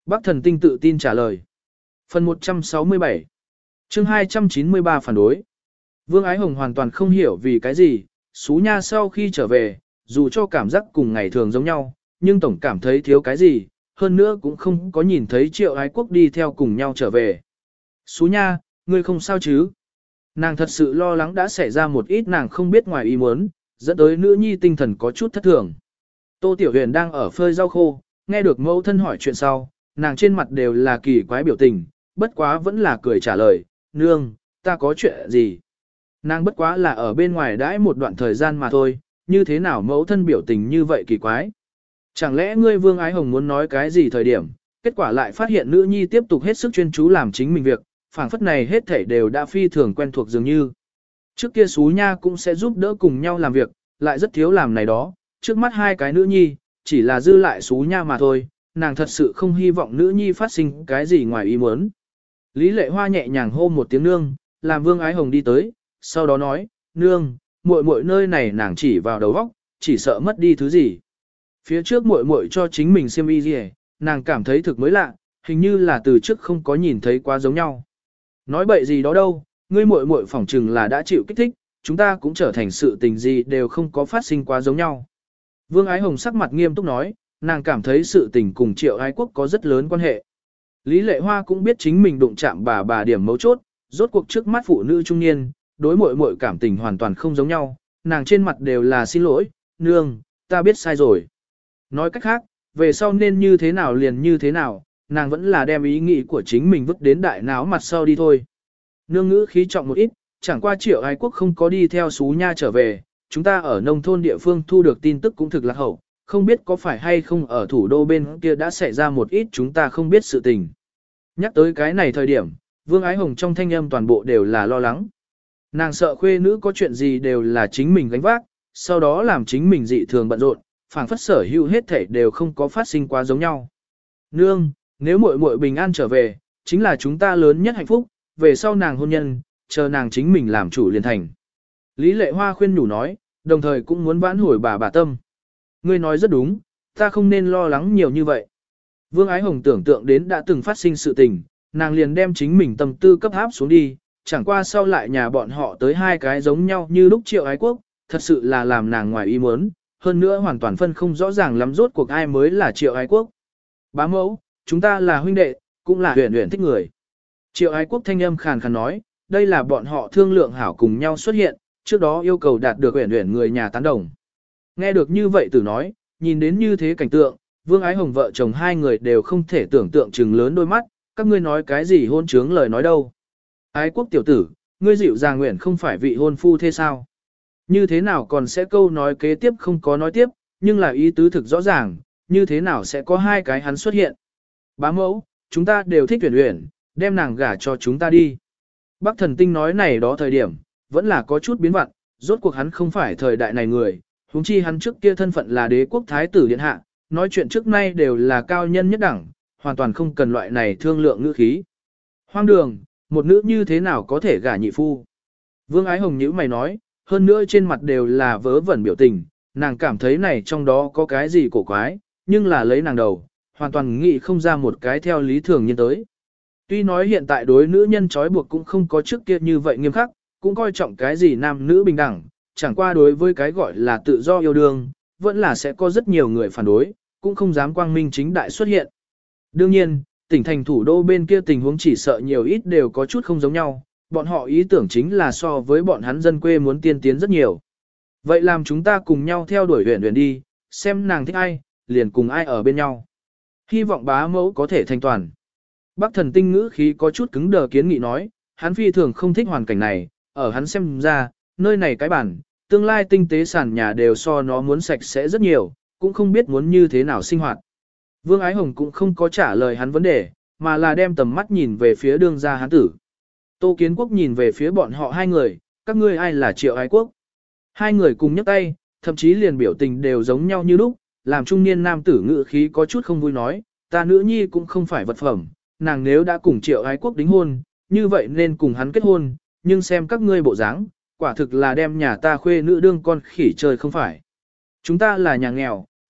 Bác thần tinh tự tin trả lời. Phần một trăm sáu mươi bảy chương hai trăm chín mươi ba phản đối. Vương Ái Hồng hoàn toàn không hiểu vì cái gì, Xú Nha sau khi trở về, dù cho cảm giác cùng ngày thường giống nhau, nhưng tổng cảm thấy thiếu cái gì, hơn nữa cũng không có nhìn thấy Triệu Ái Quốc đi theo cùng nhau trở về. Xú Nha, ngươi không sao chứ? Nàng thật sự lo lắng đã xảy ra một ít nàng không biết ngoài ý muốn, dẫn tới nữ nhi tinh thần có chút thất thường. Tô Tiểu Huyền đang ở phơi rau khô, nghe được mẫu thân hỏi chuyện sau, nàng trên mặt đều là kỳ quái biểu tình, bất quá vẫn là cười trả lời, nương, ta có chuyện gì? Nàng bất quá là ở bên ngoài đãi một đoạn thời gian mà thôi, như thế nào mẫu thân biểu tình như vậy kỳ quái? Chẳng lẽ ngươi Vương Ái Hồng muốn nói cái gì thời điểm, kết quả lại phát hiện nữ nhi tiếp tục hết sức chuyên chú làm chính mình việc, phảng phất này hết thảy đều đã phi thường quen thuộc dường như. Trước kia Xú Nha cũng sẽ giúp đỡ cùng nhau làm việc, lại rất thiếu làm này đó, trước mắt hai cái nữ nhi, chỉ là dư lại Xú Nha mà thôi, nàng thật sự không hy vọng nữ nhi phát sinh cái gì ngoài ý muốn. Lý Lệ Hoa nhẹ nhàng hô một tiếng nương, làm Vương Ái Hồng đi tới, sau đó nói, nương, muội muội nơi này nàng chỉ vào đầu óc, chỉ sợ mất đi thứ gì. Phía trước muội muội cho chính mình xiêm y gì, nàng cảm thấy thực mới lạ, hình như là từ trước không có nhìn thấy quá giống nhau. Nói bậy gì đó đâu, ngươi muội muội phỏng chừng là đã chịu kích thích, chúng ta cũng trở thành sự tình gì đều không có phát sinh quá giống nhau. Vương Ái Hồng sắc mặt nghiêm túc nói, nàng cảm thấy sự tình cùng Triệu Ái Quốc có rất lớn quan hệ. Lý Lệ Hoa cũng biết chính mình đụng chạm bà bà điểm mấu chốt, rốt cuộc trước mắt phụ nữ trung niên, đối muội muội cảm tình hoàn toàn không giống nhau, nàng trên mặt đều là xin lỗi, nương, ta biết sai rồi. Nói cách khác, về sau nên như thế nào liền như thế nào, nàng vẫn là đem ý nghĩ của chính mình vứt đến đại náo mặt sau đi thôi. Nương ngữ khí trọng một ít, chẳng qua Triệu Ái Quốc không có đi theo Xú Nha trở về, chúng ta ở nông thôn địa phương thu được tin tức cũng thực lạc hậu, không biết có phải hay không ở thủ đô bên kia đã xảy ra một ít chúng ta không biết sự tình. Nhắc tới cái này thời điểm, Vương Ái Hồng trong thanh âm toàn bộ đều là lo lắng. Nàng sợ khuê nữ có chuyện gì đều là chính mình gánh vác, sau đó làm chính mình dị thường bận rộn, phảng phất sở hữu hết thảy đều không có phát sinh quá giống nhau. Nương, nếu muội muội bình an trở về, chính là chúng ta lớn nhất hạnh phúc, về sau nàng hôn nhân, chờ nàng chính mình làm chủ liền thành. Lý Lệ Hoa khuyên nhủ nói, đồng thời cũng muốn vãn hồi bà bà tâm. Ngươi nói rất đúng, ta không nên lo lắng nhiều như vậy. Vương Ái Hồng tưởng tượng đến đã từng phát sinh sự tình, nàng liền đem chính mình tâm tư cấp áp xuống đi, chẳng qua sau lại nhà bọn họ tới hai cái giống nhau như lúc Triệu Ái Quốc, thật sự là làm nàng ngoài ý muốn, hơn nữa hoàn toàn phân không rõ ràng lắm rốt cuộc ai mới là Triệu Ái Quốc. Bá mẫu, chúng ta là huynh đệ, cũng là huyền huyền thích người. Triệu Ái Quốc thanh âm khàn khàn nói, đây là bọn họ thương lượng hảo cùng nhau xuất hiện, trước đó yêu cầu đạt được huyền huyền người nhà tán đồng. Nghe được như vậy tử nói, nhìn đến như thế cảnh tượng, Vương Ái Hồng vợ chồng hai người đều không thể tưởng tượng chừng lớn đôi mắt, các ngươi nói cái gì hôn trướng lời nói đâu. Ái Quốc tiểu tử, ngươi dịu dàng nguyện không phải vị hôn phu thế sao? Như thế nào còn sẽ câu nói kế tiếp không có nói tiếp, nhưng là ý tứ thực rõ ràng, như thế nào sẽ có hai cái hắn xuất hiện. Bá mẫu, chúng ta đều thích Uyển Uyển, đem nàng gả cho chúng ta đi. Bác thần tinh nói này đó thời điểm, vẫn là có chút biến vặn, rốt cuộc hắn không phải thời đại này người, huống chi hắn trước kia thân phận là đế quốc thái tử điện hạ, nói chuyện trước nay đều là cao nhân nhất đẳng, hoàn toàn không cần loại này thương lượng ngữ khí. Hoang đường, một nữ như thế nào có thể gả nhị phu? Vương Ái Hồng nhíu mày nói, hơn nữa trên mặt đều là vớ vẩn biểu tình, nàng cảm thấy này trong đó có cái gì cổ quái, nhưng là lấy nàng đầu, hoàn toàn nghĩ không ra một cái theo lý thường nhân tới. Tuy nói hiện tại đối nữ nhân trói buộc cũng không có trước kia như vậy nghiêm khắc, cũng coi trọng cái gì nam nữ bình đẳng, chẳng qua đối với cái gọi là tự do yêu đương, vẫn là sẽ có rất nhiều người phản đối, cũng không dám quang minh chính đại xuất hiện. Đương nhiên, tỉnh thành thủ đô bên kia tình huống chỉ sợ nhiều ít đều có chút không giống nhau, bọn họ ý tưởng chính là so với bọn hắn dân quê muốn tiên tiến rất nhiều. Vậy làm chúng ta cùng nhau theo đuổi Uyển Uyển đi, xem nàng thích ai, liền cùng ai ở bên nhau. Hy vọng bá mẫu có thể thành toàn. Bác thần tinh ngữ khí có chút cứng đờ kiến nghị nói, hắn phi thường không thích hoàn cảnh này, ở hắn xem ra, nơi này cái bản, tương lai tinh tế sàn nhà đều so nó muốn sạch sẽ rất nhiều, cũng không biết muốn như thế nào sinh hoạt. Vương Ái Hồng cũng không có trả lời hắn vấn đề, mà là đem tầm mắt nhìn về phía đương gia hán tử. Tô Kiến Quốc nhìn về phía bọn họ hai người, các ngươi ai là Triệu Ái Quốc. Hai người cùng nhấc tay, thậm chí liền biểu tình đều giống nhau như lúc, làm trung niên nam tử ngữ khí có chút không vui nói, ta nữ nhi cũng không phải vật phẩm, nàng nếu đã cùng Triệu Ái Quốc đính hôn, như vậy nên cùng hắn kết hôn, nhưng xem các ngươi bộ dáng, quả thực là đem nhà ta khuê nữ đương con khỉ chơi không phải. Chúng ta là nhà nghèo,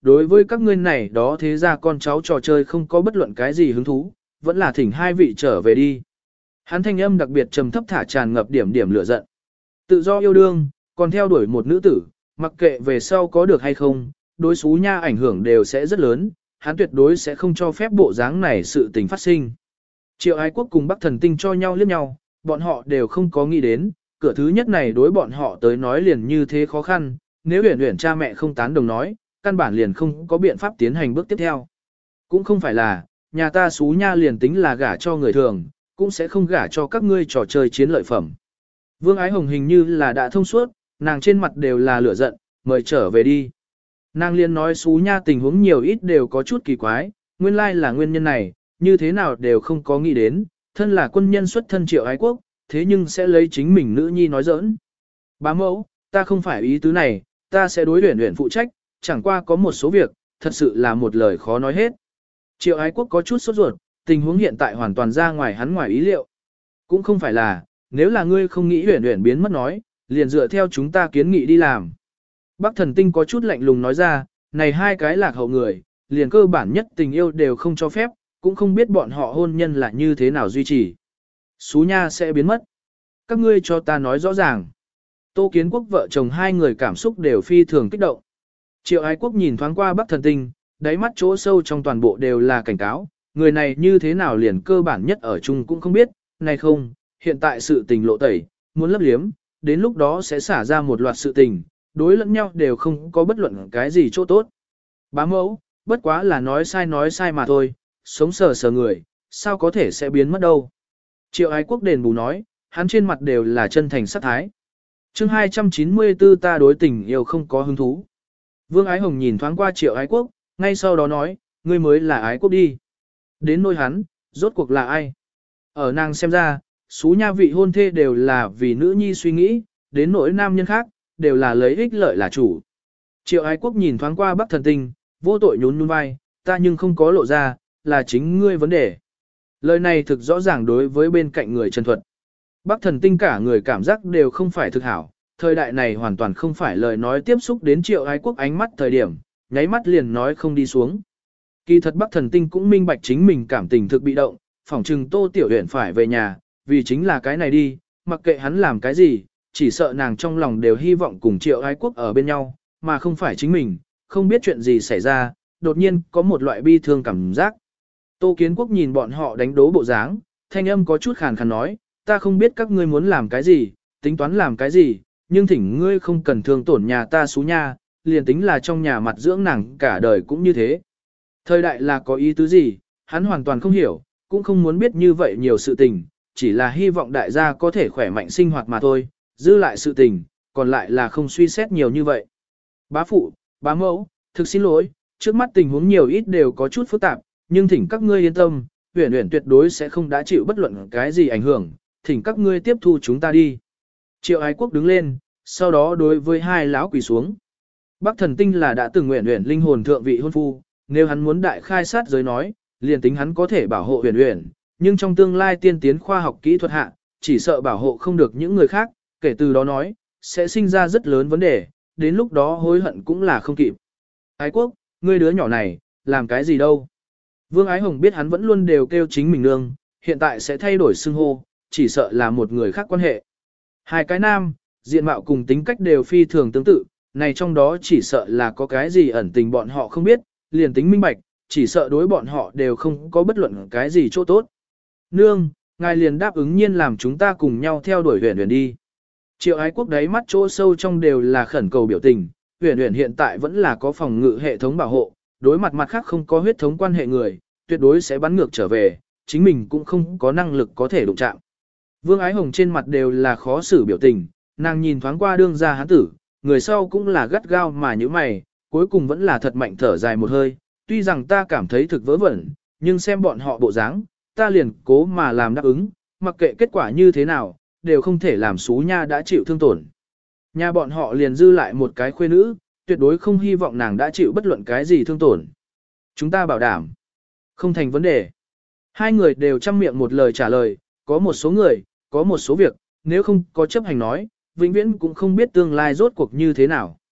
đối với các ngươi này đó thế ra con cháu trò chơi không có bất luận cái gì hứng thú, vẫn là thỉnh hai vị trở về đi. Hắn thanh âm đặc biệt trầm thấp thả tràn ngập điểm điểm lửa giận. Tự do yêu đương, còn theo đuổi một nữ tử, mặc kệ về sau có được hay không, đối xú nha ảnh hưởng đều sẽ rất lớn, hắn tuyệt đối sẽ không cho phép bộ dáng này sự tình phát sinh. Triệu Ái Quốc cùng Bắc Thần Tinh cho nhau liếc nhau, bọn họ đều không có nghĩ đến, cửa thứ nhất này đối bọn họ tới nói liền như thế khó khăn, nếu Uyển Uyển cha mẹ không tán đồng nói, căn bản liền không có biện pháp tiến hành bước tiếp theo. Cũng không phải là, nhà ta xú nha liền tính là gả cho người thường, cũng sẽ không gả cho các ngươi trò chơi chiến lợi phẩm. Vương Ái Hồng hình như là đã thông suốt, nàng trên mặt đều là lửa giận, mời trở về đi. Nàng liền nói xú nha tình huống nhiều ít đều có chút kỳ quái, nguyên lai là nguyên nhân này, như thế nào đều không có nghĩ đến, thân là quân nhân xuất thân Triệu Ái Quốc, thế nhưng sẽ lấy chính mình nữ nhi nói giỡn. Bá mẫu, ta không phải ý tứ này, ta sẽ đối Uyển Uyển phụ trách, chẳng qua có một số việc, thật sự là một lời khó nói hết. Triệu Ái Quốc có chút sốt ruột, tình huống hiện tại hoàn toàn ra ngoài hắn ngoài ý liệu. Cũng không phải là, nếu là ngươi không nghĩ Uyển Uyển biến mất nói, liền dựa theo chúng ta kiến nghị đi làm. Bắc Thần Tinh có chút lạnh lùng nói ra, này hai cái lạc hậu người, liền cơ bản nhất tình yêu đều không cho phép, cũng không biết bọn họ hôn nhân là như thế nào duy trì. Xú nha sẽ biến mất. Các ngươi cho ta nói rõ ràng. Tô Kiến Quốc vợ chồng hai người cảm xúc đều phi thường kích động. Triệu Ái Quốc nhìn thoáng qua Bắc Thần Tinh, đáy mắt chỗ sâu trong toàn bộ đều là cảnh cáo, người này như thế nào liền cơ bản nhất ở chung cũng không biết, này không, hiện tại sự tình lộ tẩy, muốn lấp liếm, đến lúc đó sẽ xả ra một loạt sự tình, đối lẫn nhau đều không có bất luận cái gì chỗ tốt. Bá mẫu, bất quá là nói sai nói sai mà thôi, sống sờ sờ người, sao có thể sẽ biến mất đâu. Triệu Ái Quốc đền bù nói, hắn trên mặt đều là chân thành sắc thái. chương hai trăm chín mươi tư ta đối tình yêu không có hứng thú. Vương Ái Hồng nhìn thoáng qua Triệu Ái Quốc, ngay sau đó nói, ngươi mới là Ái Quốc đi. Đến nôi hắn, rốt cuộc là ai? Ở nàng xem ra, xú nha vị hôn thê đều là vì nữ nhi suy nghĩ, đến nỗi nam nhân khác, đều là lấy ích lợi là chủ. Triệu Ái Quốc nhìn thoáng qua Bắc Thần Tinh, vô tội nhún nhún vai, ta nhưng không có lộ ra, là chính ngươi vấn đề. Lời này thực rõ ràng đối với bên cạnh người Trần Thuật. Bắc Thần Tinh cả người cảm giác đều không phải thực hảo, thời đại này hoàn toàn không phải lời nói tiếp xúc đến Triệu Ái Quốc ánh mắt thời điểm, nháy mắt liền nói không đi xuống. Kỳ thật Bắc Thần Tinh cũng minh bạch chính mình cảm tình thực bị động, phỏng chừng Tô Tiểu Uyển phải về nhà, vì chính là cái này đi, mặc kệ hắn làm cái gì, chỉ sợ nàng trong lòng đều hy vọng cùng Triệu Ái Quốc ở bên nhau, mà không phải chính mình, không biết chuyện gì xảy ra, đột nhiên có một loại bi thương cảm giác. Tô Kiến Quốc nhìn bọn họ đánh đố bộ dáng, thanh âm có chút khàn khàn nói, ta không biết các ngươi muốn làm cái gì, tính toán làm cái gì, nhưng thỉnh ngươi không cần thương tổn nhà ta xú nha, liền tính là trong nhà mặt dưỡng nàng cả đời cũng như thế. Thời đại là có ý tứ gì, hắn hoàn toàn không hiểu, cũng không muốn biết như vậy nhiều sự tình, chỉ là hy vọng đại gia có thể khỏe mạnh sinh hoạt mà thôi, giữ lại sự tình, còn lại là không suy xét nhiều như vậy. Bá phụ, bá mẫu, thực xin lỗi, trước mắt tình huống nhiều ít đều có chút phức tạp, nhưng thỉnh các ngươi yên tâm, Uyển Uyển tuyệt đối sẽ không đã chịu bất luận cái gì ảnh hưởng, thỉnh các ngươi tiếp thu chúng ta đi. Triệu Ái Quốc đứng lên, sau đó đối với hai lão quỳ xuống. Bắc Thần Tinh là đã từng Uyển Uyển linh hồn thượng vị hôn phu, nếu hắn muốn đại khai sát giới nói, liền tính hắn có thể bảo hộ Uyển Uyển, nhưng trong tương lai tiên tiến khoa học kỹ thuật hạ, chỉ sợ bảo hộ không được những người khác, kể từ đó nói, sẽ sinh ra rất lớn vấn đề, đến lúc đó hối hận cũng là không kịp. Ái Quốc, ngươi đứa nhỏ này, làm cái gì đâu? Vương Ái Hồng biết hắn vẫn luôn đều kêu chính mình nương, hiện tại sẽ thay đổi xưng hô, chỉ sợ là một người khác quan hệ. Hai cái nam, diện mạo cùng tính cách đều phi thường tương tự, này trong đó chỉ sợ là có cái gì ẩn tình bọn họ không biết, liền tính minh bạch, chỉ sợ đối bọn họ đều không có bất luận cái gì chỗ tốt. Nương, ngài liền đáp ứng nhiên làm chúng ta cùng nhau theo đuổi Uyển Uyển đi. Triệu Ái Quốc đáy mắt chỗ sâu trong đều là khẩn cầu biểu tình, Uyển Uyển hiện tại vẫn là có phòng ngự hệ thống bảo hộ, đối mặt mặt khác không có huyết thống quan hệ người, tuyệt đối sẽ bắn ngược trở về, chính mình cũng không có năng lực có thể đụng chạm. Vương Ái Hồng trên mặt đều là khó xử biểu tình, nàng nhìn thoáng qua đương gia hán tử, người sau cũng là gắt gao mà như mày, cuối cùng vẫn là thật mạnh thở dài một hơi, tuy rằng ta cảm thấy thực vớ vẩn, nhưng xem bọn họ bộ dáng, ta liền cố mà làm đáp ứng, mặc kệ kết quả như thế nào, đều không thể làm xú nha đã chịu thương tổn. Nhà bọn họ liền dư lại một cái khuê nữ, tuyệt đối không hy vọng nàng đã chịu bất luận cái gì thương tổn. Chúng ta bảo đảm, không thành vấn đề. Hai người đều chăm miệng một lời trả lời, có một số người, có một số việc, nếu không có chấp hành nói, vĩnh viễn cũng không biết tương lai rốt cuộc như thế nào.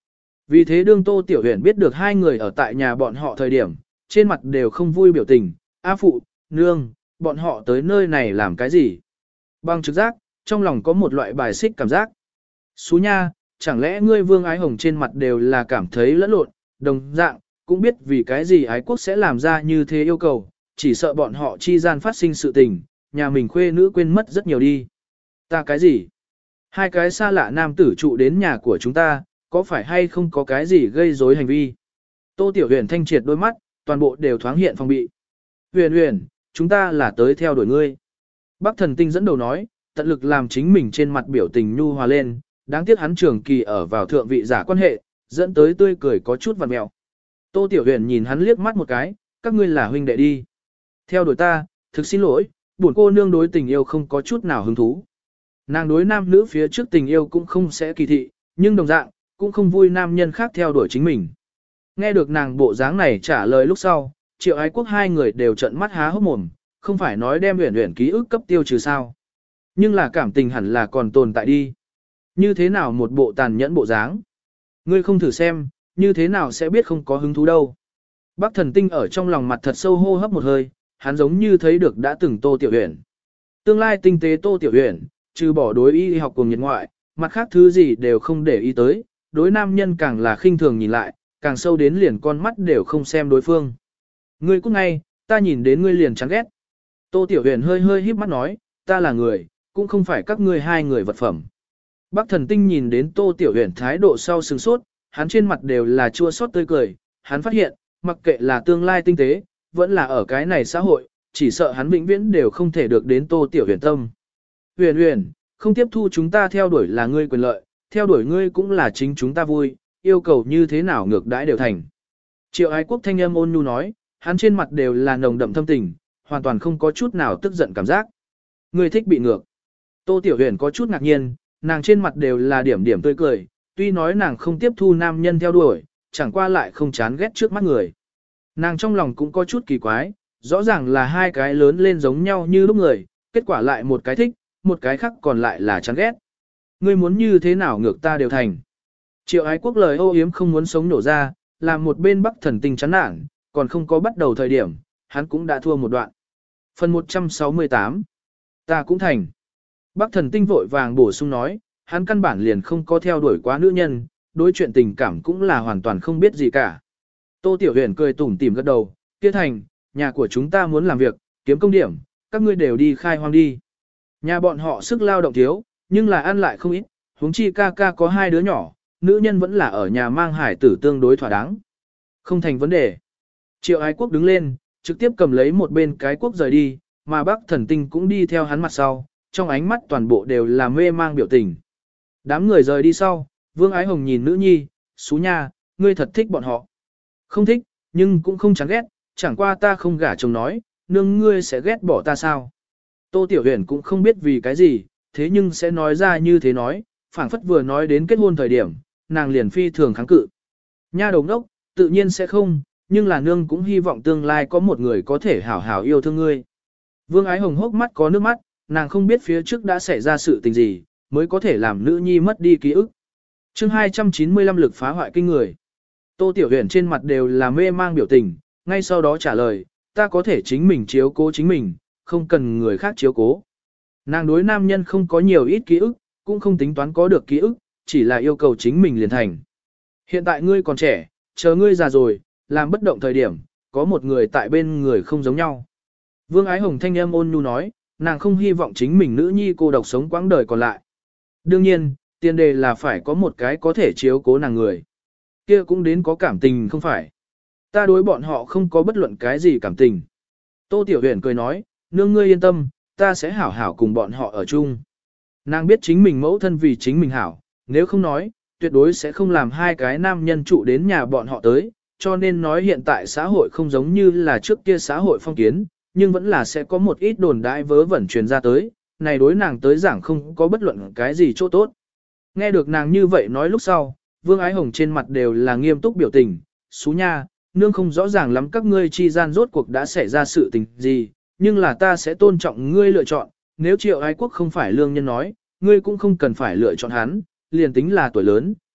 Vì thế đương Tô Tiểu Huyền biết được hai người ở tại nhà bọn họ thời điểm, trên mặt đều không vui biểu tình, A phụ, nương, bọn họ tới nơi này làm cái gì? Bằng trực giác, trong lòng có một loại bài xích cảm giác. Xú nha, chẳng lẽ ngươi Vương Ái Hồng trên mặt đều là cảm thấy lẫn lộn, đồng dạng, cũng biết vì cái gì ái quốc sẽ làm ra như thế yêu cầu, chỉ sợ bọn họ chi gian phát sinh sự tình, nhà mình khuê nữ quên mất rất nhiều đi. Ta cái gì? Hai cái xa lạ nam tử trụ đến nhà của chúng ta, có phải hay không có cái gì gây rối hành vi? Tô Tiểu Huyền thanh triệt đôi mắt, toàn bộ đều thoáng hiện phòng bị. Huyền Huyền, chúng ta là tới theo đuổi ngươi. Bác Thần Tinh dẫn đầu nói, tận lực làm chính mình trên mặt biểu tình nhu hòa lên, đáng tiếc hắn trường kỳ ở vào thượng vị giả quan hệ, dẫn tới tươi cười có chút vằn mẹo. Tô Tiểu Huyền nhìn hắn liếc mắt một cái, các ngươi là huynh đệ đi. Theo đuổi ta, thực xin lỗi, buồn cô nương đối tình yêu không có chút nào hứng thú. Nàng đối nam nữ phía trước tình yêu cũng không sẽ kỳ thị, nhưng đồng dạng, cũng không vui nam nhân khác theo đuổi chính mình. Nghe được nàng bộ dáng này trả lời lúc sau, Triệu Ái Quốc hai người đều trợn mắt há hốc mồm, không phải nói đem Uyển Uyển ký ức cấp tiêu trừ sao. Nhưng là cảm tình hẳn là còn tồn tại đi. Như thế nào một bộ tàn nhẫn bộ dáng? Ngươi không thử xem, như thế nào sẽ biết không có hứng thú đâu. Bác Thần Tinh ở trong lòng mặt thật sâu hô hấp một hơi, hắn giống như thấy được đã từng Tô Tiểu Uyển. Tương lai tinh tế Tô Tiểu Uyển, trừ bỏ đối y học cùng nhiệt ngoại, mặt khác thứ gì đều không để ý tới, đối nam nhân càng là khinh thường nhìn lại, càng sâu đến liền con mắt đều không xem đối phương. Ngươi cũng ngay, ta nhìn đến ngươi liền chán ghét. Tô Tiểu Huyền hơi hơi híp mắt nói, ta là người, cũng không phải các ngươi hai người vật phẩm. Bác Thần Tinh nhìn đến Tô Tiểu Huyền thái độ sau sừng sốt, hắn trên mặt đều là chua xót tươi cười, hắn phát hiện, mặc kệ là tương lai tinh tế, vẫn là ở cái này xã hội, chỉ sợ hắn vĩnh viễn đều không thể được đến Tô Tiểu Huyền tâm. Huyền Huyền, không tiếp thu chúng ta theo đuổi là ngươi quyền lợi, theo đuổi ngươi cũng là chính chúng ta vui, yêu cầu như thế nào ngược đãi đều thành. Triệu Ái Quốc thanh âm ôn nhu nói, hắn trên mặt đều là nồng đậm thâm tình, hoàn toàn không có chút nào tức giận cảm giác. Ngươi thích bị ngược. Tô Tiểu Huyền có chút ngạc nhiên, nàng trên mặt đều là điểm điểm tươi cười, tuy nói nàng không tiếp thu nam nhân theo đuổi, chẳng qua lại không chán ghét trước mắt người. Nàng trong lòng cũng có chút kỳ quái, rõ ràng là hai cái lớn lên giống nhau như lúc người, kết quả lại một cái thích, một cái khác còn lại là chán ghét. Ngươi muốn như thế nào ngược ta đều thành. Triệu Ái Quốc lời ô yếm không muốn sống nổ ra, làm một bên Bắc Thần Tinh chán nản, còn không có bắt đầu thời điểm, hắn cũng đã thua một đoạn. Phần một trăm sáu mươi tám. Ta cũng thành. Bắc Thần Tinh vội vàng bổ sung nói, hắn căn bản liền không có theo đuổi quá nữ nhân, đối chuyện tình cảm cũng là hoàn toàn không biết gì cả. Tô Tiểu Huyền cười tủm tỉm gật đầu, kia thành, nhà của chúng ta muốn làm việc, kiếm công điểm, các ngươi đều đi khai hoang đi. Nhà bọn họ sức lao động thiếu, nhưng là ăn lại không ít, huống chi ca ca có hai đứa nhỏ, nữ nhân vẫn là ở nhà mang hải tử tương đối thỏa đáng. Không thành vấn đề. Triệu Ái Quốc đứng lên, trực tiếp cầm lấy một bên cái quốc rời đi, mà Bắc Thần Tinh cũng đi theo hắn mặt sau, trong ánh mắt toàn bộ đều là mê mang biểu tình. Đám người rời đi sau, Vương Ái Hồng nhìn nữ nhi, xú nha, ngươi thật thích bọn họ. Không thích, nhưng cũng không chán ghét, chẳng qua ta không gả chồng nói, nương ngươi sẽ ghét bỏ ta sao. Tô Tiểu Huyền cũng không biết vì cái gì, thế nhưng sẽ nói ra như thế nói, phảng phất vừa nói đến kết hôn thời điểm, nàng liền phi thường kháng cự. Nha đồng đốc, tự nhiên sẽ không, nhưng là nương cũng hy vọng tương lai có một người có thể hảo hảo yêu thương ngươi. Vương Ái Hồng hốc mắt có nước mắt, nàng không biết phía trước đã xảy ra sự tình gì, mới có thể làm nữ nhi mất đi ký ức. chương hai trăm chín mươi lăm lực phá hoại kinh người. Tô Tiểu Huyền trên mặt đều là mê mang biểu tình, ngay sau đó trả lời, ta có thể chính mình chiếu cố chính mình, không cần người khác chiếu cố. Nàng đối nam nhân không có nhiều ít ký ức, cũng không tính toán có được ký ức, chỉ là yêu cầu chính mình liền thành. Hiện tại ngươi còn trẻ, chờ ngươi già rồi, làm bất động thời điểm, có một người tại bên người không giống nhau. Vương Ái Hồng thanh âm ôn nhu nói, nàng không hy vọng chính mình nữ nhi cô độc sống quãng đời còn lại. Đương nhiên, tiền đề là phải có một cái có thể chiếu cố nàng người. Kia cũng đến có cảm tình không phải. Ta đối bọn họ không có bất luận cái gì cảm tình. Tô Tiểu Huyền cười nói, nương ngươi yên tâm, ta sẽ hảo hảo cùng bọn họ ở chung. Nàng biết chính mình mẫu thân vì chính mình hảo, nếu không nói, tuyệt đối sẽ không làm hai cái nam nhân trụ đến nhà bọn họ tới, cho nên nói hiện tại xã hội không giống như là trước kia xã hội phong kiến, nhưng vẫn là sẽ có một ít đồn đại vớ vẩn truyền ra tới, này đối nàng tới giảng không có bất luận cái gì chỗ tốt. Nghe được nàng như vậy nói lúc sau, Vương Ái Hồng trên mặt đều là nghiêm túc biểu tình, xú nha, nương không rõ ràng lắm các ngươi chi gian rốt cuộc đã xảy ra sự tình gì, nhưng là ta sẽ tôn trọng ngươi lựa chọn, nếu Triệu Ái Quốc không phải lương nhân nói, ngươi cũng không cần phải lựa chọn hắn, liền tính là tuổi lớn,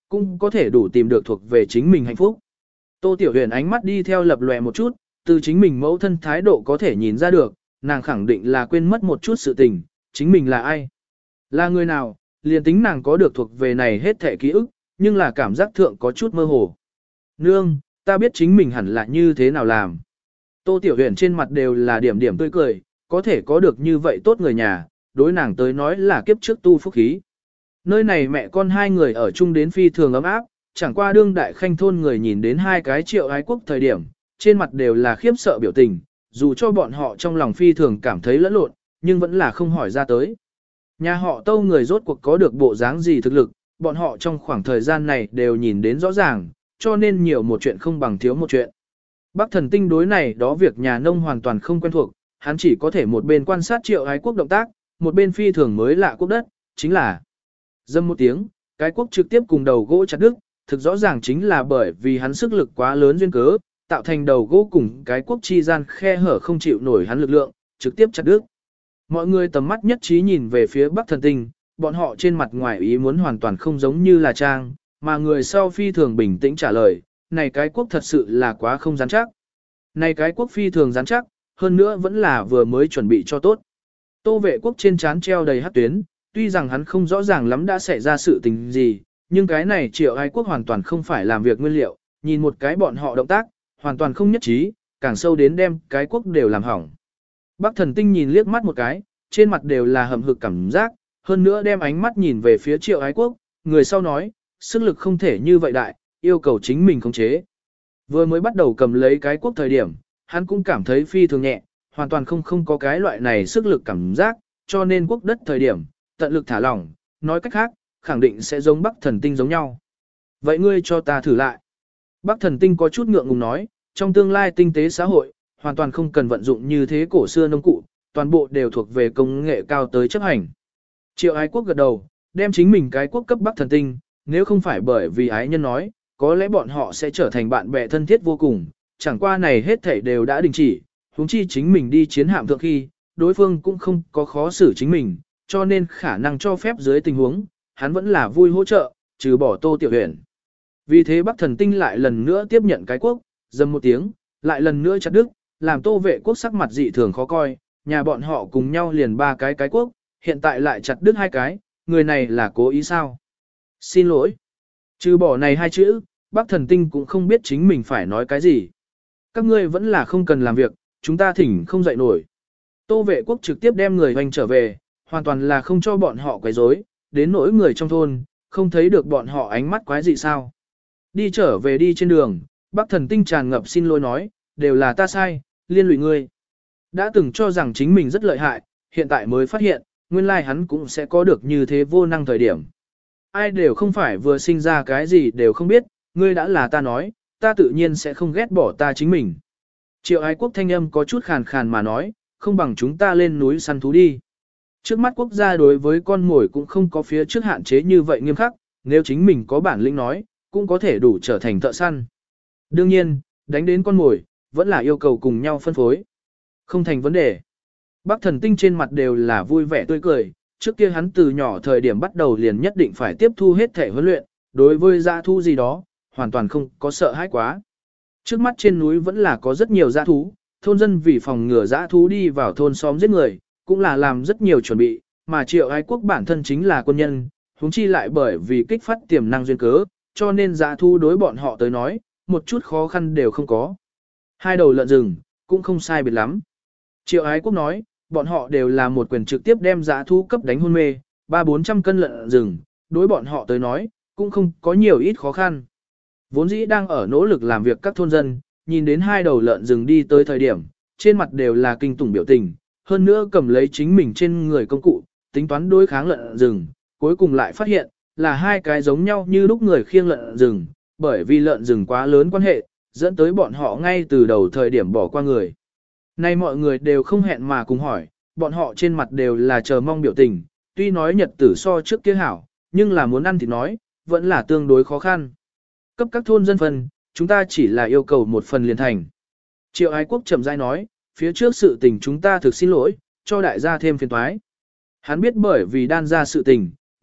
cũng có thể đủ tìm được thuộc về chính mình hạnh phúc. Tô Tiểu Huyền ánh mắt đi theo lập lòe một chút, từ chính mình mẫu thân thái độ có thể nhìn ra được, nàng khẳng định là quên mất một chút sự tình, chính mình là ai, là người nào, liền tính nàng có được thuộc về này hết thẻ ký ức, nhưng là cảm giác thượng có chút mơ hồ. Nương, ta biết chính mình hẳn là như thế nào làm. Tô Tiểu Huyền trên mặt đều là điểm điểm tươi cười, có thể có được như vậy tốt người nhà, đối nàng tới nói là kiếp trước tu phúc khí. Nơi này mẹ con hai người ở chung đến phi thường ấm áp, chẳng qua đương đại khanh thôn người nhìn đến hai cái Triệu Ái Quốc thời điểm, trên mặt đều là khiếp sợ biểu tình, dù cho bọn họ trong lòng phi thường cảm thấy lẫn lộn, nhưng vẫn là không hỏi ra tới. Nhà họ Tâu người rốt cuộc có được bộ dáng gì thực lực, bọn họ trong khoảng thời gian này đều nhìn đến rõ ràng, cho nên nhiều một chuyện không bằng thiếu một chuyện. Bác Thần Tinh đối này đó việc nhà nông hoàn toàn không quen thuộc, hắn chỉ có thể một bên quan sát Triệu Ái Quốc động tác, một bên phi thường mới lạ quốc đất, chính là dâm một tiếng, cái quốc trực tiếp cùng đầu gỗ chặt đứt, thực rõ ràng chính là bởi vì hắn sức lực quá lớn duyên cớ, tạo thành đầu gỗ cùng cái quốc chi gian khe hở không chịu nổi hắn lực lượng, trực tiếp chặt đứt. Mọi người tầm mắt nhất trí nhìn về phía Bắc Thần Tinh, bọn họ trên mặt ngoài ý muốn hoàn toàn không giống như là trang, mà người sau phi thường bình tĩnh trả lời, này cái quốc thật sự là quá không rắn chắc. Này cái quốc phi thường rắn chắc, hơn nữa vẫn là vừa mới chuẩn bị cho tốt. Tô Vệ Quốc trên trán treo đầy hắc tuyến, tuy rằng hắn không rõ ràng lắm đã xảy ra sự tình gì, nhưng cái này Triệu Ái Quốc hoàn toàn không phải làm việc nguyên liệu, nhìn một cái bọn họ động tác, hoàn toàn không nhất trí, càng sâu đến đem cái quốc đều làm hỏng. Bắc Thần Tinh nhìn liếc mắt một cái, trên mặt đều là hầm hực cảm giác, hơn nữa đem ánh mắt nhìn về phía Triệu Ái Quốc, người sau nói, sức lực không thể như vậy đại, yêu cầu chính mình khống chế. Vừa mới bắt đầu cầm lấy cái quốc thời điểm, hắn cũng cảm thấy phi thường nhẹ, hoàn toàn không không có cái loại này sức lực cảm giác, cho nên quốc đất thời điểm, tận lực thả lỏng, nói cách khác, khẳng định sẽ giống Bắc Thần Tinh giống nhau. Vậy ngươi cho ta thử lại. Bắc Thần Tinh có chút ngượng ngùng nói, trong tương lai tinh tế xã hội, hoàn toàn không cần vận dụng như thế cổ xưa nông cụ, toàn bộ đều thuộc về công nghệ cao tới chấp hành. Triệu Ái Quốc gật đầu, đem chính mình cái quốc cấp Bắc Thần Tinh, nếu không phải bởi vì ái nhân nói, có lẽ bọn họ sẽ trở thành bạn bè thân thiết vô cùng, chẳng qua này hết thảy đều đã đình chỉ, huống chi chính mình đi chiến hạm thượng khi, đối phương cũng không có khó xử chính mình, cho nên khả năng cho phép dưới tình huống, hắn vẫn là vui hỗ trợ, trừ bỏ Tô Tiểu Huyền. Vì thế Bắc Thần Tinh lại lần nữa tiếp nhận cái quốc, dầm một tiếng, lại lần nữa chặt đứt, làm Tô Vệ Quốc sắc mặt dị thường khó coi, nhà bọn họ cùng nhau liền ba cái cái quốc, hiện tại lại chặt đứt hai cái, người này là cố ý sao? Xin lỗi. Trừ bỏ này hai chữ, Bắc Thần Tinh cũng không biết chính mình phải nói cái gì. Các ngươi vẫn là không cần làm việc, chúng ta thỉnh không dậy nổi. Tô Vệ Quốc trực tiếp đem người hoành trở về, hoàn toàn là không cho bọn họ quấy rối, đến nỗi người trong thôn, không thấy được bọn họ ánh mắt quái dị sao. Đi trở về đi trên đường, Bắc Thần Tinh tràn ngập xin lỗi nói, đều là ta sai, liên lụy ngươi. Đã từng cho rằng chính mình rất lợi hại, hiện tại mới phát hiện, nguyên lai hắn cũng sẽ có được như thế vô năng thời điểm. Ai đều không phải vừa sinh ra cái gì đều không biết, ngươi đã là ta nói, ta tự nhiên sẽ không ghét bỏ ta chính mình. Triệu Ái Quốc thanh âm có chút khàn khàn mà nói, không bằng chúng ta lên núi săn thú đi. Trước mắt quốc gia đối với con mồi cũng không có phía trước hạn chế như vậy nghiêm khắc, nếu chính mình có bản lĩnh nói, cũng có thể đủ trở thành thợ săn. Đương nhiên, đánh đến con mồi, vẫn là yêu cầu cùng nhau phân phối. Không thành vấn đề. Bắc Thần Tinh trên mặt đều là vui vẻ tươi cười, trước kia hắn từ nhỏ thời điểm bắt đầu liền nhất định phải tiếp thu hết thể huấn luyện, đối với dã thú gì đó, hoàn toàn không có sợ hãi quá. Trước mắt trên núi vẫn là có rất nhiều dã thú, thôn dân vì phòng ngừa dã thú đi vào thôn xóm giết người, cũng là làm rất nhiều chuẩn bị, mà Triệu Ái Quốc bản thân chính là quân nhân, huống chi lại bởi vì kích phát tiềm năng duyên cớ, cho nên dã thú đối bọn họ tới nói, một chút khó khăn đều không có. Hai đầu lợn rừng, cũng không sai biệt lắm. Triệu Ái Quốc nói, bọn họ đều là một quyền trực tiếp đem dã thú cấp đánh hôn mê, ba bốn trăm cân lợn rừng, đối bọn họ tới nói, cũng không có nhiều ít khó khăn. Vốn dĩ đang ở nỗ lực làm việc các thôn dân, nhìn đến hai đầu lợn rừng đi tới thời điểm, trên mặt đều là kinh tủng biểu tình, hơn nữa cầm lấy chính mình trên người công cụ, tính toán đối kháng lợn rừng, cuối cùng lại phát hiện, là hai cái giống nhau như lúc người khiêng lợn rừng, bởi vì lợn rừng quá lớn quan hệ, dẫn tới bọn họ ngay từ đầu thời điểm bỏ qua người. Nay mọi người đều không hẹn mà cùng hỏi, bọn họ trên mặt đều là chờ mong biểu tình, tuy nói nhật tử so trước kia hảo, nhưng là muốn ăn thì nói, vẫn là tương đối khó khăn. Cấp các thôn dân phần, chúng ta chỉ là yêu cầu một phần liền thành. Triệu Ái Quốc chậm rãi nói, phía trước sự tình chúng ta thực xin lỗi, cho đại gia thêm phiền toái. Hắn biết bởi vì đan ra sự tình,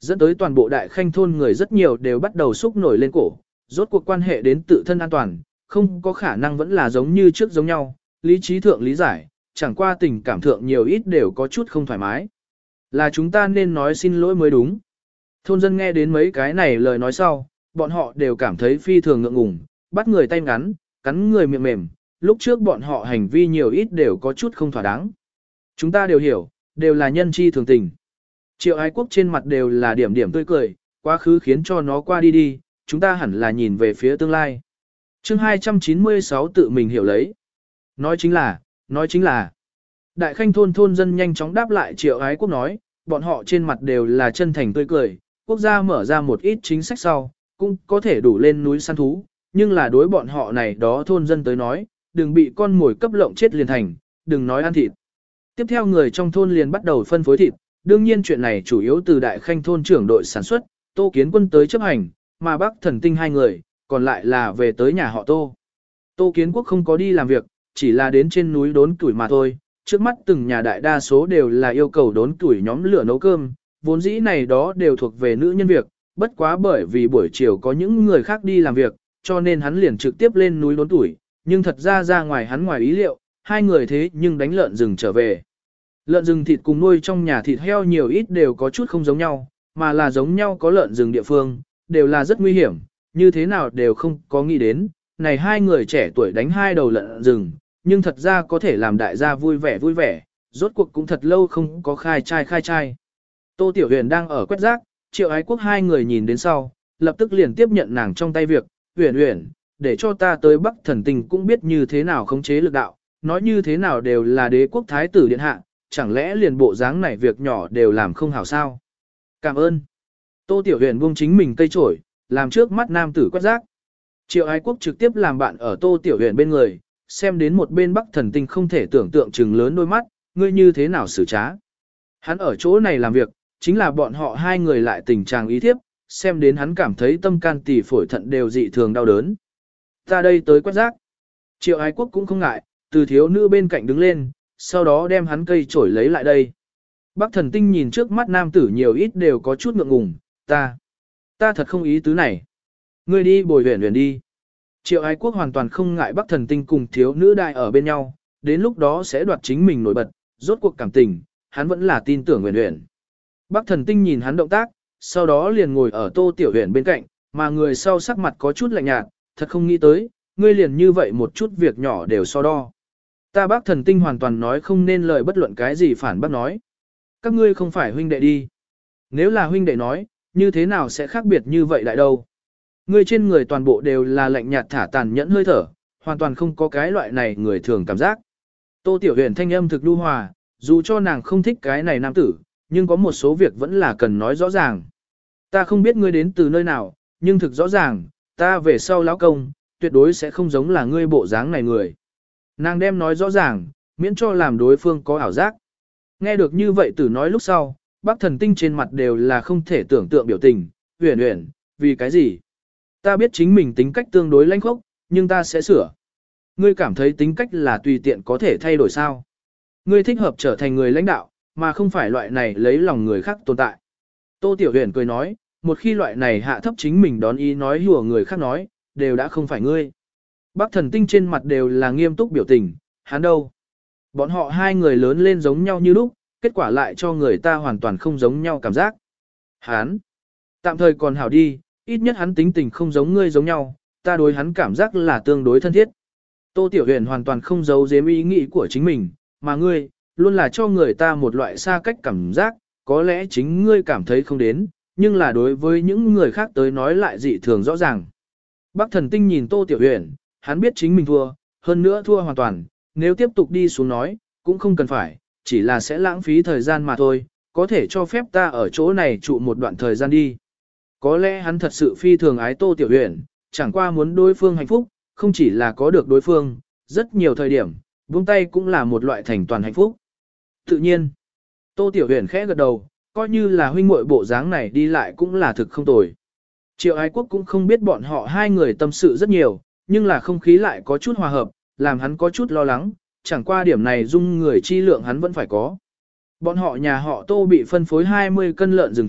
dẫn tới toàn bộ đại khanh thôn người rất nhiều đều bắt đầu xúc nổi lên cổ, rốt cuộc quan hệ đến tự thân an toàn, không có khả năng vẫn là giống như trước giống nhau, lý trí thượng lý giải, chẳng qua tình cảm thượng nhiều ít đều có chút không thoải mái. Là chúng ta nên nói xin lỗi mới đúng. Thôn dân nghe đến mấy cái này lời nói sau, bọn họ đều cảm thấy phi thường ngượng ngùng, bắt người tay ngắn, cắn người miệng mềm, lúc trước bọn họ hành vi nhiều ít đều có chút không thỏa đáng. Chúng ta đều hiểu, đều là nhân chi thường tình. Triệu ái quốc trên mặt đều là điểm điểm tươi cười, quá khứ khiến cho nó qua đi đi, chúng ta hẳn là nhìn về phía tương lai. chương hai trăm chín mươi sáu tự mình hiểu lấy. Nói chính là, nói chính là. Đại khanh thôn thôn dân nhanh chóng đáp lại triệu ái quốc nói, bọn họ trên mặt đều là chân thành tươi cười, quốc gia mở ra một ít chính sách sau, cũng có thể đủ lên núi săn thú, nhưng là đối bọn họ này đó thôn dân tới nói, đừng bị con mồi cấp lộng chết liền thành, đừng nói ăn thịt. Tiếp theo người trong thôn liền bắt đầu phân phối thịt, đương nhiên chuyện này chủ yếu từ đại khanh thôn trưởng đội sản xuất, Tô Kiến Quân tới chấp hành, mà Bắc Thần Tinh hai người, còn lại là về tới nhà họ Tô. Tô Kiến Quốc không có đi làm việc, chỉ là đến trên núi đốn tuổi mà thôi, trước mắt từng nhà đại đa số đều là yêu cầu đốn tuổi nhóm lửa nấu cơm, vốn dĩ này đó đều thuộc về nữ nhân việc, bất quá bởi vì buổi chiều có những người khác đi làm việc, cho nên hắn liền trực tiếp lên núi đốn tuổi, nhưng thật ra ra ngoài hắn ngoài ý liệu, hai người thế nhưng đánh lợn rừng trở về. Lợn rừng thịt cùng nuôi trong nhà thịt heo nhiều ít đều có chút không giống nhau, mà là giống nhau có lợn rừng địa phương, đều là rất nguy hiểm, như thế nào đều không có nghĩ đến, này hai người trẻ tuổi đánh hai đầu lợn rừng, nhưng thật ra có thể làm đại gia vui vẻ vui vẻ, rốt cuộc cũng thật lâu không có khai trai khai trai. Tô Tiểu Huyền đang ở quét rác, Triệu Ái Quốc hai người nhìn đến sau, lập tức liền tiếp nhận nàng trong tay việc, Huyền Huyền, để cho ta tới Bắc Thần Tinh cũng biết như thế nào khống chế lực đạo, nói như thế nào đều là đế quốc thái tử điện hạ, chẳng lẽ liền bộ dáng này việc nhỏ đều làm không hảo sao? Cảm ơn. Tô Tiểu Huyền buông chính mình cây trổi, làm trước mắt nam tử quét rác. Triệu Ái Quốc trực tiếp làm bạn ở Tô Tiểu Huyền bên người, xem đến một bên Bắc Thần Tinh không thể tưởng tượng chừng lớn đôi mắt, ngươi như thế nào xử trá. Hắn ở chỗ này làm việc, chính là bọn họ hai người lại tình trạng ý thiếp, xem đến hắn cảm thấy tâm can tỳ phổi thận đều dị thường đau đớn. Ta đây tới quét rác. Triệu Ái Quốc cũng không ngại, từ thiếu nữ bên cạnh đứng lên, sau đó đem hắn cây chổi lấy lại đây. Bắc Thần Tinh nhìn trước mắt nam tử nhiều ít đều có chút ngượng ngùng, ta, ta thật không ý tứ này. Ngươi đi bồi huyền huyền đi. Triệu Ái Quốc hoàn toàn không ngại Bắc Thần Tinh cùng thiếu nữ đại ở bên nhau, đến lúc đó sẽ đoạt chính mình nổi bật, rốt cuộc cảm tình, hắn vẫn là tin tưởng huyền huyền. Bắc Thần Tinh nhìn hắn động tác, sau đó liền ngồi ở Tô Tiểu Huyền bên cạnh, mà người sau sắc mặt có chút lạnh nhạt, thật không nghĩ tới, ngươi liền như vậy một chút việc nhỏ đều so đo. Ta Bắc Thần Tinh hoàn toàn nói không nên lời bất luận cái gì phản bác nói. Các ngươi không phải huynh đệ đi. Nếu là huynh đệ nói, như thế nào sẽ khác biệt như vậy lại đâu. Ngươi trên người toàn bộ đều là lạnh nhạt thả tàn nhẫn hơi thở, hoàn toàn không có cái loại này người thường cảm giác. Tô Tiểu Huyền thanh âm thực lưu hòa, dù cho nàng không thích cái này nam tử, nhưng có một số việc vẫn là cần nói rõ ràng. Ta không biết ngươi đến từ nơi nào, nhưng thực rõ ràng, ta về sau lão công, tuyệt đối sẽ không giống là ngươi bộ dáng này người. Nàng đem nói rõ ràng, miễn cho làm đối phương có ảo giác. Nghe được như vậy tử nói lúc sau, Bắc Thần Tinh trên mặt đều là không thể tưởng tượng biểu tình, huyền huyền, vì cái gì? Ta biết chính mình tính cách tương đối lãnh khốc, nhưng ta sẽ sửa. Ngươi cảm thấy tính cách là tùy tiện có thể thay đổi sao? Ngươi thích hợp trở thành người lãnh đạo, mà không phải loại này lấy lòng người khác tồn tại. Tô Tiểu Huyền cười nói, một khi loại này hạ thấp chính mình đón ý nói hùa người khác nói, đều đã không phải ngươi. Bắc Thần Tinh trên mặt đều là nghiêm túc biểu tình, hắn đâu? Bọn họ hai người lớn lên giống nhau như lúc, kết quả lại cho người ta hoàn toàn không giống nhau cảm giác. Hắn, tạm thời còn hảo đi, ít nhất hắn tính tình không giống ngươi giống nhau, ta đối hắn cảm giác là tương đối thân thiết. Tô Tiểu Huyền hoàn toàn không giấu giếm ý nghĩ của chính mình, mà ngươi, luôn là cho người ta một loại xa cách cảm giác, có lẽ chính ngươi cảm thấy không đến, nhưng là đối với những người khác tới nói lại dị thường rõ ràng. Bắc Thần Tinh nhìn Tô Tiểu Huyền, hắn biết chính mình thua, hơn nữa thua hoàn toàn, nếu tiếp tục đi xuống nói, cũng không cần phải, chỉ là sẽ lãng phí thời gian mà thôi, có thể cho phép ta ở chỗ này trụ một đoạn thời gian đi. Có lẽ hắn thật sự phi thường ái Tô Tiểu Huyền, chẳng qua muốn đối phương hạnh phúc, không chỉ là có được đối phương, rất nhiều thời điểm, buông tay cũng là một loại thành toàn hạnh phúc. Tự nhiên, Tô Tiểu Huyền khẽ gật đầu, coi như là huynh muội bộ dáng này đi lại cũng là thực không tồi. Triệu Ái Quốc cũng không biết bọn họ hai người tâm sự rất nhiều, nhưng là không khí lại có chút hòa hợp, làm hắn có chút lo lắng, chẳng qua điểm này dung người chi lượng hắn vẫn phải có. Bọn họ nhà họ Tô bị phân phối hai mươi cân lợn rừng thịt,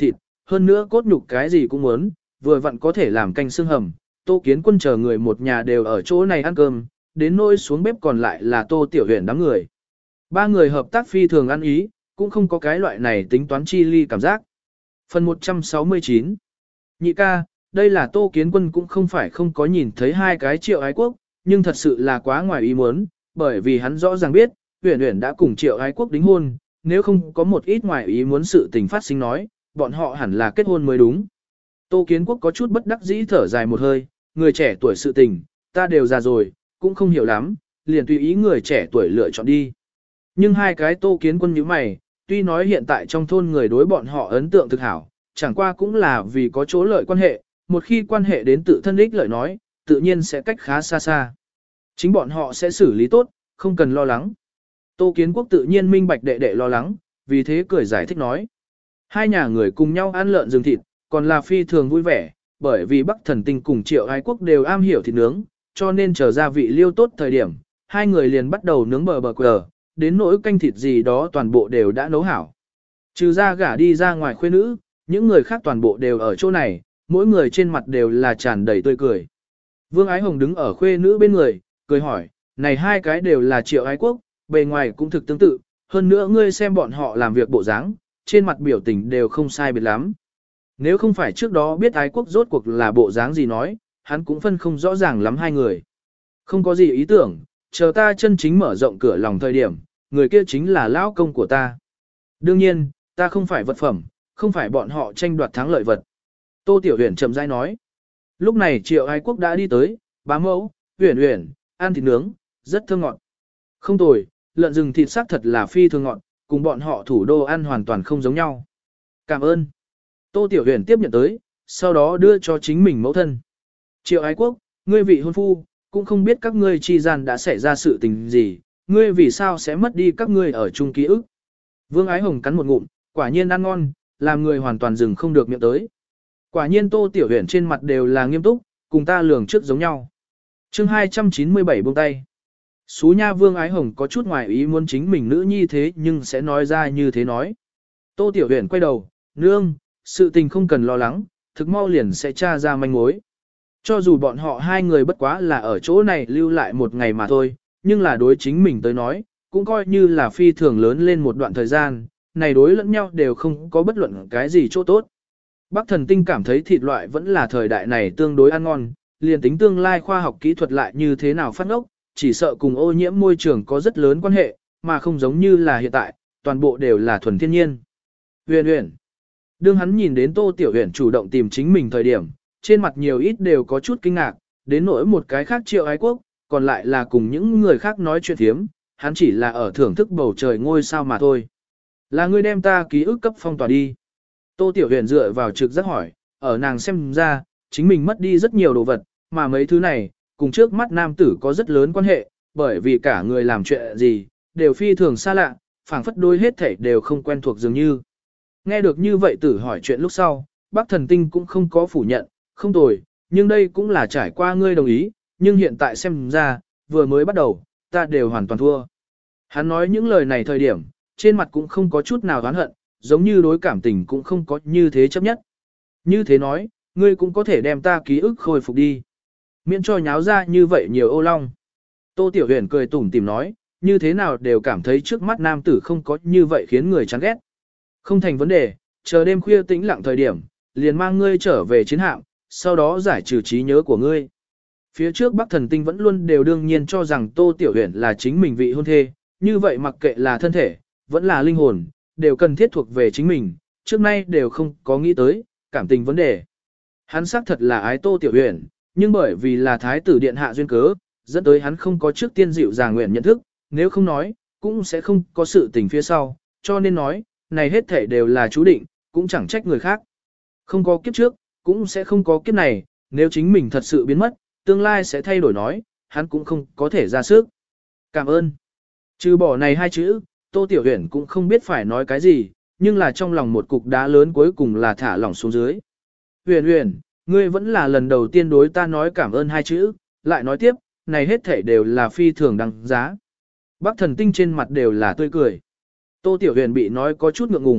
hơn nữa cốt nhục cái gì cũng muốn, vừa vặn có thể làm canh xương hầm. Tô Kiến Quân chờ người một nhà đều ở chỗ này ăn cơm, đến nỗi xuống bếp còn lại là Tô Tiểu Huyền đám người. Ba người hợp tác phi thường ăn ý, cũng không có cái loại này tính toán chi ly cảm giác. Phần một trăm sáu mươi chín. Nhị ca, đây là Tô Kiến Quân cũng không phải không có nhìn thấy hai cái Triệu Ái Quốc, nhưng thật sự là quá ngoài ý muốn, bởi vì hắn rõ ràng biết, Uyển Uyển đã cùng Triệu Ái Quốc đính hôn, nếu không có một ít ngoài ý muốn sự tình phát sinh nói, bọn họ hẳn là kết hôn mới đúng. Tô Kiến Quốc có chút bất đắc dĩ thở dài một hơi, người trẻ tuổi sự tình, ta đều già rồi, cũng không hiểu lắm, liền tùy ý người trẻ tuổi lựa chọn đi. Nhưng hai cái Tô Kiến Quân như mày, tuy nói hiện tại trong thôn người đối bọn họ ấn tượng thực hảo, chẳng qua cũng là vì có chỗ lợi quan hệ, một khi quan hệ đến tự thân ích lợi nói, tự nhiên sẽ cách khá xa xa. Chính bọn họ sẽ xử lý tốt, không cần lo lắng. Tô Kiến Quốc tự nhiên minh bạch đệ đệ lo lắng, vì thế cười giải thích nói. Hai nhà người cùng nhau ăn lợn rừng thịt, còn là phi thường vui vẻ, bởi vì Bắc Thần Tinh cùng Triệu Ái Quốc đều am hiểu thịt nướng, cho nên chờ gia vị liêu tốt thời điểm, hai người liền bắt đầu nướng bờ bờ quờ, đến nỗi canh thịt gì đó toàn bộ đều đã nấu hảo. Trừ ra gả đi ra ngoài khuê nữ, những người khác toàn bộ đều ở chỗ này, mỗi người trên mặt đều là tràn đầy tươi cười. Vương Ái Hồng đứng ở khuê nữ bên người, cười hỏi, này hai cái đều là Triệu Ái Quốc, bề ngoài cũng thực tương tự, hơn nữa ngươi xem bọn họ làm việc bộ dáng, trên mặt biểu tình đều không sai biệt lắm. Nếu không phải trước đó biết Ái Quốc rốt cuộc là bộ dáng gì nói, hắn cũng phân không rõ ràng lắm hai người. Không có gì ý tưởng, chờ ta chân chính mở rộng cửa lòng thời điểm, người kia chính là lão công của ta. Đương nhiên, ta không phải vật phẩm, không phải bọn họ tranh đoạt thắng lợi vật. Tô Tiểu Huyền chậm rãi nói. Lúc này Triệu Ái Quốc đã đi tới, bá mẫu, Huyền Huyền, ăn thịt nướng, rất thơm ngọt. Không tồi, lợn rừng thịt sắc thật là phi thường ngọt, cùng bọn họ thủ đô ăn hoàn toàn không giống nhau. Cảm ơn. Tô Tiểu Huyền tiếp nhận tới, sau đó đưa cho chính mình mẫu thân. Triệu Ái Quốc, ngươi vị hôn phu, cũng không biết các ngươi chi gian đã xảy ra sự tình gì, ngươi vì sao sẽ mất đi các ngươi ở chung ký ức. Vương Ái Hồng cắn một ngụm, quả nhiên ăn ngon, làm người hoàn toàn dừng không được miệng tới. Quả nhiên Tô Tiểu Huyền trên mặt đều là nghiêm túc, cùng ta lường trước giống nhau. chương hai trăm chín mươi bảy buông tay. Xú nha Vương Ái Hồng có chút ngoài ý muốn chính mình nữ nhi thế nhưng sẽ nói ra như thế nói. Tô Tiểu Huyền quay đầu, nương, sự tình không cần lo lắng, thực mau liền sẽ tra ra manh mối. Cho dù bọn họ hai người bất quá là ở chỗ này lưu lại một ngày mà thôi, nhưng là đối chính mình tới nói, cũng coi như là phi thường lớn lên một đoạn thời gian, này đối lẫn nhau đều không có bất luận cái gì chỗ tốt. Bắc Thần Tinh cảm thấy thịt loại vẫn là thời đại này tương đối ăn ngon, liền tính tương lai khoa học kỹ thuật lại như thế nào phát ngốc, chỉ sợ cùng ô nhiễm môi trường có rất lớn quan hệ, mà không giống như là hiện tại, toàn bộ đều là thuần thiên nhiên. Huyền Huyền. Đương hắn nhìn đến Tô Tiểu Huyền chủ động tìm chính mình thời điểm, trên mặt nhiều ít đều có chút kinh ngạc, đến nỗi một cái khác Triệu Ái Quốc, còn lại là cùng những người khác nói chuyện thiếm, hắn chỉ là ở thưởng thức bầu trời ngôi sao mà thôi. Là ngươi đem ta ký ức cấp phong tỏa đi. Tô Tiểu Huyền dựa vào trực giác hỏi, ở nàng xem ra, chính mình mất đi rất nhiều đồ vật, mà mấy thứ này, cùng trước mắt nam tử có rất lớn quan hệ, bởi vì cả người làm chuyện gì, đều phi thường xa lạ, phảng phất đôi hết thảy đều không quen thuộc dường như. Nghe được như vậy tử hỏi chuyện lúc sau, Bắc Thần Tinh cũng không có phủ nhận, không tồi, nhưng đây cũng là trải qua ngươi đồng ý, nhưng hiện tại xem ra, vừa mới bắt đầu, ta đều hoàn toàn thua. Hắn nói những lời này thời điểm, trên mặt cũng không có chút nào oán hận, giống như đối cảm tình cũng không có như thế chấp nhất. Như thế nói, ngươi cũng có thể đem ta ký ức khôi phục đi. Miễn cho nháo ra như vậy nhiều ô long. Tô Tiểu Huyền cười tủm tỉm nói, như thế nào đều cảm thấy trước mắt nam tử không có như vậy khiến người chán ghét. Không thành vấn đề, chờ đêm khuya tĩnh lặng thời điểm, liền mang ngươi trở về chiến hạm, sau đó giải trừ trí nhớ của ngươi. Phía trước Bắc Thần Tinh vẫn luôn đều đương nhiên cho rằng Tô Tiểu Huyền là chính mình vị hôn thê, như vậy mặc kệ là thân thể, vẫn là linh hồn, đều cần thiết thuộc về chính mình, trước nay đều không có nghĩ tới, cảm tình vấn đề. Hắn xác thật là ái Tô Tiểu Huyền, nhưng bởi vì là thái tử điện hạ duyên cớ, dẫn tới hắn không có trước tiên dịu dàng nguyện nhận thức, nếu không nói, cũng sẽ không có sự tình phía sau, cho nên nói, này hết thể đều là chú định, cũng chẳng trách người khác. Không có kiếp trước, cũng sẽ không có kiếp này, nếu chính mình thật sự biến mất, tương lai sẽ thay đổi nói, hắn cũng không có thể ra sức. Cảm ơn. Trừ bỏ này hai chữ, Tô Tiểu Huyền cũng không biết phải nói cái gì, nhưng là trong lòng một cục đá lớn cuối cùng là thả lỏng xuống dưới. Huyền Huyền, ngươi vẫn là lần đầu tiên đối ta nói cảm ơn hai chữ, lại nói tiếp, này hết thể đều là phi thường đăng giá. Bắc Thần Tinh trên mặt đều là tươi cười. Tô Tiểu Huyền bị nói có chút ngượng ngùng,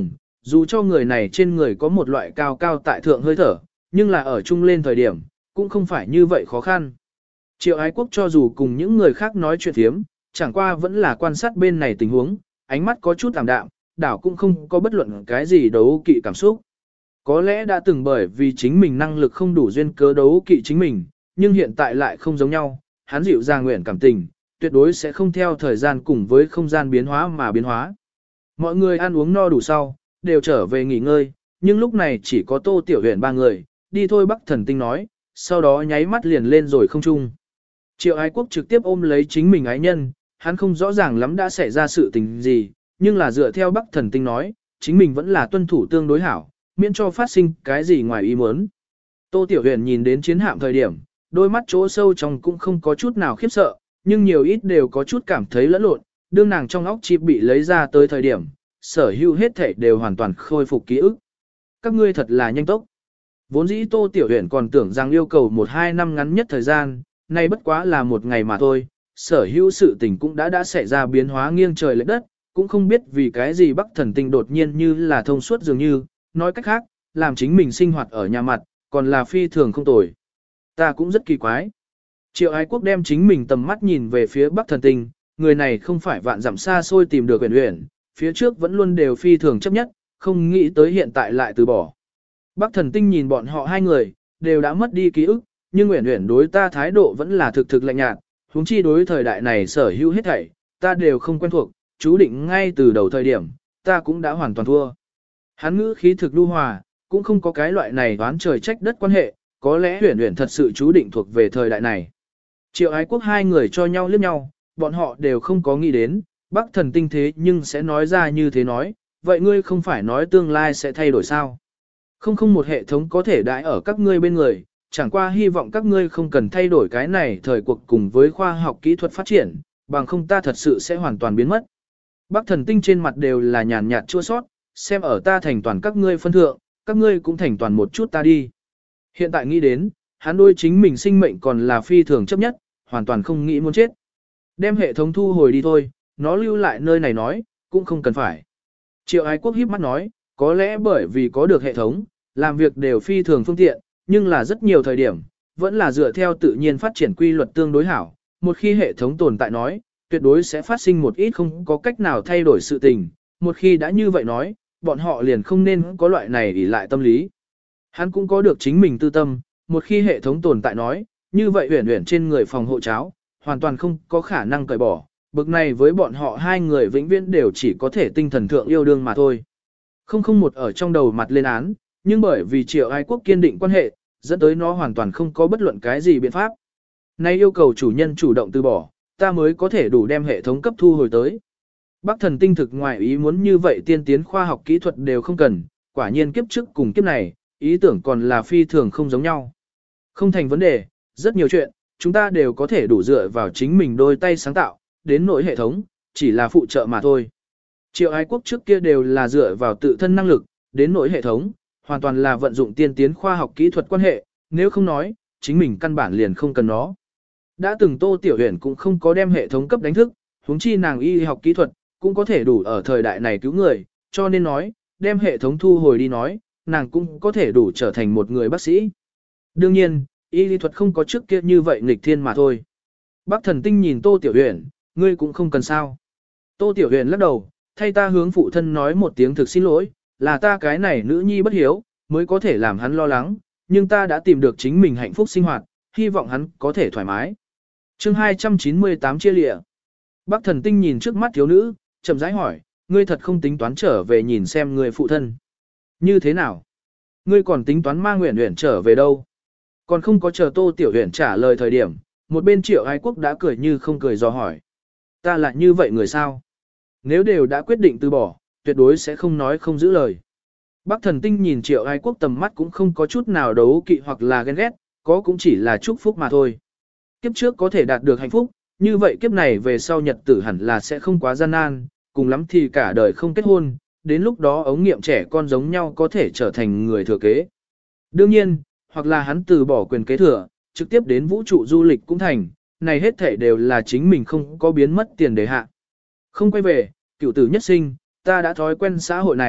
Dù cho người này trên người có một loại cao cao tại thượng hơi thở, nhưng là ở chung lên thời điểm, cũng không phải như vậy khó khăn. Triệu Ái Quốc cho dù cùng những người khác nói chuyện thiếm, chẳng qua vẫn là quan sát bên này tình huống, ánh mắt có chút tạm đạm, đảo cũng không có bất luận cái gì đấu kỵ cảm xúc. Có lẽ đã từng bởi vì chính mình năng lực không đủ duyên cớ đấu kỵ chính mình, nhưng hiện tại lại không giống nhau, hắn dịu dàng nguyện cảm tình, tuyệt đối sẽ không theo thời gian cùng với không gian biến hóa mà biến hóa. Mọi người ăn uống no đủ sau, đều trở về nghỉ ngơi, nhưng lúc này chỉ có Tô Tiểu Huyền ba người, đi thôi Bắc Thần Tinh nói, sau đó nháy mắt liền lên rồi không chung. Triệu Ái Quốc trực tiếp ôm lấy chính mình ái nhân, hắn không rõ ràng lắm đã xảy ra sự tình gì, nhưng là dựa theo Bắc Thần Tinh nói, chính mình vẫn là tuân thủ tương đối hảo, miễn cho phát sinh cái gì ngoài ý muốn. Tô Tiểu Huyền nhìn đến chiến hạm thời điểm, đôi mắt chỗ sâu trong cũng không có chút nào khiếp sợ, nhưng nhiều ít đều có chút cảm thấy lẫn lộn, đương nàng trong óc chip bị lấy ra tới thời điểm, sở hữu hết thể đều hoàn toàn khôi phục ký ức. Các ngươi thật là nhanh tốc. Vốn dĩ Tô Tiểu Huyền còn tưởng rằng yêu cầu một hai năm ngắn nhất thời gian, nay bất quá là một ngày mà thôi, sở hữu sự tình cũng đã đã xảy ra biến hóa nghiêng trời lệch đất, cũng không biết vì cái gì Bắc Thần Tinh đột nhiên như là thông suốt dường như, nói cách khác, làm chính mình sinh hoạt ở nhà mặt, còn là phi thường không tồi. Ta cũng rất kỳ quái. Triệu Ái Quốc đem chính mình tầm mắt nhìn về phía Bắc Thần Tinh, người này không phải vạn dặm xa xôi tìm được Uyển Uyển, phía trước vẫn luôn đều phi thường chấp nhất, không nghĩ tới hiện tại lại từ bỏ. Bắc Thần Tinh nhìn bọn họ hai người, đều đã mất đi ký ức, nhưng Uyển Uyển đối ta thái độ vẫn là thực thực lạnh nhạt, huống chi đối thời đại này sở hữu hết thảy, ta đều không quen thuộc, chú định ngay từ đầu thời điểm, ta cũng đã hoàn toàn thua. Hắn ngữ khí thực lưu hòa, cũng không có cái loại này đoán trời trách đất quan hệ, có lẽ Uyển Uyển thật sự chú định thuộc về thời đại này. Triệu Ái Quốc hai người cho nhau liếc nhau, bọn họ đều không có nghĩ đến, Bắc Thần Tinh thế nhưng sẽ nói ra như thế nói, vậy ngươi không phải nói tương lai sẽ thay đổi sao? Không không một hệ thống có thể đãi ở các ngươi bên người, chẳng qua hy vọng các ngươi không cần thay đổi cái này thời cuộc cùng với khoa học kỹ thuật phát triển, bằng không ta thật sự sẽ hoàn toàn biến mất. Bắc Thần Tinh trên mặt đều là nhàn nhạt chua sót, xem ở ta thành toàn các ngươi phân thượng, các ngươi cũng thành toàn một chút ta đi. Hiện tại nghĩ đến, hắn đôi chính mình sinh mệnh còn là phi thường chấp nhất, hoàn toàn không nghĩ muốn chết. Đem hệ thống thu hồi đi thôi, nó lưu lại nơi này nói, cũng không cần phải. Triệu Ái Quốc híp mắt nói, có lẽ bởi vì có được hệ thống, làm việc đều phi thường phương tiện, nhưng là rất nhiều thời điểm, vẫn là dựa theo tự nhiên phát triển quy luật tương đối hảo. Một khi hệ thống tồn tại nói, tuyệt đối sẽ phát sinh một ít không có cách nào thay đổi sự tình. Một khi đã như vậy nói, bọn họ liền không nên có loại này ỷ lại tâm lý. Hắn cũng có được chính mình tư tâm, một khi hệ thống tồn tại nói, như vậy Uyển Uyển trên người phòng hộ cháo, hoàn toàn không có khả năng cởi bỏ. Bực này với bọn họ hai người vĩnh viễn đều chỉ có thể tinh thần thượng yêu đương mà thôi. Không không một ở trong đầu mặt lên án, nhưng bởi vì Triệu Ái Quốc kiên định quan hệ, dẫn tới nó hoàn toàn không có bất luận cái gì biện pháp. Nay yêu cầu chủ nhân chủ động từ bỏ, ta mới có thể đủ đem hệ thống cấp thu hồi tới. Bắc Thần Tinh thực ngoài ý muốn như vậy tiên tiến khoa học kỹ thuật đều không cần, quả nhiên kiếp trước cùng kiếp này, ý tưởng còn là phi thường không giống nhau. Không thành vấn đề, rất nhiều chuyện, chúng ta đều có thể đủ dựa vào chính mình đôi tay sáng tạo, đến nỗi hệ thống, chỉ là phụ trợ mà thôi. Triệu Ái Quốc trước kia đều là dựa vào tự thân năng lực, đến nỗi hệ thống, hoàn toàn là vận dụng tiên tiến khoa học kỹ thuật quan hệ, nếu không nói, chính mình căn bản liền không cần nó. Đã từng Tô Tiểu Huyền cũng không có đem hệ thống cấp đánh thức, huống chi nàng y học kỹ thuật, cũng có thể đủ ở thời đại này cứu người, cho nên nói, đem hệ thống thu hồi đi nói, nàng cũng có thể đủ trở thành một người bác sĩ. Đương nhiên, y lý thuật không có trước kia như vậy nghịch thiên mà thôi. Bắc Thần Tinh nhìn Tô Tiểu Huyền, ngươi cũng không cần sao. Tô Tiểu Huyền lắc đầu, thay ta hướng phụ thân nói một tiếng thực xin lỗi, là ta cái này nữ nhi bất hiếu, mới có thể làm hắn lo lắng, nhưng ta đã tìm được chính mình hạnh phúc sinh hoạt, hy vọng hắn có thể thoải mái. Chương hai trăm chín mươi tám chia lịa. Bắc Thần Tinh nhìn trước mắt thiếu nữ, chậm rãi hỏi, ngươi thật không tính toán trở về nhìn xem người phụ thân. Như thế nào? Ngươi còn tính toán mang Uyển Uyển trở về đâu? Còn không có chờ Tô Tiểu Huyền trả lời thời điểm, một bên Triệu Ái Quốc đã cười như không cười dò hỏi. Ta lại như vậy người sao? Nếu đều đã quyết định từ bỏ, tuyệt đối sẽ không nói không giữ lời. Bắc Thần Tinh nhìn Triệu Ái Quốc tầm mắt cũng không có chút nào đấu kỵ hoặc là ghen ghét, có cũng chỉ là chúc phúc mà thôi. Kiếp trước có thể đạt được hạnh phúc, như vậy kiếp này về sau nhật tử hẳn là sẽ không quá gian nan, cùng lắm thì cả đời không kết hôn, đến lúc đó ống nghiệm trẻ con giống nhau có thể trở thành người thừa kế. Đương nhiên, hoặc là hắn từ bỏ quyền kế thừa, trực tiếp đến vũ trụ du lịch cũng thành, này hết thể đều là chính mình không có biến mất tiền đề hạ. Không quay về, cựu tử nhất sinh, ta đã thói quen xã hội này,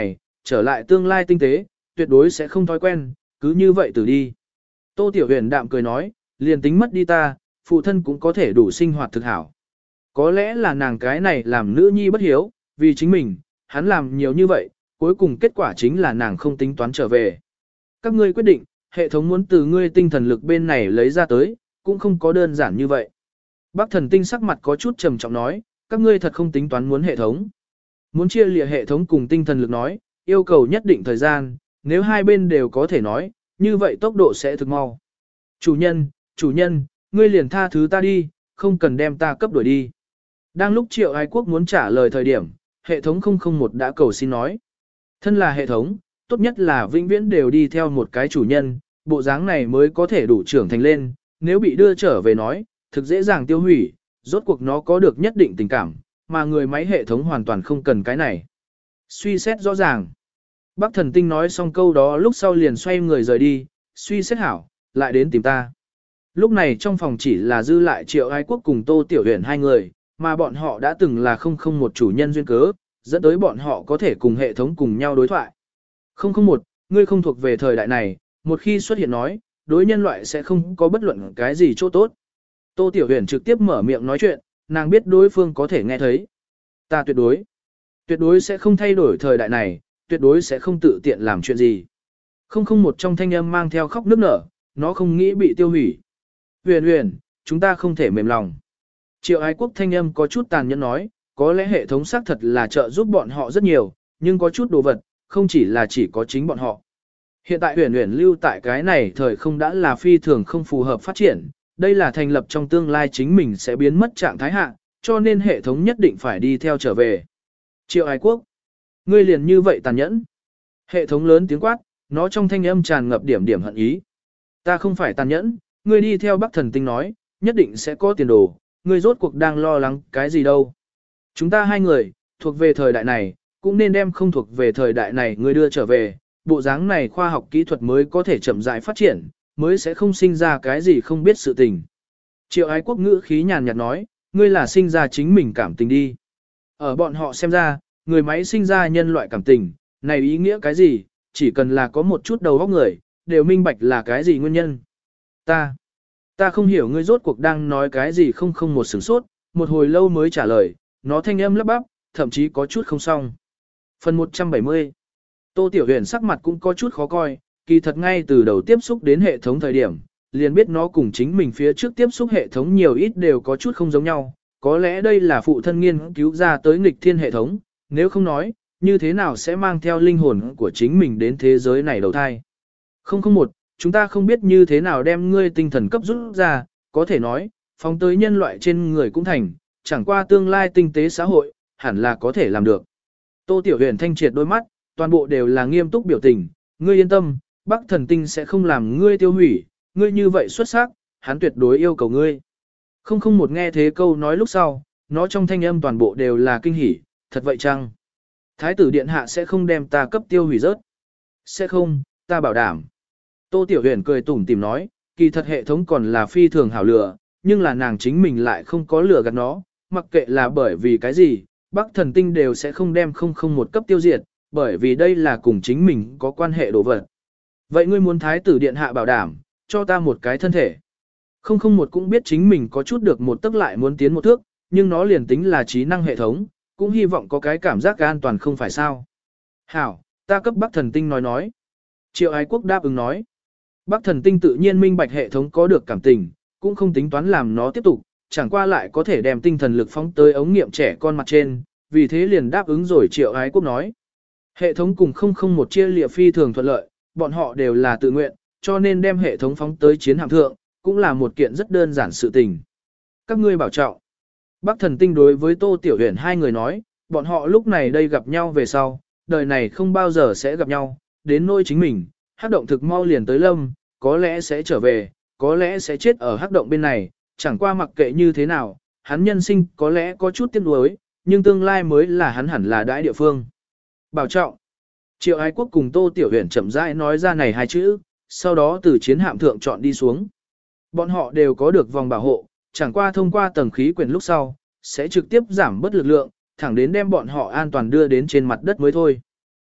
trở lại tương lai tinh tế, tuyệt đối sẽ không thói quen, cứ như vậy từ đi. Tô Tiểu Huyền đạm cười nói, liền tính mất đi ta, phụ thân cũng có thể đủ sinh hoạt thực hảo. Có lẽ là nàng cái này làm nữ nhi bất hiếu, vì chính mình, hắn làm nhiều như vậy, cuối cùng kết quả chính là nàng không tính toán trở về. Các ngươi quyết định, hệ thống muốn từ ngươi tinh thần lực bên này lấy ra tới, cũng không có đơn giản như vậy. Bác thần tinh sắc mặt có chút trầm trọng nói, các ngươi thật không tính toán muốn hệ thống. Muốn chia lìa hệ thống cùng tinh thần lực nói, yêu cầu nhất định thời gian, nếu hai bên đều có thể nói, như vậy tốc độ sẽ thực mau. Chủ nhân, chủ nhân, ngươi liền tha thứ ta đi, không cần đem ta cấp đuổi đi. Đang lúc Triệu Ái Quốc muốn trả lời thời điểm, hệ thống không không một đã cầu xin nói. Thân là hệ thống, tốt nhất là vĩnh viễn đều đi theo một cái chủ nhân, bộ dáng này mới có thể đủ trưởng thành lên, nếu bị đưa trở về nói, thực dễ dàng tiêu hủy, rốt cuộc nó có được nhất định tình cảm, mà người máy hệ thống hoàn toàn không cần cái này. Suy xét rõ ràng. Bác thần tinh nói xong câu đó lúc sau liền xoay người rời đi, suy xét hảo, lại đến tìm ta. Lúc này trong phòng chỉ là dư lại Triệu Ái Quốc cùng Tô Tiểu Huyền hai người, mà bọn họ đã từng là không không một chủ nhân duyên cớ, dẫn tới bọn họ có thể cùng hệ thống cùng nhau đối thoại. không không một, ngươi không thuộc về thời đại này, một khi xuất hiện nói, đối nhân loại sẽ không có bất luận cái gì chỗ tốt. Tô Tiểu Huyền trực tiếp mở miệng nói chuyện, nàng biết đối phương có thể nghe thấy. Ta tuyệt đối, tuyệt đối sẽ không thay đổi thời đại này, tuyệt đối sẽ không tự tiện làm chuyện gì. không không một trong thanh âm mang theo khóc nức nở, nó không nghĩ bị tiêu hủy. Huyền Huyền, chúng ta không thể mềm lòng. Triệu Ái Quốc thanh âm có chút tàn nhẫn nói, có lẽ hệ thống xác thật là trợ giúp bọn họ rất nhiều, nhưng có chút đồ vật, không chỉ là chỉ có chính bọn họ. Hiện tại Huyền Huyền lưu tại cái này thời không đã là phi thường không phù hợp phát triển, đây là thành lập trong tương lai chính mình sẽ biến mất trạng thái hạ, cho nên hệ thống nhất định phải đi theo trở về. Triệu Ái Quốc, ngươi liền như vậy tàn nhẫn. Hệ thống lớn tiếng quát, nó trong thanh âm tràn ngập điểm điểm hận ý. Ta không phải tàn nhẫn, ngươi đi theo Bắc Thần Tinh nói, nhất định sẽ có tiền đồ, ngươi rốt cuộc đang lo lắng cái gì đâu. Chúng ta hai người, thuộc về thời đại này, cũng nên đem không thuộc về thời đại này ngươi đưa trở về, bộ dáng này khoa học kỹ thuật mới có thể chậm rãi phát triển, mới sẽ không sinh ra cái gì không biết sự tình. Triệu Ái Quốc ngữ khí nhàn nhạt nói, ngươi là sinh ra chính mình cảm tình đi. Ở bọn họ xem ra, người máy sinh ra nhân loại cảm tình, này ý nghĩa cái gì, chỉ cần là có một chút đầu óc người, đều minh bạch là cái gì nguyên nhân. Ta, ta không hiểu ngươi rốt cuộc đang nói cái gì không không một sửng sốt, một hồi lâu mới trả lời, nó thanh âm lắp bắp, thậm chí có chút không xong. Phần một trăm bảy mươi. Tô Tiểu Huyền sắc mặt cũng có chút khó coi, kỳ thật ngay từ đầu tiếp xúc đến hệ thống thời điểm, liền biết nó cùng chính mình phía trước tiếp xúc hệ thống nhiều ít đều có chút không giống nhau, có lẽ đây là phụ thân nghiên cứu ra tới nghịch thiên hệ thống, nếu không nói, như thế nào sẽ mang theo linh hồn của chính mình đến thế giới này đầu thai. không không một, chúng ta không biết như thế nào đem ngươi tinh thần cấp rút ra, có thể nói, phóng tới nhân loại trên người cũng thành, chẳng qua tương lai tinh tế xã hội, hẳn là có thể làm được. Tô Tiểu Huyền thanh triệt đôi mắt, toàn bộ đều là nghiêm túc biểu tình, ngươi yên tâm, Bắc Thần Tinh sẽ không làm ngươi tiêu hủy, ngươi như vậy xuất sắc, hắn tuyệt đối yêu cầu ngươi. không không một nghe thế câu nói lúc sau, nó trong thanh âm toàn bộ đều là kinh hỉ, thật vậy chăng? Thái tử điện hạ sẽ không đem ta cấp tiêu hủy rớt. Sẽ không, ta bảo đảm. Tô Tiểu Huyền cười tủm tỉm nói, kỳ thật hệ thống còn là phi thường hảo lừa, nhưng là nàng chính mình lại không có lừa gạt nó, mặc kệ là bởi vì cái gì, Bắc Thần Tinh đều sẽ không đem không không một cấp tiêu diệt, bởi vì đây là cùng chính mình có quan hệ đồ vật. Vậy ngươi muốn thái tử điện hạ bảo đảm, cho ta một cái thân thể. không không một cũng biết chính mình có chút được một tức lại muốn tiến một thước, nhưng nó liền tính là trí năng hệ thống, cũng hy vọng có cái cảm giác an toàn không phải sao. Hảo, ta cấp Bắc Thần Tinh nói nói. Triệu Ái Quốc đáp ứng nói. Bắc Thần Tinh tự nhiên minh bạch hệ thống có được cảm tình, cũng không tính toán làm nó tiếp tục, chẳng qua lại có thể đem tinh thần lực phóng tới ống nghiệm trẻ con mặt trên, vì thế liền đáp ứng rồi Triệu Ái Quốc nói. Hệ thống cùng không không một chia lịa phi thường thuận lợi, bọn họ đều là tự nguyện, cho nên đem hệ thống phóng tới chiến hạm thượng, cũng là một kiện rất đơn giản sự tình. Các ngươi bảo trọng. Bắc Thần Tinh đối với Tô Tiểu Huyền hai người nói, bọn họ lúc này đây gặp nhau về sau, đời này không bao giờ sẽ gặp nhau, đến nỗi chính mình, hắc động thực mau liền tới lâm, có lẽ sẽ trở về, có lẽ sẽ chết ở hắc động bên này, chẳng qua mặc kệ như thế nào, hắn nhân sinh có lẽ có chút tiếc nuối, nhưng tương lai mới là hắn hẳn là đãi địa phương. Bảo trọng. Triệu Ái Quốc cùng Tô Tiểu Huyền chậm rãi nói ra này hai chữ, sau đó từ chiến hạm thượng chọn đi xuống. Bọn họ đều có được vòng bảo hộ, chẳng qua thông qua tầng khí quyển lúc sau, sẽ trực tiếp giảm bớt lực lượng, thẳng đến đem bọn họ an toàn đưa đến trên mặt đất mới thôi.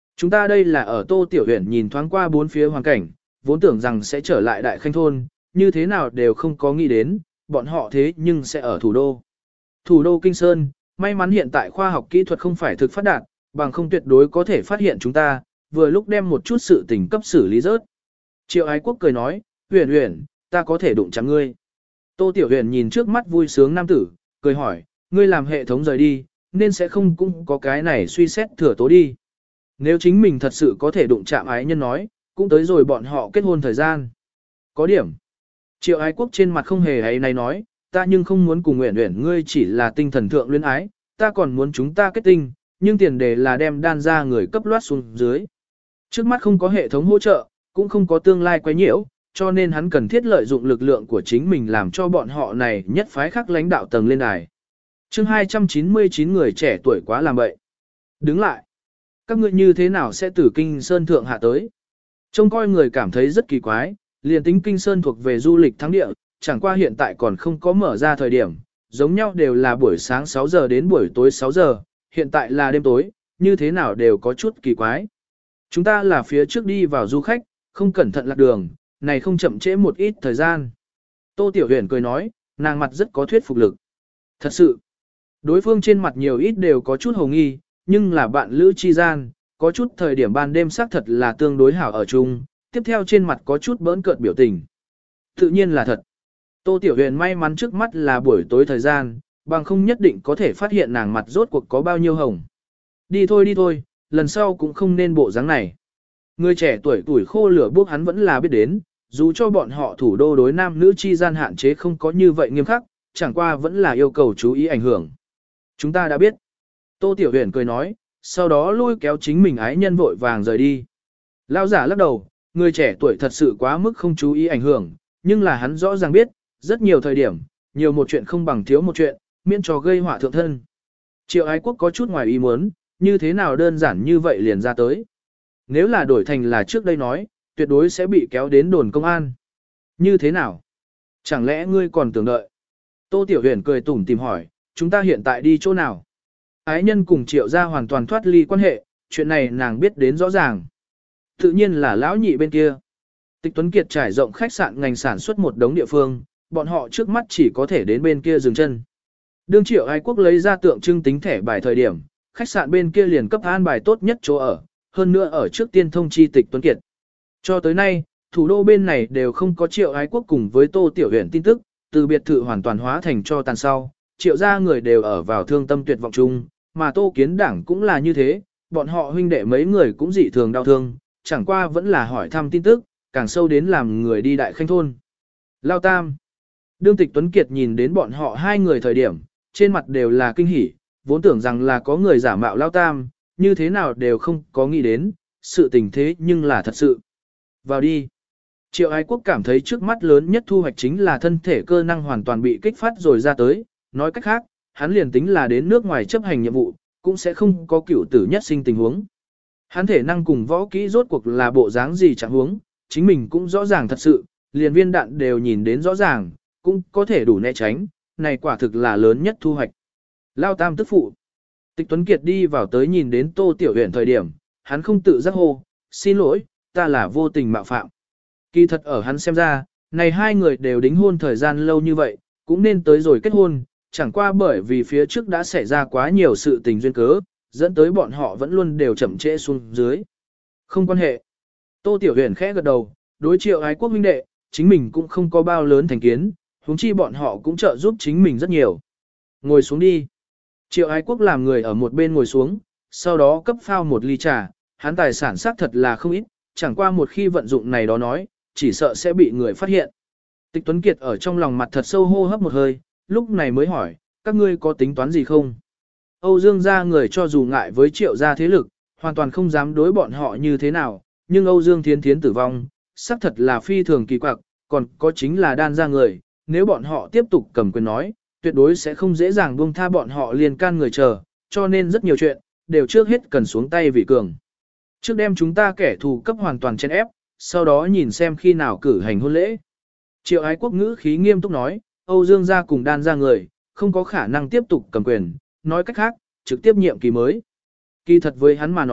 Chúng ta đây là ở Tô Tiểu Huyền nhìn thoáng qua bốn phía hoàn cảnh, vốn tưởng rằng sẽ trở lại Đại Khanh Thôn, như thế nào đều không có nghĩ đến, bọn họ thế nhưng sẽ ở thủ đô. Thủ đô Kinh Sơn, may mắn hiện tại khoa học kỹ thuật không phải thực phát đạt, bằng không tuyệt đối có thể phát hiện chúng ta, vừa lúc đem một chút sự tình cấp xử lý rớt. Triệu Ái Quốc cười nói, Huyền Huyền, ta có thể đụng chạm ngươi. Tô Tiểu Huyền nhìn trước mắt vui sướng nam tử, cười hỏi, ngươi làm hệ thống rời đi, nên sẽ không cũng có cái này suy xét thừa tố đi. Nếu chính mình thật sự có thể đụng chạm ái nhân nói, cũng tới rồi bọn họ kết hôn thời gian. Có điểm. Triệu Ái Quốc trên mặt không hề ấy này nói, ta nhưng không muốn cùng Uyển Uyển ngươi chỉ là tinh thần thượng luyến ái, ta còn muốn chúng ta kết tinh, nhưng tiền đề là đem đan ra người cấp loát xuống dưới. Trước mắt không có hệ thống hỗ trợ, cũng không có tương lai quấy nhiễu, cho nên hắn cần thiết lợi dụng lực lượng của chính mình làm cho bọn họ này nhất phái khắc lãnh đạo tầng lên đài. Chương hai trăm chín mươi chín người trẻ tuổi quá làm bậy. Đứng lại. Các ngươi như thế nào sẽ từ Kinh Sơn thượng hạ tới? Trông coi người cảm thấy rất kỳ quái, liền tính Kinh Sơn thuộc về du lịch thắng địa, chẳng qua hiện tại còn không có mở ra thời điểm, giống nhau đều là buổi sáng sáu giờ đến buổi tối sáu giờ, hiện tại là đêm tối, như thế nào đều có chút kỳ quái. Chúng ta là phía trước đi vào du khách, không cẩn thận lạc đường, này không chậm trễ một ít thời gian. Tô Tiểu Huyền cười nói, nàng mặt rất có thuyết phục lực. Thật sự, đối phương trên mặt nhiều ít đều có chút hồ nghi, nhưng là bạn lữ chi gian, có chút thời điểm ban đêm xác thật là tương đối hảo ở chung, tiếp theo trên mặt có chút bỡn cợt biểu tình. Tự nhiên là thật. Tô Tiểu Huyền may mắn trước mắt là buổi tối thời gian, bằng không nhất định có thể phát hiện nàng mặt rốt cuộc có bao nhiêu hồng. Đi thôi đi thôi, lần sau cũng không nên bộ dáng này. Người trẻ tuổi tuổi khô lửa bốc hắn vẫn là biết đến, dù cho bọn họ thủ đô đối nam nữ chi gian hạn chế không có như vậy nghiêm khắc, chẳng qua vẫn là yêu cầu chú ý ảnh hưởng. Chúng ta đã biết. Tô Tiểu Huyền cười nói, sau đó lôi kéo chính mình ái nhân vội vàng rời đi. Lão giả lắc đầu, người trẻ tuổi thật sự quá mức không chú ý ảnh hưởng, nhưng là hắn rõ ràng biết, rất nhiều thời điểm, nhiều một chuyện không bằng thiếu một chuyện, miễn cho gây họa thượng thân. Triệu Ái Quốc có chút ngoài ý muốn, như thế nào đơn giản như vậy liền ra tới. Nếu là đổi thành là trước đây nói, tuyệt đối sẽ bị kéo đến đồn công an. Như thế nào? Chẳng lẽ ngươi còn tưởng đợi? Tô Tiểu Huyền cười tủm tìm hỏi, chúng ta hiện tại đi chỗ nào? Ái nhân cùng Triệu gia hoàn toàn thoát ly quan hệ, chuyện này nàng biết đến rõ ràng. Tự nhiên là lão nhị bên kia. Tịch Tuấn Kiệt trải rộng khách sạn ngành sản xuất một đống địa phương, bọn họ trước mắt chỉ có thể đến bên kia dừng chân. Đương Triệu Ái Quốc lấy ra tượng trưng tính thẻ bài thời điểm, khách sạn bên kia liền cấp an bài tốt nhất chỗ ở, hơn nữa ở trước tiên thông chi Tịch Tuấn Kiệt. Cho tới nay, thủ đô bên này đều không có Triệu Ái Quốc cùng với Tô Tiểu Huyền tin tức, từ biệt thự hoàn toàn hóa thành cho tàn sau, Triệu gia người đều ở vào thương tâm tuyệt vọng chung, mà Tô Kiến Đảng cũng là như thế, bọn họ huynh đệ mấy người cũng dị thường đau thương, chẳng qua vẫn là hỏi thăm tin tức, càng sâu đến làm người đi Đại Khanh Thôn. Lao Tam. Đương Tịch Tuấn Kiệt nhìn đến bọn họ hai người thời điểm, trên mặt đều là kinh hỉ, vốn tưởng rằng là có người giả mạo Lao Tam, như thế nào đều không có nghĩ đến, sự tình thế nhưng là thật sự. Vào đi. Triệu Ái Quốc cảm thấy trước mắt lớn nhất thu hoạch chính là thân thể cơ năng hoàn toàn bị kích phát rồi ra tới, nói cách khác, hắn liền tính là đến nước ngoài chấp hành nhiệm vụ, cũng sẽ không có cửu tử nhất sinh tình huống. Hắn thể năng cùng võ kỹ rốt cuộc là bộ dáng gì chẳng huống, chính mình cũng rõ ràng thật sự, liền viên đạn đều nhìn đến rõ ràng, cũng có thể đủ né tránh, này quả thực là lớn nhất thu hoạch. Lao Tam tức phụ. Tịch Tuấn Kiệt đi vào tới nhìn đến Tô Tiểu Huyền thời điểm, hắn không tự giác hô, xin lỗi, ta là vô tình mạo phạm. Kỳ thật ở hắn xem ra, này hai người đều đính hôn thời gian lâu như vậy, cũng nên tới rồi kết hôn, chẳng qua bởi vì phía trước đã xảy ra quá nhiều sự tình duyên cớ, dẫn tới bọn họ vẫn luôn đều chậm trễ xuống dưới. Không quan hệ. Tô Tiểu Huyền khẽ gật đầu, đối Triệu Ái Quốc huynh đệ, chính mình cũng không có bao lớn thành kiến, huống chi bọn họ cũng trợ giúp chính mình rất nhiều. Ngồi xuống đi. Triệu Ái Quốc làm người ở một bên ngồi xuống, sau đó cấp phao một ly trà, hắn tài sản xác thật là không ít, chẳng qua một khi vận dụng này đó nói, chỉ sợ sẽ bị người phát hiện. Tịch Tuấn Kiệt ở trong lòng mặt thật sâu hô hấp một hơi, lúc này mới hỏi, các ngươi có tính toán gì không? Âu Dương gia người cho dù ngại với Triệu gia thế lực, hoàn toàn không dám đối bọn họ như thế nào, nhưng Âu Dương Thiến Thiến tử vong, xác thật là phi thường kỳ quặc, còn có chính là Đan gia người, nếu bọn họ tiếp tục cầm quyền nói, tuyệt đối sẽ không dễ dàng buông tha bọn họ liền can người chờ, cho nên rất nhiều chuyện, đều trước hết cần xuống tay vì cường. Trước đem chúng ta kẻ thù cấp hoàn toàn trên ép, sau đó nhìn xem khi nào cử hành hôn lễ. Triệu Ái Quốc ngữ khí nghiêm túc nói, Âu Dương gia cùng Đan gia người, không có khả năng tiếp tục cầm quyền, nói cách khác, trực tiếp nhiệm kỳ mới. Kỳ thật với hắn mà nói,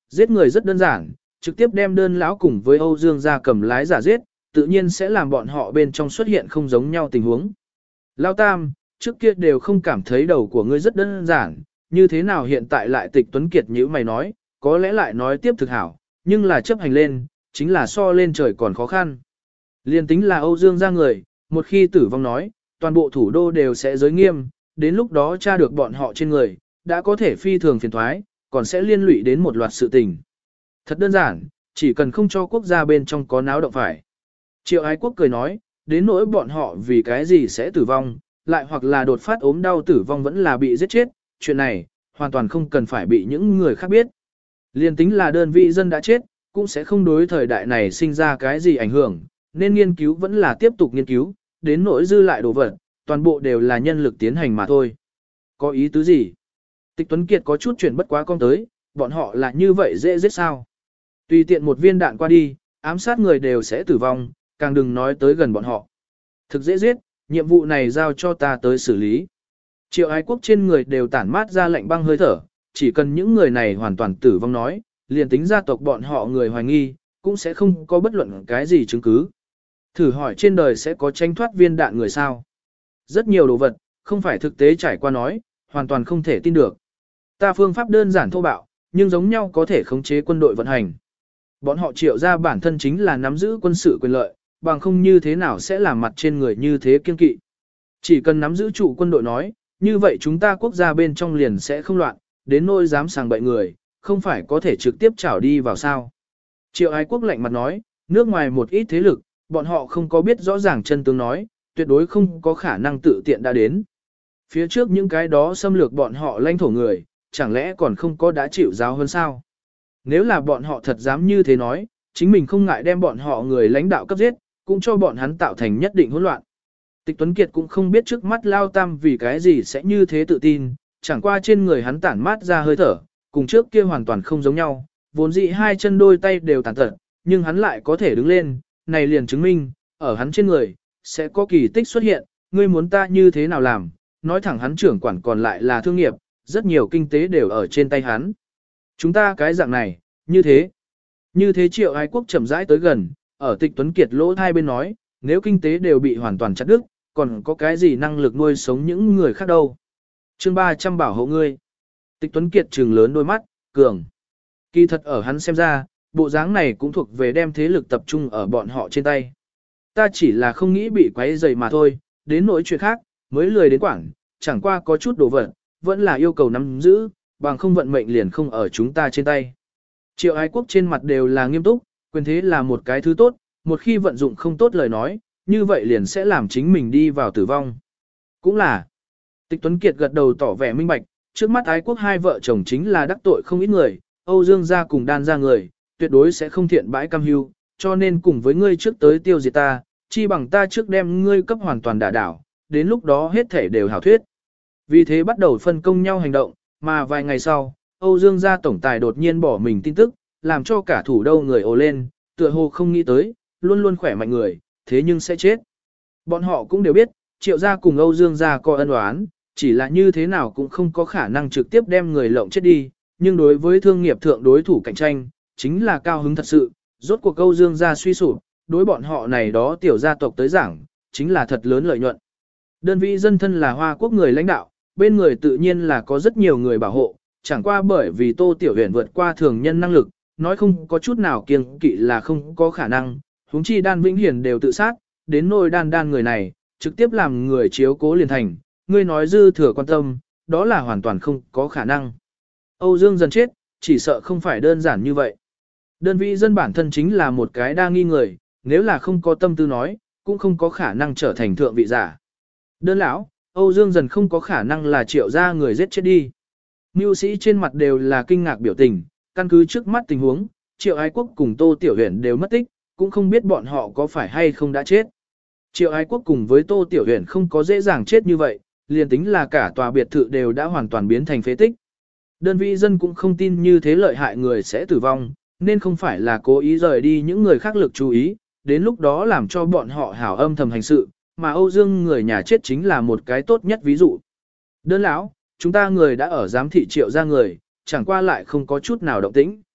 giết người rất đơn giản, trực tiếp đem đơn lão cùng với Âu Dương gia cầm lái giả giết, tự nhiên sẽ làm bọn họ bên trong xuất hiện không giống nhau tình huống. Lão Tam, trước kia đều không cảm thấy đầu của ngươi rất đơn giản, như thế nào hiện tại lại Tịch Tuấn Kiệt như mày nói, có lẽ lại nói tiếp thực hảo, nhưng là chấp hành lên, chính là so lên trời còn khó khăn. Liên tính là Âu Dương gia người, một khi tử vong nói, toàn bộ thủ đô đều sẽ giới nghiêm, đến lúc đó tra được bọn họ trên người, đã có thể phi thường phiền thoái, còn sẽ liên lụy đến một loạt sự tình. Thật đơn giản, chỉ cần không cho quốc gia bên trong có náo động phải. Triệu Ái Quốc cười nói, đến nỗi bọn họ vì cái gì sẽ tử vong, lại hoặc là đột phát ốm đau tử vong vẫn là bị giết chết, chuyện này, hoàn toàn không cần phải bị những người khác biết. Liên tính là đơn vị dân đã chết, cũng sẽ không đối thời đại này sinh ra cái gì ảnh hưởng, nên nghiên cứu vẫn là tiếp tục nghiên cứu, đến nỗi dư lại đồ vật, toàn bộ đều là nhân lực tiến hành mà thôi. Có ý tứ gì? Tịch Tuấn Kiệt có chút chuyển bất quá con tới, bọn họ là như vậy dễ giết sao? Tùy tiện một viên đạn qua đi, ám sát người đều sẽ tử vong, càng đừng nói tới gần bọn họ. Thực dễ giết, nhiệm vụ này giao cho ta tới xử lý. Triệu Ái Quốc trên người đều tản mát ra lạnh băng hơi thở, chỉ cần những người này hoàn toàn tử vong nói, liền tính gia tộc bọn họ người hoài nghi, cũng sẽ không có bất luận cái gì chứng cứ. Thử hỏi trên đời sẽ có tranh thoát viên đạn người sao? Rất nhiều đồ vật, không phải thực tế trải qua nói, hoàn toàn không thể tin được. Ta phương pháp đơn giản thô bạo, nhưng giống nhau có thể khống chế quân đội vận hành. Bọn họ triệu ra bản thân chính là nắm giữ quân sự quyền lợi, bằng không như thế nào sẽ làm mặt trên người như thế kiên kỵ. Chỉ cần nắm giữ trụ quân đội nói, như vậy chúng ta quốc gia bên trong liền sẽ không loạn, đến nỗi dám sàng bậy người, không phải có thể trực tiếp trảo đi vào sao. Triệu Ái Quốc lạnh mặt nói, nước ngoài một ít thế lực, bọn họ không có biết rõ ràng chân tướng nói, tuyệt đối không có khả năng tự tiện đã đến. Phía trước những cái đó xâm lược bọn họ lãnh thổ người, chẳng lẽ còn không có đã chịu giáo hơn sao? Nếu là bọn họ thật dám như thế nói, chính mình không ngại đem bọn họ người lãnh đạo cấp giết, cũng cho bọn hắn tạo thành nhất định hỗn loạn. Tịch Tuấn Kiệt cũng không biết trước mắt Lao Tam vì cái gì sẽ như thế tự tin, chẳng qua trên người hắn tản mát ra hơi thở, cùng trước kia hoàn toàn không giống nhau, vốn dĩ hai chân đôi tay đều tàn tật, nhưng hắn lại có thể đứng lên, này liền chứng minh, ở hắn trên người, sẽ có kỳ tích xuất hiện, ngươi muốn ta như thế nào làm, nói thẳng hắn trưởng quản còn lại là thương nghiệp, rất nhiều kinh tế đều ở trên tay hắn. Chúng ta cái dạng này, như thế. Như thế Triệu Ái Quốc chậm rãi tới gần, ở Tịch Tuấn Kiệt lỗ hai bên nói, nếu kinh tế đều bị hoàn toàn chặt đứt, còn có cái gì năng lực nuôi sống những người khác đâu. Chương ba trăm bảo hộ ngươi. Tịch Tuấn Kiệt trừng lớn đôi mắt, cường. Kỳ thật ở hắn xem ra, bộ dáng này cũng thuộc về đem thế lực tập trung ở bọn họ trên tay. Ta chỉ là không nghĩ bị quấy rầy mà thôi, đến nỗi chuyện khác, mới lười đến quảng, chẳng qua có chút đồ vật, vẫn là yêu cầu nắm giữ, bằng không vận mệnh liền không ở chúng ta trên tay. Triệu Ái Quốc trên mặt đều là nghiêm túc, quyền thế là một cái thứ tốt, một khi vận dụng không tốt lời nói, như vậy liền sẽ làm chính mình đi vào tử vong. Cũng là, Tịch Tuấn Kiệt gật đầu tỏ vẻ minh bạch, trước mắt Ái Quốc hai vợ chồng chính là đắc tội không ít người, Âu Dương gia cùng Đan gia người, tuyệt đối sẽ không thiện bãi cam hưu, cho nên cùng với ngươi trước tới tiêu diệt ta, chi bằng ta trước đem ngươi cấp hoàn toàn đả đảo, đến lúc đó hết thể đều hảo thuyết. Vì thế bắt đầu phân công nhau hành động, mà vài ngày sau, Âu Dương gia tổng tài đột nhiên bỏ mình tin tức, làm cho cả thủ đô người ồ lên, tựa hồ không nghĩ tới, luôn luôn khỏe mạnh người, thế nhưng sẽ chết. Bọn họ cũng đều biết, Triệu gia cùng Âu Dương gia có ân oán, chỉ là như thế nào cũng không có khả năng trực tiếp đem người lộng chết đi, nhưng đối với thương nghiệp thượng đối thủ cạnh tranh, chính là cao hứng thật sự, rốt cuộc Âu Dương gia suy sụp, đối bọn họ này đó tiểu gia tộc tới giảng, chính là thật lớn lợi nhuận. Đơn vị dân thân là Hoa Quốc người lãnh đạo, bên người tự nhiên là có rất nhiều người bảo hộ, chẳng qua bởi vì Tô Tiểu Huyền vượt qua thường nhân năng lực, nói không có chút nào kiêng kỵ là không có khả năng, huống chi Đan Vĩnh Hiền đều tự sát, đến nôi đan đan người này, trực tiếp làm người chiếu cố liền thành, ngươi nói dư thừa quan tâm, đó là hoàn toàn không có khả năng. Âu Dương dần chết, chỉ sợ không phải đơn giản như vậy. Đơn vị dân bản thân chính là một cái đa nghi người, nếu là không có tâm tư nói, cũng không có khả năng trở thành thượng vị giả. Đơn lão, Âu Dương dần không có khả năng là Triệu gia người giết chết đi. Mưu sĩ trên mặt đều là kinh ngạc biểu tình, căn cứ trước mắt tình huống, Triệu Ái Quốc cùng Tô Tiểu Huyền đều mất tích, cũng không biết bọn họ có phải hay không đã chết. Triệu Ái Quốc cùng với Tô Tiểu Huyền không có dễ dàng chết như vậy, liền tính là cả tòa biệt thự đều đã hoàn toàn biến thành phế tích. Đơn vị dân cũng không tin như thế lợi hại người sẽ tử vong, nên không phải là cố ý rời đi những người khác lực chú ý, đến lúc đó làm cho bọn họ hảo âm thầm hành sự, mà Âu Dương người nhà chết chính là một cái tốt nhất ví dụ. Đơn lão, chúng ta người đã ở giám thị Triệu gia người, chẳng qua lại không có chút nào động tĩnh.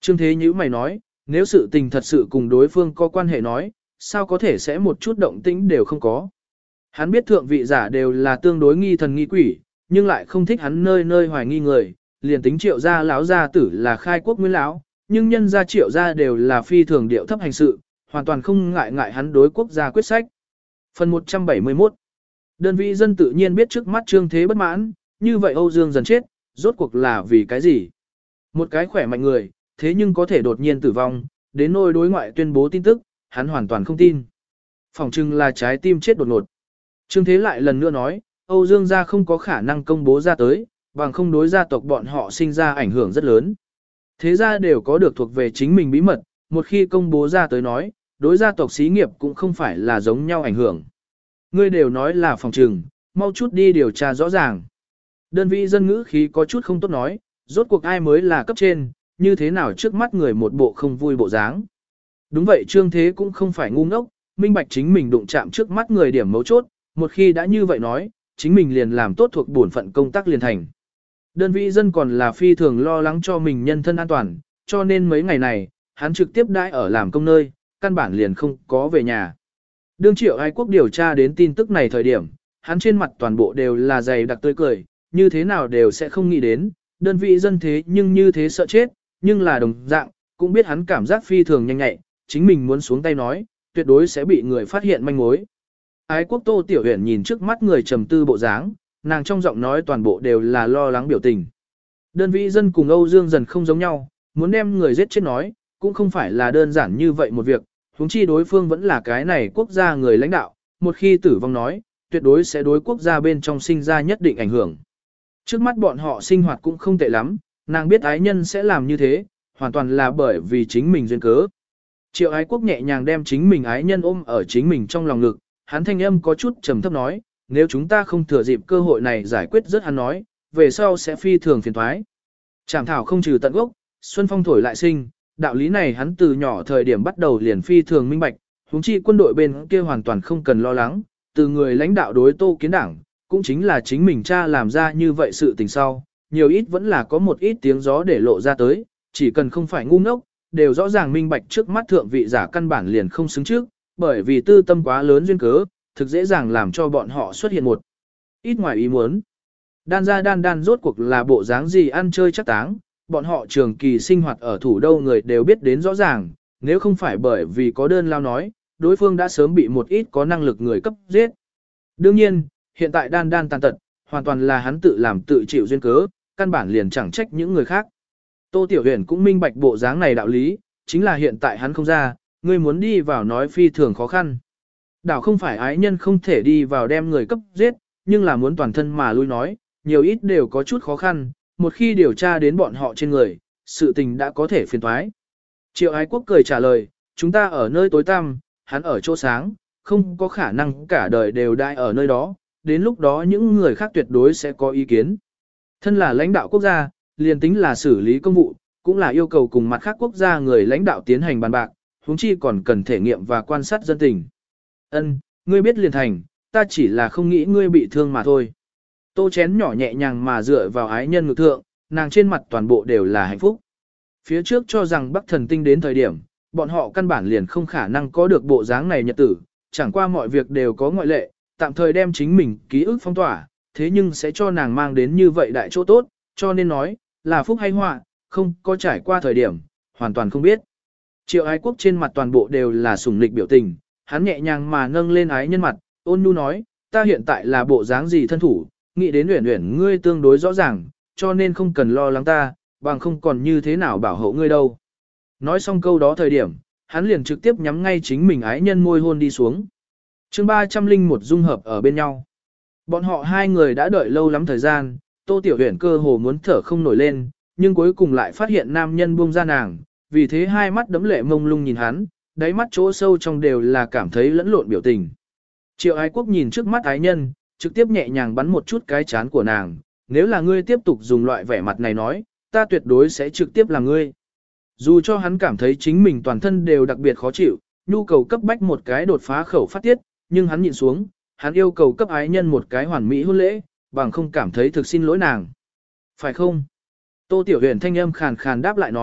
Trương Thế Nhữ mày nói, nếu sự tình thật sự cùng đối phương có quan hệ nói, sao có thể sẽ một chút động tĩnh đều không có. Hắn biết thượng vị giả đều là tương đối nghi thần nghi quỷ, nhưng lại không thích hắn nơi nơi hoài nghi người, liền tính triệu gia lão gia tử là khai quốc nguyên lão, nhưng nhân gia triệu gia đều là phi thường điệu thấp hành sự, hoàn toàn không ngại ngại hắn đối quốc gia quyết sách. Phần một trăm bảy mươi mốt. Đơn vị dân tự nhiên biết trước mắt Trương Thế bất mãn, như vậy Âu Dương dần chết, rốt cuộc là vì cái gì? Một cái khỏe mạnh người, thế nhưng có thể đột nhiên tử vong, đến nỗi đối ngoại tuyên bố tin tức, hắn hoàn toàn không tin. Phỏng chừng là trái tim chết đột ngột. Trương Thế lại lần nữa nói, Âu Dương gia không có khả năng công bố ra tới, bằng không đối gia tộc bọn họ sinh ra ảnh hưởng rất lớn. Thế gia đều có được thuộc về chính mình bí mật, một khi công bố ra tới nói, đối gia tộc xí nghiệp cũng không phải là giống nhau ảnh hưởng. Ngươi đều nói là phòng trừng, mau chút đi điều tra rõ ràng. Đơn vị dân ngữ khí có chút không tốt nói, rốt cuộc ai mới là cấp trên, như thế nào trước mắt người một bộ không vui bộ dáng. Đúng vậy Trương Thế cũng không phải ngu ngốc, minh bạch chính mình đụng chạm trước mắt người điểm mấu chốt, một khi đã như vậy nói, chính mình liền làm tốt thuộc bổn phận công tác liền thành. Đơn vị dân còn là phi thường lo lắng cho mình nhân thân an toàn, cho nên mấy ngày này, hắn trực tiếp đãi ở làm công nơi, căn bản liền không có về nhà. Đương Triệu Ái Quốc điều tra đến tin tức này thời điểm, hắn trên mặt toàn bộ đều là dày đặc tươi cười, như thế nào đều sẽ không nghĩ đến, đơn vị dân thế nhưng như thế sợ chết, nhưng là đồng dạng, cũng biết hắn cảm giác phi thường nhanh nhạy, chính mình muốn xuống tay nói, tuyệt đối sẽ bị người phát hiện manh mối. Ái Quốc Tô Tiểu Huyền nhìn trước mắt người trầm tư bộ dáng, nàng trong giọng nói toàn bộ đều là lo lắng biểu tình. Đơn vị dân cùng Âu Dương dần không giống nhau, muốn đem người giết chết nói, cũng không phải là đơn giản như vậy một việc, huống chi đối phương vẫn là cái này quốc gia người lãnh đạo, một khi tử vong nói, tuyệt đối sẽ đối quốc gia bên trong sinh ra nhất định ảnh hưởng. Trước mắt bọn họ sinh hoạt cũng không tệ lắm, nàng biết ái nhân sẽ làm như thế, hoàn toàn là bởi vì chính mình duyên cớ. Triệu Ái Quốc nhẹ nhàng đem chính mình ái nhân ôm ở chính mình trong lòng ngực, hắn thanh âm có chút trầm thấp nói, nếu chúng ta không thừa dịp cơ hội này giải quyết rất hắn nói, về sau sẽ phi thường phiền thoái. Trảm thảo không trừ tận gốc, xuân phong thổi lại sinh, đạo lý này hắn từ nhỏ thời điểm bắt đầu liền phi thường minh bạch, huống chi quân đội bên kia hoàn toàn không cần lo lắng, từ người lãnh đạo đối Tô Kiến Đảng, cũng chính là chính mình cha làm ra như vậy sự tình sau, nhiều ít vẫn là có một ít tiếng gió để lộ ra tới, chỉ cần không phải ngu ngốc, đều rõ ràng minh bạch trước mắt thượng vị giả căn bản liền không xứng trước, bởi vì tư tâm quá lớn duyên cớ, thực dễ dàng làm cho bọn họ xuất hiện một ít ngoài ý muốn. Đan ra đan đan rốt cuộc là bộ dáng gì ăn chơi chắc táng, bọn họ trường kỳ sinh hoạt ở thủ đô người đều biết đến rõ ràng, nếu không phải bởi vì có đơn lao nói, đối phương đã sớm bị một ít có năng lực người cấp giết. Đương nhiên, hiện tại đan đan tàn tật, hoàn toàn là hắn tự làm tự chịu duyên cớ, căn bản liền chẳng trách những người khác. Tô Tiểu Huyền cũng minh bạch bộ dáng này đạo lý, chính là hiện tại hắn không ra, người muốn đi vào nói phi thường khó khăn. Đảo không phải ái nhân không thể đi vào đem người cấp giết, nhưng là muốn toàn thân mà lui nói, nhiều ít đều có chút khó khăn, một khi điều tra đến bọn họ trên người, sự tình đã có thể phiền thoái. Triệu Ái Quốc cười trả lời, chúng ta ở nơi tối tăm, hắn ở chỗ sáng, không có khả năng cả đời đều đại ở nơi đó, đến lúc đó những người khác tuyệt đối sẽ có ý kiến. Thân là lãnh đạo quốc gia, liền tính là xử lý công vụ, cũng là yêu cầu cùng mặt khác quốc gia người lãnh đạo tiến hành bàn bạc, huống chi còn cần thể nghiệm và quan sát dân tình. Ân, ngươi biết liền thành, ta chỉ là không nghĩ ngươi bị thương mà thôi. Tô chén nhỏ nhẹ nhàng mà dựa vào ái nhân ngực thượng, nàng trên mặt toàn bộ đều là hạnh phúc. Phía trước cho rằng Bắc Thần Tinh đến thời điểm, bọn họ căn bản liền không khả năng có được bộ dáng này nhật tử, chẳng qua mọi việc đều có ngoại lệ, tạm thời đem chính mình ký ức phong tỏa, thế nhưng sẽ cho nàng mang đến như vậy đại chỗ tốt, cho nên nói, là phúc hay họa, không có trải qua thời điểm, hoàn toàn không biết. Triệu Ái Quốc trên mặt toàn bộ đều là sủng nịch biểu tình, hắn nhẹ nhàng mà nâng lên ái nhân mặt, ôn nhu nói, ta hiện tại là bộ dáng gì thân thủ, nghĩ đến Uyển Uyển ngươi tương đối rõ ràng, cho nên không cần lo lắng ta, bằng không còn như thế nào bảo hộ ngươi đâu. Nói xong câu đó thời điểm, hắn liền trực tiếp nhắm ngay chính mình ái nhân môi hôn đi xuống. Chương ba trăm linh một dung hợp ở bên nhau. Bọn họ hai người đã đợi lâu lắm thời gian, Tô Tiểu Uyển cơ hồ muốn thở không nổi lên, nhưng cuối cùng lại phát hiện nam nhân buông ra nàng, vì thế hai mắt đấm lệ mông lung nhìn hắn, đáy mắt chỗ sâu trong đều là cảm thấy lẫn lộn biểu tình. Triệu Ái Quốc nhìn trước mắt ái nhân, trực tiếp nhẹ nhàng bắn một chút cái chán của nàng, nếu là ngươi tiếp tục dùng loại vẻ mặt này nói, ta tuyệt đối sẽ trực tiếp làm ngươi. Dù cho hắn cảm thấy chính mình toàn thân đều đặc biệt khó chịu, nhu cầu cấp bách một cái đột phá khẩu phát tiết, nhưng hắn nhịn xuống, hắn yêu cầu cấp ái nhân một cái hoàn mỹ hôn lễ, bằng không cảm thấy thực xin lỗi nàng. Phải không? Tô Tiểu Huyền thanh âm khàn khàn đáp lại nói,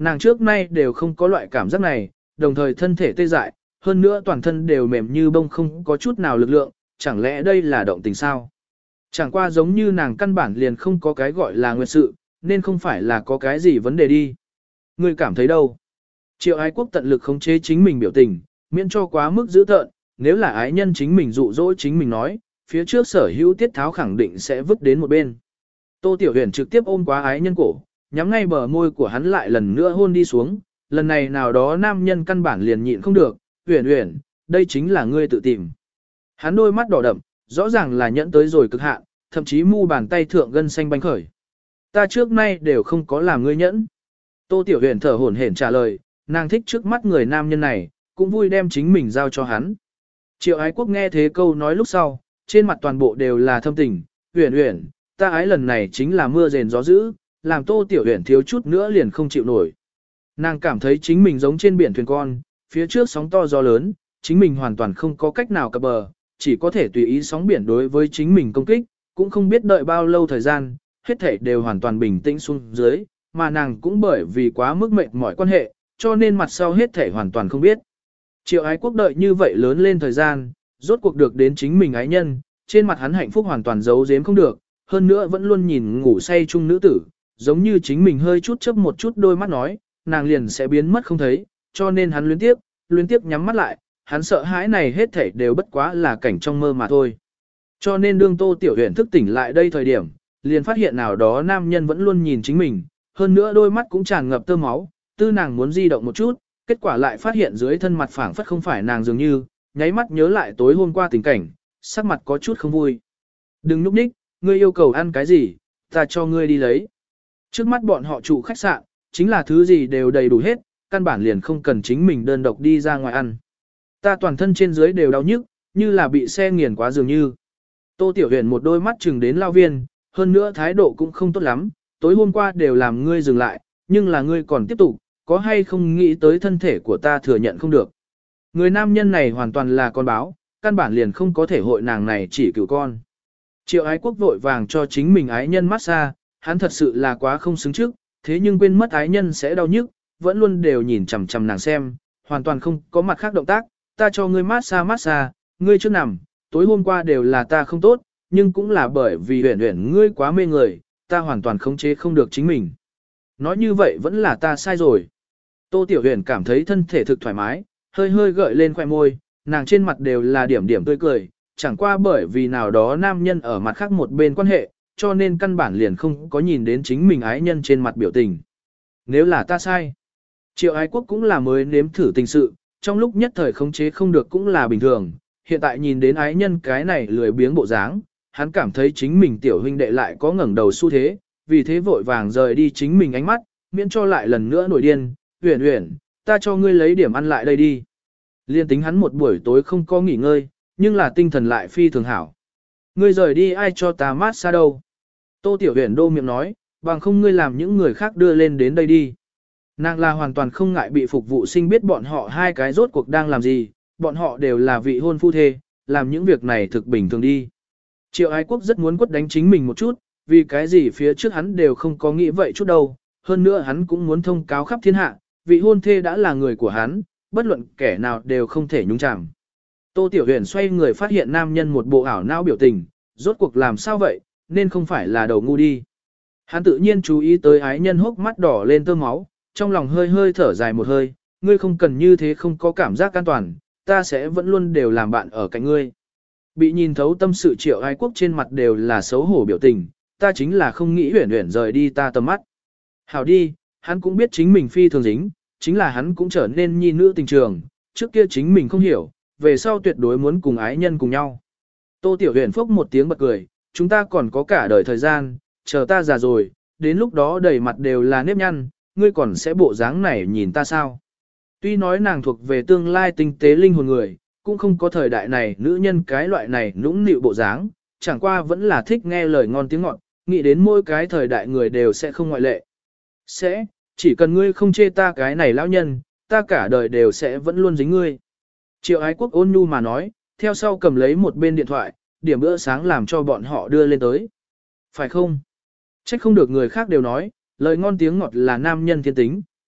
Nàng trước nay đều không có loại cảm giác này, đồng thời thân thể tê dại, hơn nữa toàn thân đều mềm như bông không có chút nào lực lượng, chẳng lẽ đây là động tình sao? Chẳng qua giống như nàng căn bản liền không có cái gọi là nguyệt sự, nên không phải là có cái gì vấn đề đi. Ngươi cảm thấy đâu? Triệu ái quốc tận lực khống chế chính mình biểu tình, miễn cho quá mức dữ tợn, nếu là ái nhân chính mình dụ dỗ chính mình nói, phía trước sở hữu tiết tháo khẳng định sẽ vứt đến một bên. Tô Tiểu Huyền trực tiếp ôm quá ái nhân cổ, nhắm ngay bờ môi của hắn lại lần nữa hôn đi xuống, lần này nào đó nam nhân căn bản liền nhịn không được, Huyền Huyền, đây chính là ngươi tự tìm. Hắn đôi mắt đỏ đậm, rõ ràng là nhẫn tới rồi cực hạn, thậm chí mu bàn tay thượng gân xanh bánh khởi. Ta trước nay đều không có làm ngươi nhẫn. Tô Tiểu Huyền thở hổn hển trả lời, nàng thích trước mắt người nam nhân này, cũng vui đem chính mình giao cho hắn. Triệu ái quốc nghe thế câu nói lúc sau, trên mặt toàn bộ đều là thâm tình, Huyền Huyền, ta ái lần này chính là mưa rền gió dữ, làm Tô Tiểu Huyền thiếu chút nữa liền không chịu nổi. Nàng cảm thấy chính mình giống trên biển thuyền con, phía trước sóng to gió lớn, chính mình hoàn toàn không có cách nào cập bờ, chỉ có thể tùy ý sóng biển đối với chính mình công kích, cũng không biết đợi bao lâu thời gian, hết thảy đều hoàn toàn bình tĩnh xuống dưới, mà nàng cũng bởi vì quá mức mệt mỏi quan hệ, cho nên mặt sau hết thảy hoàn toàn không biết. Triệu ái quốc đợi như vậy lớn lên thời gian, rốt cuộc được đến chính mình ái nhân, trên mặt hắn hạnh phúc hoàn toàn giấu giếm không được, hơn nữa vẫn luôn nhìn ngủ say chung nữ tử, giống như chính mình hơi chút chớp một chút đôi mắt nói, nàng liền sẽ biến mất không thấy, cho nên hắn luyến tiếp, luyến tiếp nhắm mắt lại, hắn sợ hãi này hết thảy đều bất quá là cảnh trong mơ mà thôi. Cho nên đương Tô Tiểu Huyền thức tỉnh lại đây thời điểm, liền phát hiện nào đó nam nhân vẫn luôn nhìn chính mình, hơn nữa đôi mắt cũng tràn ngập tơ máu, tư nàng muốn di động một chút, kết quả lại phát hiện dưới thân mặt phẳng phất không phải nàng dường như, nháy mắt nhớ lại tối hôm qua tình cảnh, sắc mặt có chút không vui. Đừng núp ních, ngươi yêu cầu ăn cái gì, ta cho ngươi đi lấy. Trước mắt bọn họ trụ khách sạn, chính là thứ gì đều đầy đủ hết, căn bản liền không cần chính mình đơn độc đi ra ngoài ăn. Ta toàn thân trên dưới đều đau nhức, như là bị xe nghiền quá dường như. Tô Tiểu Huyền một đôi mắt chừng đến lao viên, hơn nữa thái độ cũng không tốt lắm, tối hôm qua đều làm ngươi dừng lại, nhưng là ngươi còn tiếp tục, có hay không nghĩ tới thân thể của ta thừa nhận không được. Người nam nhân này hoàn toàn là con báo, căn bản liền không có thể hội nàng này chỉ cửu con. Triệu ái quốc vội vàng cho chính mình ái nhân massage, hắn thật sự là quá không xứng trước, thế nhưng quên mất ái nhân sẽ đau nhức, vẫn luôn đều nhìn chằm chằm nàng xem, hoàn toàn không có mặt khác động tác, ta cho ngươi massage massage, ngươi trước nằm, tối hôm qua đều là ta không tốt, nhưng cũng là bởi vì Huyền Huyền ngươi quá mê người, ta hoàn toàn khống chế không được chính mình. Nói như vậy vẫn là ta sai rồi. Tô Tiểu Huyền cảm thấy thân thể thực thoải mái, hơi hơi gợi lên khoẻ môi, nàng trên mặt đều là điểm điểm tươi cười, chẳng qua bởi vì nào đó nam nhân ở mặt khác một bên quan hệ, cho nên căn bản liền không có nhìn đến chính mình ái nhân trên mặt biểu tình. Nếu là ta sai, Triệu ái quốc cũng là mới nếm thử tình sự, trong lúc nhất thời khống chế không được cũng là bình thường, hiện tại nhìn đến ái nhân cái này lười biếng bộ dáng, hắn cảm thấy chính mình tiểu huynh đệ lại có ngẩng đầu xu thế, vì thế vội vàng rời đi chính mình ánh mắt, miễn cho lại lần nữa nổi điên, Huyền Huyền, ta cho ngươi lấy điểm ăn lại đây đi. Liên tính hắn một buổi tối không có nghỉ ngơi, nhưng là tinh thần lại phi thường hảo. Ngươi rời đi ai cho ta mát xa đâu. Tô Tiểu Huyền đô miệng nói, bằng không ngươi làm những người khác đưa lên đến đây đi. Nàng là hoàn toàn không ngại bị phục vụ sinh biết bọn họ hai cái rốt cuộc đang làm gì, bọn họ đều là vị hôn phu thê, làm những việc này thực bình thường đi. Triệu ái quốc rất muốn quất đánh chính mình một chút, vì cái gì phía trước hắn đều không có nghĩ vậy chút đâu, hơn nữa hắn cũng muốn thông cáo khắp thiên hạ, vị hôn thê đã là người của hắn, bất luận kẻ nào đều không thể nhúng chàm. Tô Tiểu Huyền xoay người phát hiện nam nhân một bộ ảo não biểu tình, rốt cuộc làm sao vậy, nên không phải là đầu ngu đi. Hắn tự nhiên chú ý tới ái nhân hốc mắt đỏ lên tơ máu, trong lòng hơi hơi thở dài một hơi, ngươi không cần như thế không có cảm giác an toàn, ta sẽ vẫn luôn đều làm bạn ở cạnh ngươi. Bị nhìn thấu tâm sự Triệu ái quốc trên mặt đều là xấu hổ biểu tình, ta chính là không nghĩ Huyền Huyền rời đi ta tầm mắt. Hảo đi, hắn cũng biết chính mình phi thường dính, chính là hắn cũng trở nên nhi nữ tình trường, trước kia chính mình không hiểu, về sau tuyệt đối muốn cùng ái nhân cùng nhau. Tô Tiểu Huyền phốc một tiếng bật cười, chúng ta còn có cả đời thời gian, chờ ta già rồi, đến lúc đó đầy mặt đều là nếp nhăn, ngươi còn sẽ bộ dáng này nhìn ta sao? Tuy nói nàng thuộc về tương lai tinh tế linh hồn người, cũng không có thời đại này nữ nhân cái loại này nũng nịu bộ dáng, chẳng qua vẫn là thích nghe lời ngon tiếng ngọt, nghĩ đến mỗi cái thời đại người đều sẽ không ngoại lệ. Sẽ, chỉ cần ngươi không chê ta cái này lão nhân, ta cả đời đều sẽ vẫn luôn dính ngươi. Triệu ái quốc ôn nhu mà nói, theo sau cầm lấy một bên điện thoại, điểm bữa sáng làm cho bọn họ đưa lên tới. Phải không? Trách không được người khác đều nói, lời ngon tiếng ngọt là nam nhân thiên tính,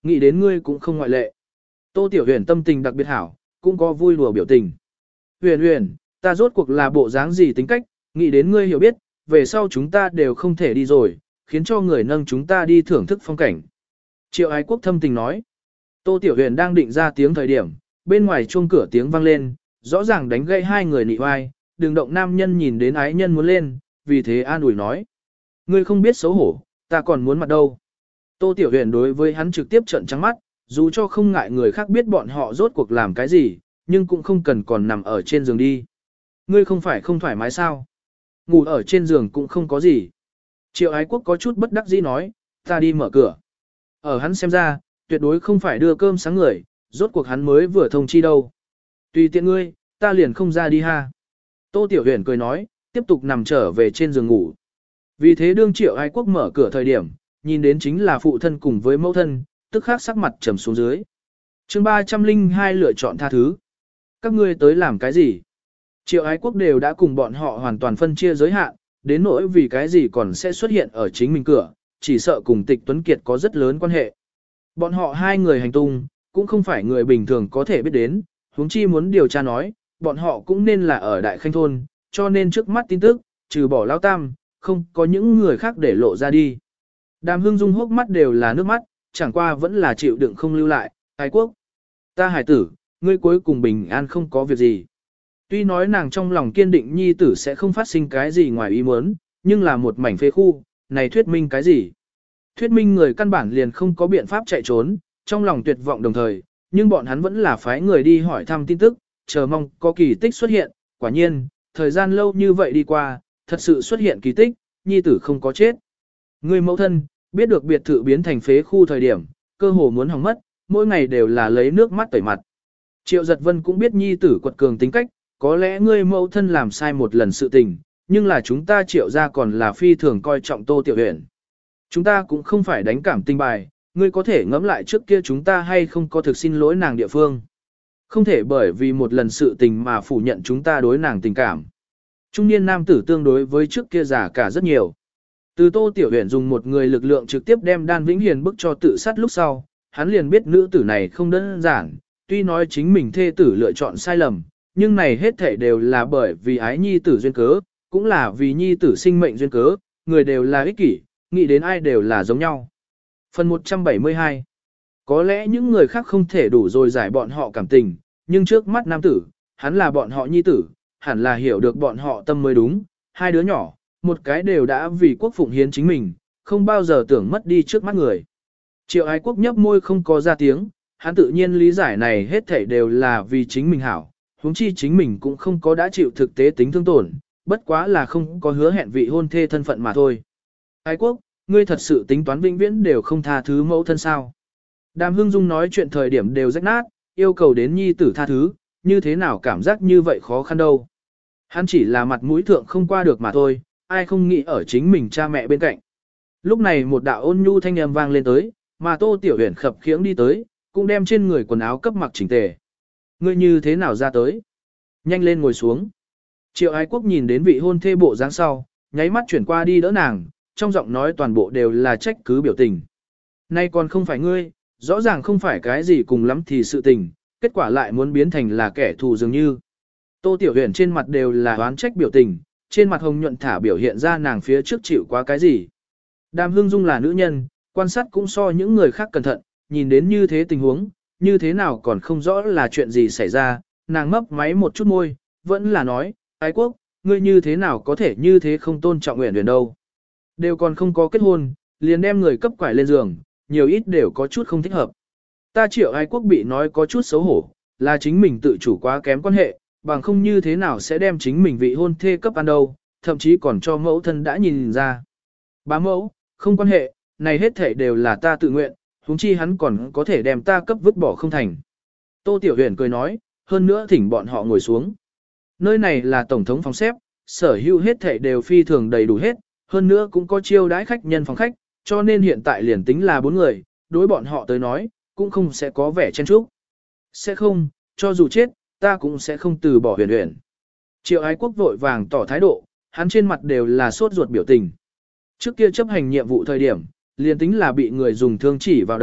Nghĩ đến ngươi cũng không ngoại lệ. Tô Tiểu Huyền tâm tình đặc biệt hảo, cũng có vui đùa biểu tình. Huyền Huyền, ta rốt cuộc là bộ dáng gì tính cách, nghĩ đến ngươi hiểu biết, về sau chúng ta đều không thể đi rồi, khiến cho người nâng chúng ta đi thưởng thức phong cảnh. Triệu Ái Quốc thâm tình nói. Tô Tiểu Huyền đang định ra tiếng thời điểm, bên ngoài chuông cửa tiếng vang lên, rõ ràng đánh gây hai người nị oai, đừng động nam nhân nhìn đến ái nhân muốn lên, vì thế an ủi nói. Ngươi không biết xấu hổ, ta còn muốn mặt đâu. Tô Tiểu Huyền đối với hắn trực tiếp trợn trắng mắt, dù cho không ngại người khác biết bọn họ rốt cuộc làm cái gì, nhưng cũng không cần còn nằm ở trên giường đi. Ngươi không phải không thoải mái sao? Ngủ ở trên giường cũng không có gì. Triệu Ái Quốc có chút bất đắc dĩ nói, ta đi mở cửa. Ở hắn xem ra, tuyệt đối không phải đưa cơm sáng người, rốt cuộc hắn mới vừa thông chi đâu. Tùy tiện ngươi, ta liền không ra đi ha. Tô Tiểu Huyền cười nói, tiếp tục nằm trở về trên giường ngủ. Vì thế đương Triệu Ái Quốc mở cửa thời điểm, nhìn đến chính là phụ thân cùng với mẫu thân, tức khắc sắc mặt trầm xuống dưới. Chương ba trăm linh hai lựa chọn tha thứ. Các ngươi tới làm cái gì? Triệu Ái Quốc đều đã cùng bọn họ hoàn toàn phân chia giới hạn, đến nỗi vì cái gì còn sẽ xuất hiện ở chính mình cửa, chỉ sợ cùng Tịch Tuấn Kiệt có rất lớn quan hệ. Bọn họ hai người hành tung, cũng không phải người bình thường có thể biết đến, huống chi muốn điều tra nói, bọn họ cũng nên là ở Đại Khanh Thôn, cho nên trước mắt tin tức, trừ bỏ Lão Tam, không có những người khác để lộ ra đi. Đàm Hương Dung hốc mắt đều là nước mắt, chẳng qua vẫn là chịu đựng không lưu lại, Ái Quốc. Ta hải tử, ngươi cuối cùng bình an không có việc gì. Tuy nói nàng trong lòng kiên định nhi tử sẽ không phát sinh cái gì ngoài ý muốn, nhưng là một mảnh phế khu, này thuyết minh cái gì? Thuyết minh người căn bản liền không có biện pháp chạy trốn, trong lòng tuyệt vọng đồng thời, nhưng bọn hắn vẫn là phái người đi hỏi thăm tin tức, chờ mong có kỳ tích xuất hiện, quả nhiên, thời gian lâu như vậy đi qua, thật sự xuất hiện kỳ tích, nhi tử không có chết. Người mẫu thân, biết được biệt thự biến thành phế khu thời điểm, cơ hồ muốn hỏng mất, mỗi ngày đều là lấy nước mắt tẩy mặt. Triệu Giật Vân cũng biết nhi tử quật cường tính cách, có lẽ ngươi mẫu thân làm sai một lần sự tình, nhưng là chúng ta Triệu gia còn là phi thường coi trọng Tô Tiểu Huyền. Chúng ta cũng không phải đánh cảm tình bài, ngươi có thể ngẫm lại trước kia chúng ta hay không có thực xin lỗi nàng địa phương. Không thể bởi vì một lần sự tình mà phủ nhận chúng ta đối nàng tình cảm. Trung niên nam tử tương đối với trước kia già cả rất nhiều. Từ Tô Tiểu Huyền dùng một người lực lượng trực tiếp đem Đan Vĩnh Hiền bức cho tự sát lúc sau, hắn liền biết nữ tử này không đơn giản, tuy nói chính mình thê tử lựa chọn sai lầm, nhưng này hết thảy đều là bởi vì ái nhi tử duyên cớ, cũng là vì nhi tử sinh mệnh duyên cớ, người đều là ích kỷ, nghĩ đến ai đều là giống nhau. Phần một trăm bảy mươi hai. Có lẽ những người khác không thể đủ rồi giải bọn họ cảm tình, nhưng trước mắt nam tử, hắn là bọn họ nhi tử, hẳn là hiểu được bọn họ tâm mới đúng, hai đứa nhỏ, một cái đều đã vì quốc phụng hiến chính mình, không bao giờ tưởng mất đi trước mắt người. Triệu Ái Quốc nhấp môi không có ra tiếng, hắn tự nhiên lý giải này hết thảy đều là vì chính mình hảo, huống chi chính mình cũng không có đã chịu thực tế tính thương tổn, bất quá là không có hứa hẹn vị hôn thê thân phận mà thôi. Ái Quốc, ngươi thật sự tính toán vĩnh viễn đều không tha thứ mẫu thân sao? Đàm Hương Dung nói chuyện thời điểm đều rách nát, yêu cầu đến nhi tử tha thứ, như thế nào cảm giác như vậy khó khăn đâu. Hắn chỉ là mặt mũi thượng không qua được mà thôi, ai không nghĩ ở chính mình cha mẹ bên cạnh. Lúc này một đạo ôn nhu thanh âm vang lên tới, mà Tô Tiểu Huyền khập khiễng đi tới, cũng đem trên người quần áo cấp mặc chỉnh tề. Ngươi như thế nào ra tới? Nhanh lên ngồi xuống. Triệu Ái Quốc nhìn đến vị hôn thê bộ dáng sau, nháy mắt chuyển qua đi đỡ nàng, trong giọng nói toàn bộ đều là trách cứ biểu tình. Nay còn không phải ngươi, rõ ràng không phải cái gì cùng lắm thì sự tình, kết quả lại muốn biến thành là kẻ thù dường như. Tô Tiểu Huyền trên mặt đều là oán trách biểu tình, trên mặt hồng nhuận thả biểu hiện ra nàng phía trước chịu quá cái gì. Đàm Hương Dung là nữ nhân, quan sát cũng so những người khác cẩn thận, nhìn đến như thế tình huống, như thế nào còn không rõ là chuyện gì xảy ra, nàng mấp máy một chút môi, vẫn là nói, Ái Quốc, ngươi như thế nào có thể như thế không tôn trọng Uyển Uyển đâu. Đều còn không có kết hôn, liền đem người cấp quải lên giường, nhiều ít đều có chút không thích hợp. Ta Triệu Ái Quốc bị nói có chút xấu hổ, là chính mình tự chủ quá kém quan hệ, bằng không như thế nào sẽ đem chính mình vị hôn thê cấp ăn đâu, thậm chí còn cho mẫu thân đã nhìn ra. Bá mẫu, không quan hệ, này hết thể đều là ta tự nguyện, huống chi hắn còn có thể đem ta cấp vứt bỏ không thành. Tô Tiểu Huyền cười nói, hơn nữa thỉnh bọn họ ngồi xuống. Nơi này là tổng thống phòng xếp, sở hữu hết thể đều phi thường đầy đủ hết, hơn nữa cũng có chiêu đãi khách nhân phòng khách, cho nên hiện tại liền tính là bốn người, đối bọn họ tới nói, cũng không sẽ có vẻ chen chúc. Sẽ không, cho dù chết, ta cũng sẽ không từ bỏ Huyền Uyển. Triệu Ái Quốc vội vàng tỏ thái độ, hắn trên mặt đều là sốt ruột biểu tình. Trước kia chấp hành nhiệm vụ thời điểm, liền tính là bị người dùng thương chỉ vào đầu,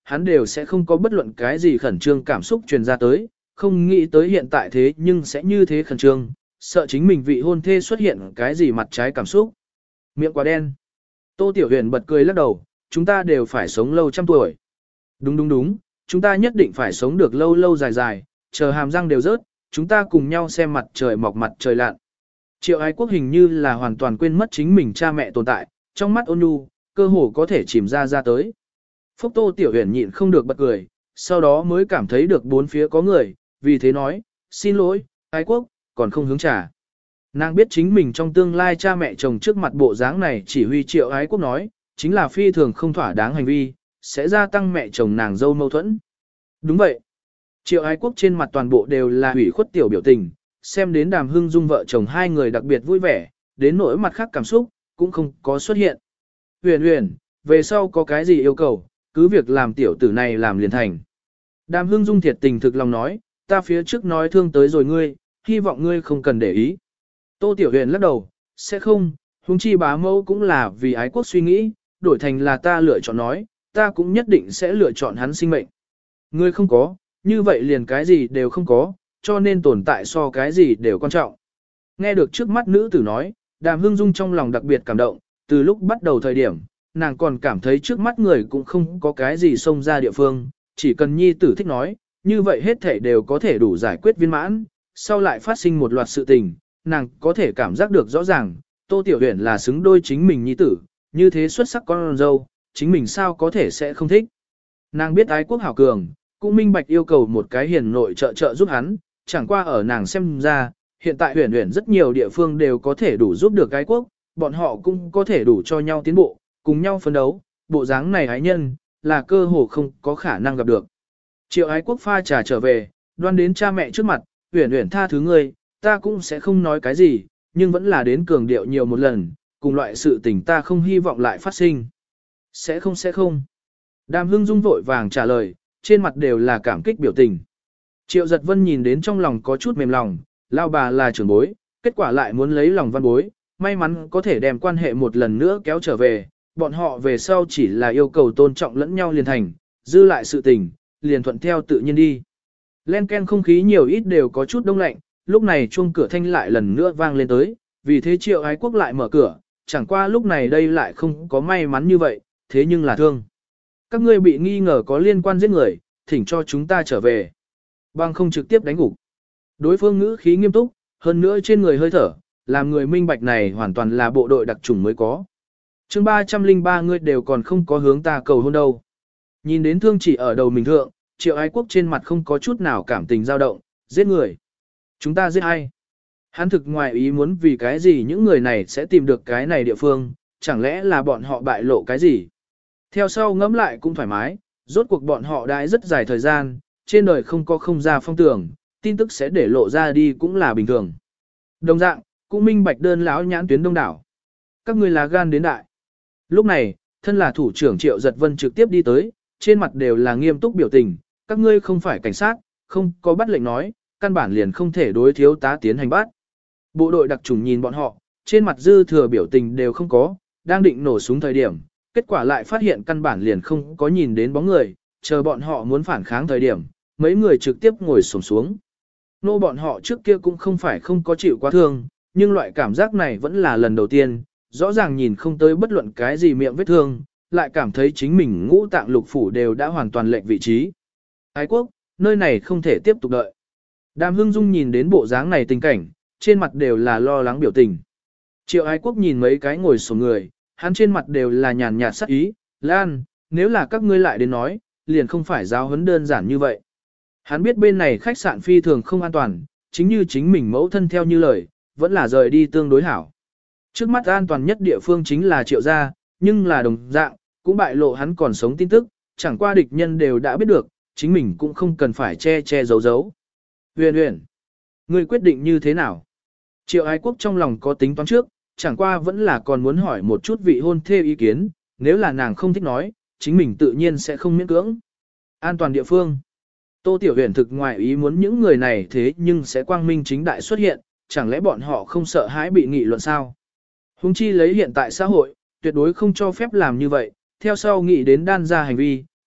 hắn đều sẽ không có bất luận cái gì khẩn trương cảm xúc truyền ra tới, không nghĩ tới hiện tại thế nhưng sẽ như thế khẩn trương, sợ chính mình vị hôn thê xuất hiện cái gì mặt trái cảm xúc. Miệng quá đen. Tô Tiểu Huyền bật cười lắc đầu, chúng ta đều phải sống lâu trăm tuổi. Đúng đúng đúng, chúng ta nhất định phải sống được lâu lâu dài dài, chờ hàm răng đều rớt, chúng ta cùng nhau xem mặt trời mọc mặt trời lặn. Triệu Ái Quốc hình như là hoàn toàn quên mất chính mình cha mẹ tồn tại, trong mắt ôn nhu, cơ hồ có thể chìm ra ra tới. Phúc Tô Tiểu Huyền nhịn không được bật cười, sau đó mới cảm thấy được bốn phía có người, vì thế nói, xin lỗi, Ái Quốc, còn không hướng trà. Nàng biết chính mình trong tương lai cha mẹ chồng trước mặt bộ dáng này chỉ huy Triệu Ái Quốc nói, chính là phi thường không thỏa đáng hành vi, sẽ gia tăng mẹ chồng nàng dâu mâu thuẫn. Đúng vậy. Triệu Ái Quốc trên mặt toàn bộ đều là hủy khuất tiểu biểu tình, xem đến Đàm Hưng Dung vợ chồng hai người đặc biệt vui vẻ, đến nỗi mặt khác cảm xúc, cũng không có xuất hiện. Huyền huyền, về sau có cái gì yêu cầu, cứ việc làm tiểu tử này làm liền thành. Đàm Hưng Dung thiệt tình thực lòng nói, ta phía trước nói thương tới rồi ngươi, hy vọng ngươi không cần để ý. Tô Tiểu Huyền lắc đầu, sẽ không, huống chi bá mẫu cũng là vì ái quốc suy nghĩ, đổi thành là ta lựa chọn nói, ta cũng nhất định sẽ lựa chọn hắn sinh mệnh. Ngươi không có, như vậy liền cái gì đều không có, cho nên tồn tại so cái gì đều quan trọng. Nghe được trước mắt nữ tử nói, Đàm Hưng Dung trong lòng đặc biệt cảm động, từ lúc bắt đầu thời điểm, nàng còn cảm thấy trước mắt người cũng không có cái gì xông ra địa phương, chỉ cần nhi tử thích nói, như vậy hết thể đều có thể đủ giải quyết viên mãn, sau lại phát sinh một loạt sự tình, nàng có thể cảm giác được rõ ràng, Tô Tiểu Huyền là xứng đôi chính mình nhi tử, như thế xuất sắc con dâu, chính mình sao có thể sẽ không thích. Nàng biết ái quốc hảo cường, cũng minh bạch yêu cầu một cái hiền nội trợ trợ giúp hắn, chẳng qua ở nàng xem ra, hiện tại Huyền Huyền rất nhiều địa phương đều có thể đủ giúp được ái quốc, bọn họ cũng có thể đủ cho nhau tiến bộ, cùng nhau phấn đấu, bộ dáng này ái nhân, là cơ hồ không có khả năng gặp được. Triệu Ái Quốc pha trà trở về, đoan đến cha mẹ trước mặt, Huyền Huyền tha thứ ngươi, ta cũng sẽ không nói cái gì, nhưng vẫn là đến cường điệu nhiều một lần, cùng loại sự tình ta không hy vọng lại phát sinh. Sẽ không sẽ không. Đàm Hưng Dung vội vàng trả lời, trên mặt đều là cảm kích biểu tình. Triệu Giật Vân nhìn đến trong lòng có chút mềm lòng, lao bà là trưởng bối, kết quả lại muốn lấy lòng văn bối, may mắn có thể đem quan hệ một lần nữa kéo trở về, bọn họ về sau chỉ là yêu cầu tôn trọng lẫn nhau liền thành, dư lại sự tình, liền thuận theo tự nhiên đi. Len ken không khí nhiều ít đều có chút đông lạnh, lúc này chuông cửa thanh lại lần nữa vang lên tới, vì thế Triệu Ái Quốc lại mở cửa, chẳng qua lúc này đây lại không có may mắn như vậy, thế nhưng là thương. Các ngươi bị nghi ngờ có liên quan giết người, thỉnh cho chúng ta trở về. Bằng không trực tiếp đánh gục. Đối phương ngữ khí nghiêm túc, hơn nữa trên người hơi thở, làm người minh bạch này hoàn toàn là bộ đội đặc chủng mới có. chương ba trăm lẻ ba ngươi đều còn không có hướng ta cầu hôn đâu. Nhìn đến thương chỉ ở đầu mình thượng, Triệu Ái Quốc trên mặt không có chút nào cảm tình dao động, giết người. Chúng ta giết ai? Hắn thực ngoài ý muốn vì cái gì những người này sẽ tìm được cái này địa phương, chẳng lẽ là bọn họ bại lộ cái gì? Theo sau ngẫm lại cũng thoải mái, rốt cuộc bọn họ đãi rất dài thời gian, trên đời không có không ra phong tưởng, tin tức sẽ để lộ ra đi cũng là bình thường. Đồng dạng, cũng minh bạch đơn lão nhãn tuyến đông đảo. Các ngươi là gan đến đại. Lúc này, thân là thủ trưởng Triệu Giật Vân trực tiếp đi tới, trên mặt đều là nghiêm túc biểu tình, các ngươi không phải cảnh sát, không có bắt lệnh nói, căn bản liền không thể đối thiếu tá tiến hành bắt. Bộ đội đặc chủng nhìn bọn họ, trên mặt dư thừa biểu tình đều không có, đang định nổ súng thời điểm, kết quả lại phát hiện căn bản liền không có nhìn đến bóng người, chờ bọn họ muốn phản kháng thời điểm, mấy người trực tiếp ngồi xổm xuống. Nô bọn họ trước kia cũng không phải không có chịu quá thương, nhưng loại cảm giác này vẫn là lần đầu tiên, rõ ràng nhìn không tới bất luận cái gì miệng vết thương, lại cảm thấy chính mình ngũ tạng lục phủ đều đã hoàn toàn lệch vị trí. Ái Quốc, nơi này không thể tiếp tục đợi. Đàm Hưng Dung nhìn đến bộ dáng này tình cảnh, trên mặt đều là lo lắng biểu tình. Triệu Ái Quốc nhìn mấy cái ngồi sổ người, hắn trên mặt đều là nhàn nhạt sắc ý, Lan, nếu là các ngươi lại đến nói, liền không phải giáo huấn đơn giản như vậy. Hắn biết bên này khách sạn phi thường không an toàn, chính như chính mình mẫu thân theo như lời, vẫn là rời đi tương đối hảo. Trước mắt an toàn nhất địa phương chính là Triệu gia, nhưng là đồng dạng, cũng bại lộ hắn còn sống tin tức, chẳng qua địch nhân đều đã biết được, chính mình cũng không cần phải che che giấu giấu. Huyền huyền, ngươi quyết định như thế nào? Triệu Ái Quốc trong lòng có tính toán trước, chẳng qua vẫn là còn muốn hỏi một chút vị hôn thê ý kiến, nếu là nàng không thích nói, chính mình tự nhiên sẽ không miễn cưỡng. An toàn địa phương. Tô Tiểu Huyền thực ngoài ý muốn những người này thế nhưng sẽ quang minh chính đại xuất hiện, chẳng lẽ bọn họ không sợ hãi bị nghị luận sao? Hùng chi lấy hiện tại xã hội, tuyệt đối không cho phép làm như vậy, theo sau nghĩ đến đan ra hành vi,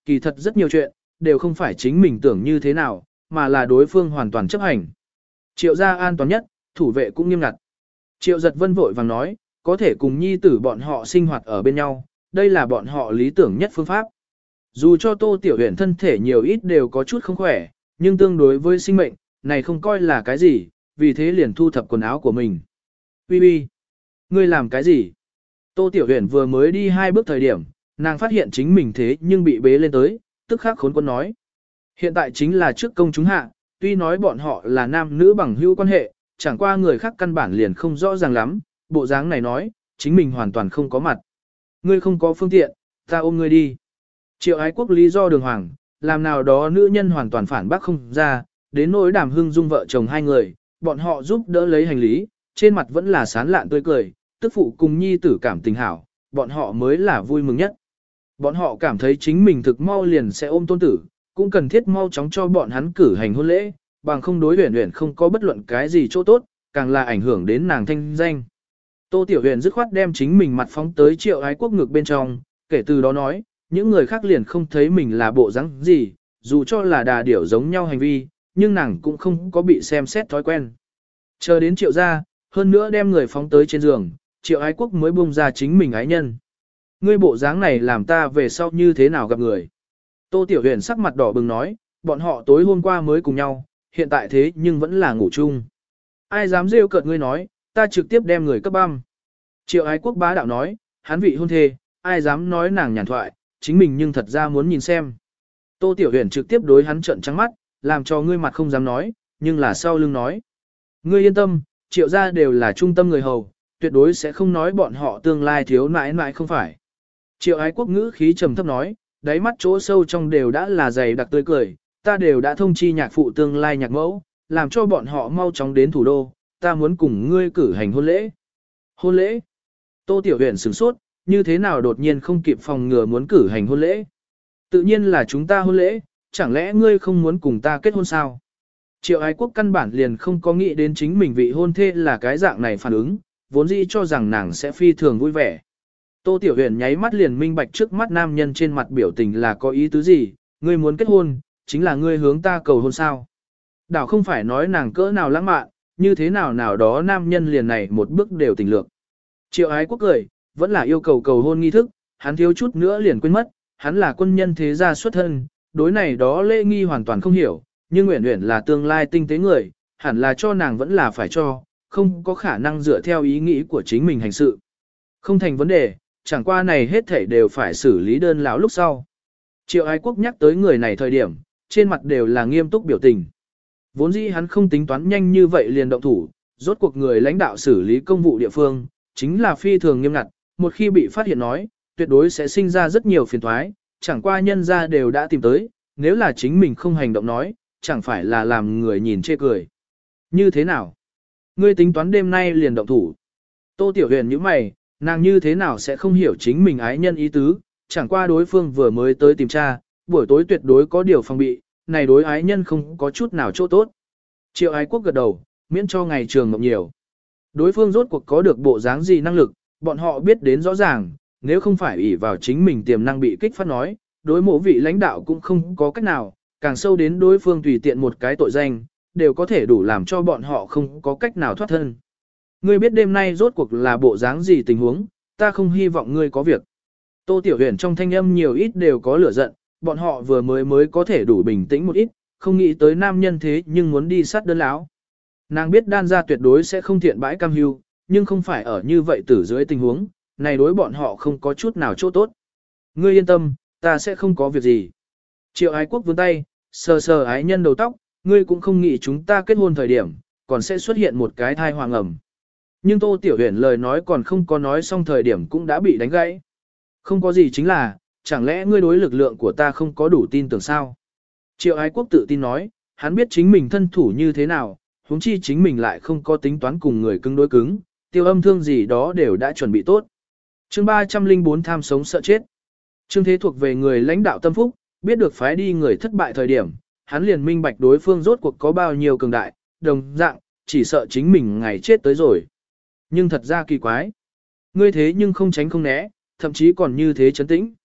kỳ thật rất nhiều chuyện, đều không phải chính mình tưởng như thế nào, mà là đối phương hoàn toàn chấp hành. Triệu gia an toàn nhất, thủ vệ cũng nghiêm ngặt. Triệu giật vân vội vàng nói, có thể cùng nhi tử bọn họ sinh hoạt ở bên nhau, đây là bọn họ lý tưởng nhất phương pháp. Dù cho Tô Tiểu Huyền thân thể nhiều ít đều có chút không khỏe, nhưng tương đối với sinh mệnh, này không coi là cái gì, vì thế liền thu thập quần áo của mình. Bi bi, ngươi làm cái gì? Tô Tiểu Huyền vừa mới đi hai bước thời điểm, nàng phát hiện chính mình thế nhưng bị bế lên tới, tức khắc khốn quân nói. Hiện tại chính là trước công chúng hạ, tuy nói bọn họ là nam nữ bằng hữu quan hệ, chẳng qua người khác căn bản liền không rõ ràng lắm, bộ dáng này nói, chính mình hoàn toàn không có mặt. Ngươi không có phương tiện, ta ôm ngươi đi. Triệu ái quốc lý do đường hoàng, làm nào đó nữ nhân hoàn toàn phản bác không ra, đến nỗi Đàm Hưng Dung vợ chồng hai người, bọn họ giúp đỡ lấy hành lý, trên mặt vẫn là sán lạn tươi cười, tức phụ cùng nhi tử cảm tình hảo, bọn họ mới là vui mừng nhất. Bọn họ cảm thấy chính mình thực mau liền sẽ ôm tôn tử, cũng cần thiết mau chóng cho bọn hắn cử hành hôn lễ, bằng không đối Huyền Huyền không có bất luận cái gì chỗ tốt, càng là ảnh hưởng đến nàng thanh danh. Tô Tiểu Huyền dứt khoát đem chính mình mặt phóng tới Triệu ái quốc ngực bên trong, kể từ đó nói, những người khác liền không thấy mình là bộ dáng gì, dù cho là đà điểu giống nhau hành vi, nhưng nàng cũng không có bị xem xét thói quen. Chờ đến Triệu gia, hơn nữa đem người phóng tới trên giường, Triệu ái quốc mới buông ra chính mình ái nhân. Ngươi bộ dáng này làm ta về sau như thế nào gặp người? Tô Tiểu Huyền sắc mặt đỏ bừng nói, bọn họ tối hôm qua mới cùng nhau, hiện tại thế nhưng vẫn là ngủ chung. Ai dám rêu cợt ngươi nói, ta trực tiếp đem người cấp băm. Triệu ái quốc bá đạo nói, hắn vị hôn thê, ai dám nói nàng nhàn thoại, chính mình nhưng thật ra muốn nhìn xem. Tô Tiểu Huyền trực tiếp đối hắn trợn trắng mắt, làm cho ngươi mặt không dám nói, nhưng là sau lưng nói. Ngươi yên tâm, Triệu gia đều là trung tâm người hầu, tuyệt đối sẽ không nói bọn họ tương lai thiếu nãi nãi không phải. Triệu ái quốc ngữ khí trầm thấp nói, đáy mắt chỗ sâu trong đều đã là dày đặc tươi cười, ta đều đã thông chi nhạc phụ tương lai nhạc mẫu, làm cho bọn họ mau chóng đến thủ đô, ta muốn cùng ngươi cử hành hôn lễ. Hôn lễ? Tô Tiểu Huyền sửng sốt, như thế nào đột nhiên không kịp phòng ngừa muốn cử hành hôn lễ? Tự nhiên là chúng ta hôn lễ, chẳng lẽ ngươi không muốn cùng ta kết hôn sao? Triệu ái quốc căn bản liền không có nghĩ đến chính mình vị hôn thê là cái dạng này phản ứng, vốn dĩ cho rằng nàng sẽ phi thường vui vẻ. Tô Tiểu Huyền nháy mắt liền minh bạch trước mắt nam nhân trên mặt biểu tình là có ý tứ gì, ngươi muốn kết hôn, chính là ngươi hướng ta cầu hôn sao. Đảo không phải nói nàng cỡ nào lãng mạn, như thế nào nào đó nam nhân liền này một bước đều tình lược. Triệu ái quốc cười, vẫn là yêu cầu cầu hôn nghi thức, hắn thiếu chút nữa liền quên mất, hắn là quân nhân thế gia xuất thân, đối này đó lễ nghi hoàn toàn không hiểu, nhưng Uyển Uyển là tương lai tinh tế người, hẳn là cho nàng vẫn là phải cho, không có khả năng dựa theo ý nghĩ của chính mình hành sự. Không thành vấn đề, chẳng qua này hết thảy đều phải xử lý đơn lão lúc sau. Triệu ái quốc nhắc tới người này thời điểm, trên mặt đều là nghiêm túc biểu tình. Vốn dĩ hắn không tính toán nhanh như vậy liền động thủ, rốt cuộc người lãnh đạo xử lý công vụ địa phương, chính là phi thường nghiêm ngặt, một khi bị phát hiện nói, tuyệt đối sẽ sinh ra rất nhiều phiền toái, chẳng qua nhân ra đều đã tìm tới, nếu là chính mình không hành động nói, chẳng phải là làm người nhìn chê cười. Như thế nào? Ngươi tính toán đêm nay liền động thủ. Tô Tiểu Huyền như mày, nàng như thế nào sẽ không hiểu chính mình ái nhân ý tứ, chẳng qua đối phương vừa mới tới tìm tra, buổi tối tuyệt đối có điều phòng bị, này đối ái nhân không có chút nào chỗ tốt. Triệu ái quốc gật đầu, miễn cho ngày trường mộng nhiều. Đối phương rốt cuộc có được bộ dáng gì năng lực, bọn họ biết đến rõ ràng, nếu không phải ỷ vào chính mình tiềm năng bị kích phát nói, đối mộ vị lãnh đạo cũng không có cách nào, càng sâu đến đối phương tùy tiện một cái tội danh, đều có thể đủ làm cho bọn họ không có cách nào thoát thân. Ngươi biết đêm nay rốt cuộc là bộ dáng gì tình huống, ta không hy vọng ngươi có việc. Tô Tiểu Huyền trong thanh âm nhiều ít đều có lửa giận, bọn họ vừa mới mới có thể đủ bình tĩnh một ít, không nghĩ tới nam nhân thế nhưng muốn đi sát đơn lão. Nàng biết đan gia tuyệt đối sẽ không thiện bãi cam hưu, nhưng không phải ở như vậy tử dưới tình huống, này đối bọn họ không có chút nào chỗ tốt. Ngươi yên tâm, ta sẽ không có việc gì. Triệu ái quốc vươn tay, sờ sờ ái nhân đầu tóc, ngươi cũng không nghĩ chúng ta kết hôn thời điểm, còn sẽ xuất hiện một cái thai hoàng ẩm. Nhưng Tô Tiểu Huyền lời nói còn không có nói xong thời điểm cũng đã bị đánh gãy. Không có gì chính là, chẳng lẽ ngươi đối lực lượng của ta không có đủ tin tưởng sao? Triệu ái quốc tự tin nói, hắn biết chính mình thân thủ như thế nào, huống chi chính mình lại không có tính toán cùng người cứng đối cứng, tiêu âm thương gì đó đều đã chuẩn bị tốt. Chương ba trăm linh bốn tham sống sợ chết. Chương thế thuộc về người lãnh đạo tâm phúc, biết được phái đi người thất bại thời điểm, hắn liền minh bạch đối phương rốt cuộc có bao nhiêu cường đại, đồng dạng, chỉ sợ chính mình ngày chết tới rồi. Nhưng thật ra kỳ quái. Ngươi thế nhưng không tránh không né, thậm chí còn như thế chấn tĩnh.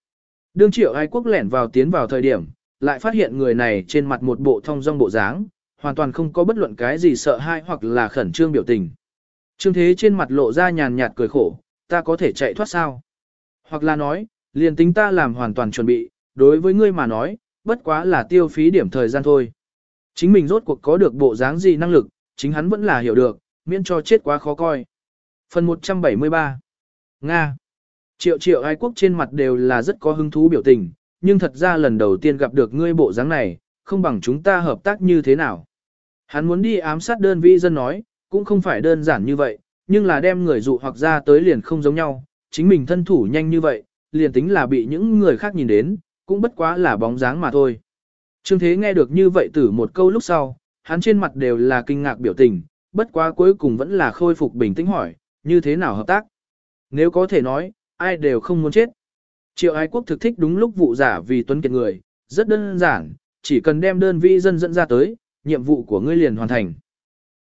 Đương Triệu Ái Quốc lẻn vào tiến vào thời điểm, lại phát hiện người này trên mặt một bộ thong dong bộ dáng, hoàn toàn không có bất luận cái gì sợ hãi hoặc là khẩn trương biểu tình. Trương Thế trên mặt lộ ra nhàn nhạt cười khổ, ta có thể chạy thoát sao? Hoặc là nói, liền tính ta làm hoàn toàn chuẩn bị, đối với ngươi mà nói, bất quá là tiêu phí điểm thời gian thôi. Chính mình rốt cuộc có được bộ dáng gì năng lực, chính hắn vẫn là hiểu được, miễn cho chết quá khó coi. Phần một trăm bảy mươi ba Nga Triệu Triệu Ái Quốc trên mặt đều là rất có hứng thú biểu tình, nhưng thật ra lần đầu tiên gặp được ngươi bộ dáng này, không bằng chúng ta hợp tác như thế nào. Hắn muốn đi ám sát đơn vị dân nói, cũng không phải đơn giản như vậy, nhưng là đem người dụ hoặc ra tới liền không giống nhau, chính mình thân thủ nhanh như vậy, liền tính là bị những người khác nhìn đến, cũng bất quá là bóng dáng mà thôi. Trương Thế nghe được như vậy từ một câu lúc sau, hắn trên mặt đều là kinh ngạc biểu tình, bất quá cuối cùng vẫn là khôi phục bình tĩnh hỏi, như thế nào hợp tác? Nếu có thể nói, ai đều không muốn chết. Triệu Ái Quốc thực thích đúng lúc vụ giả vì tuấn kiệt người, rất đơn giản, chỉ cần đem đơn vị dân dẫn ra tới, nhiệm vụ của ngươi liền hoàn thành.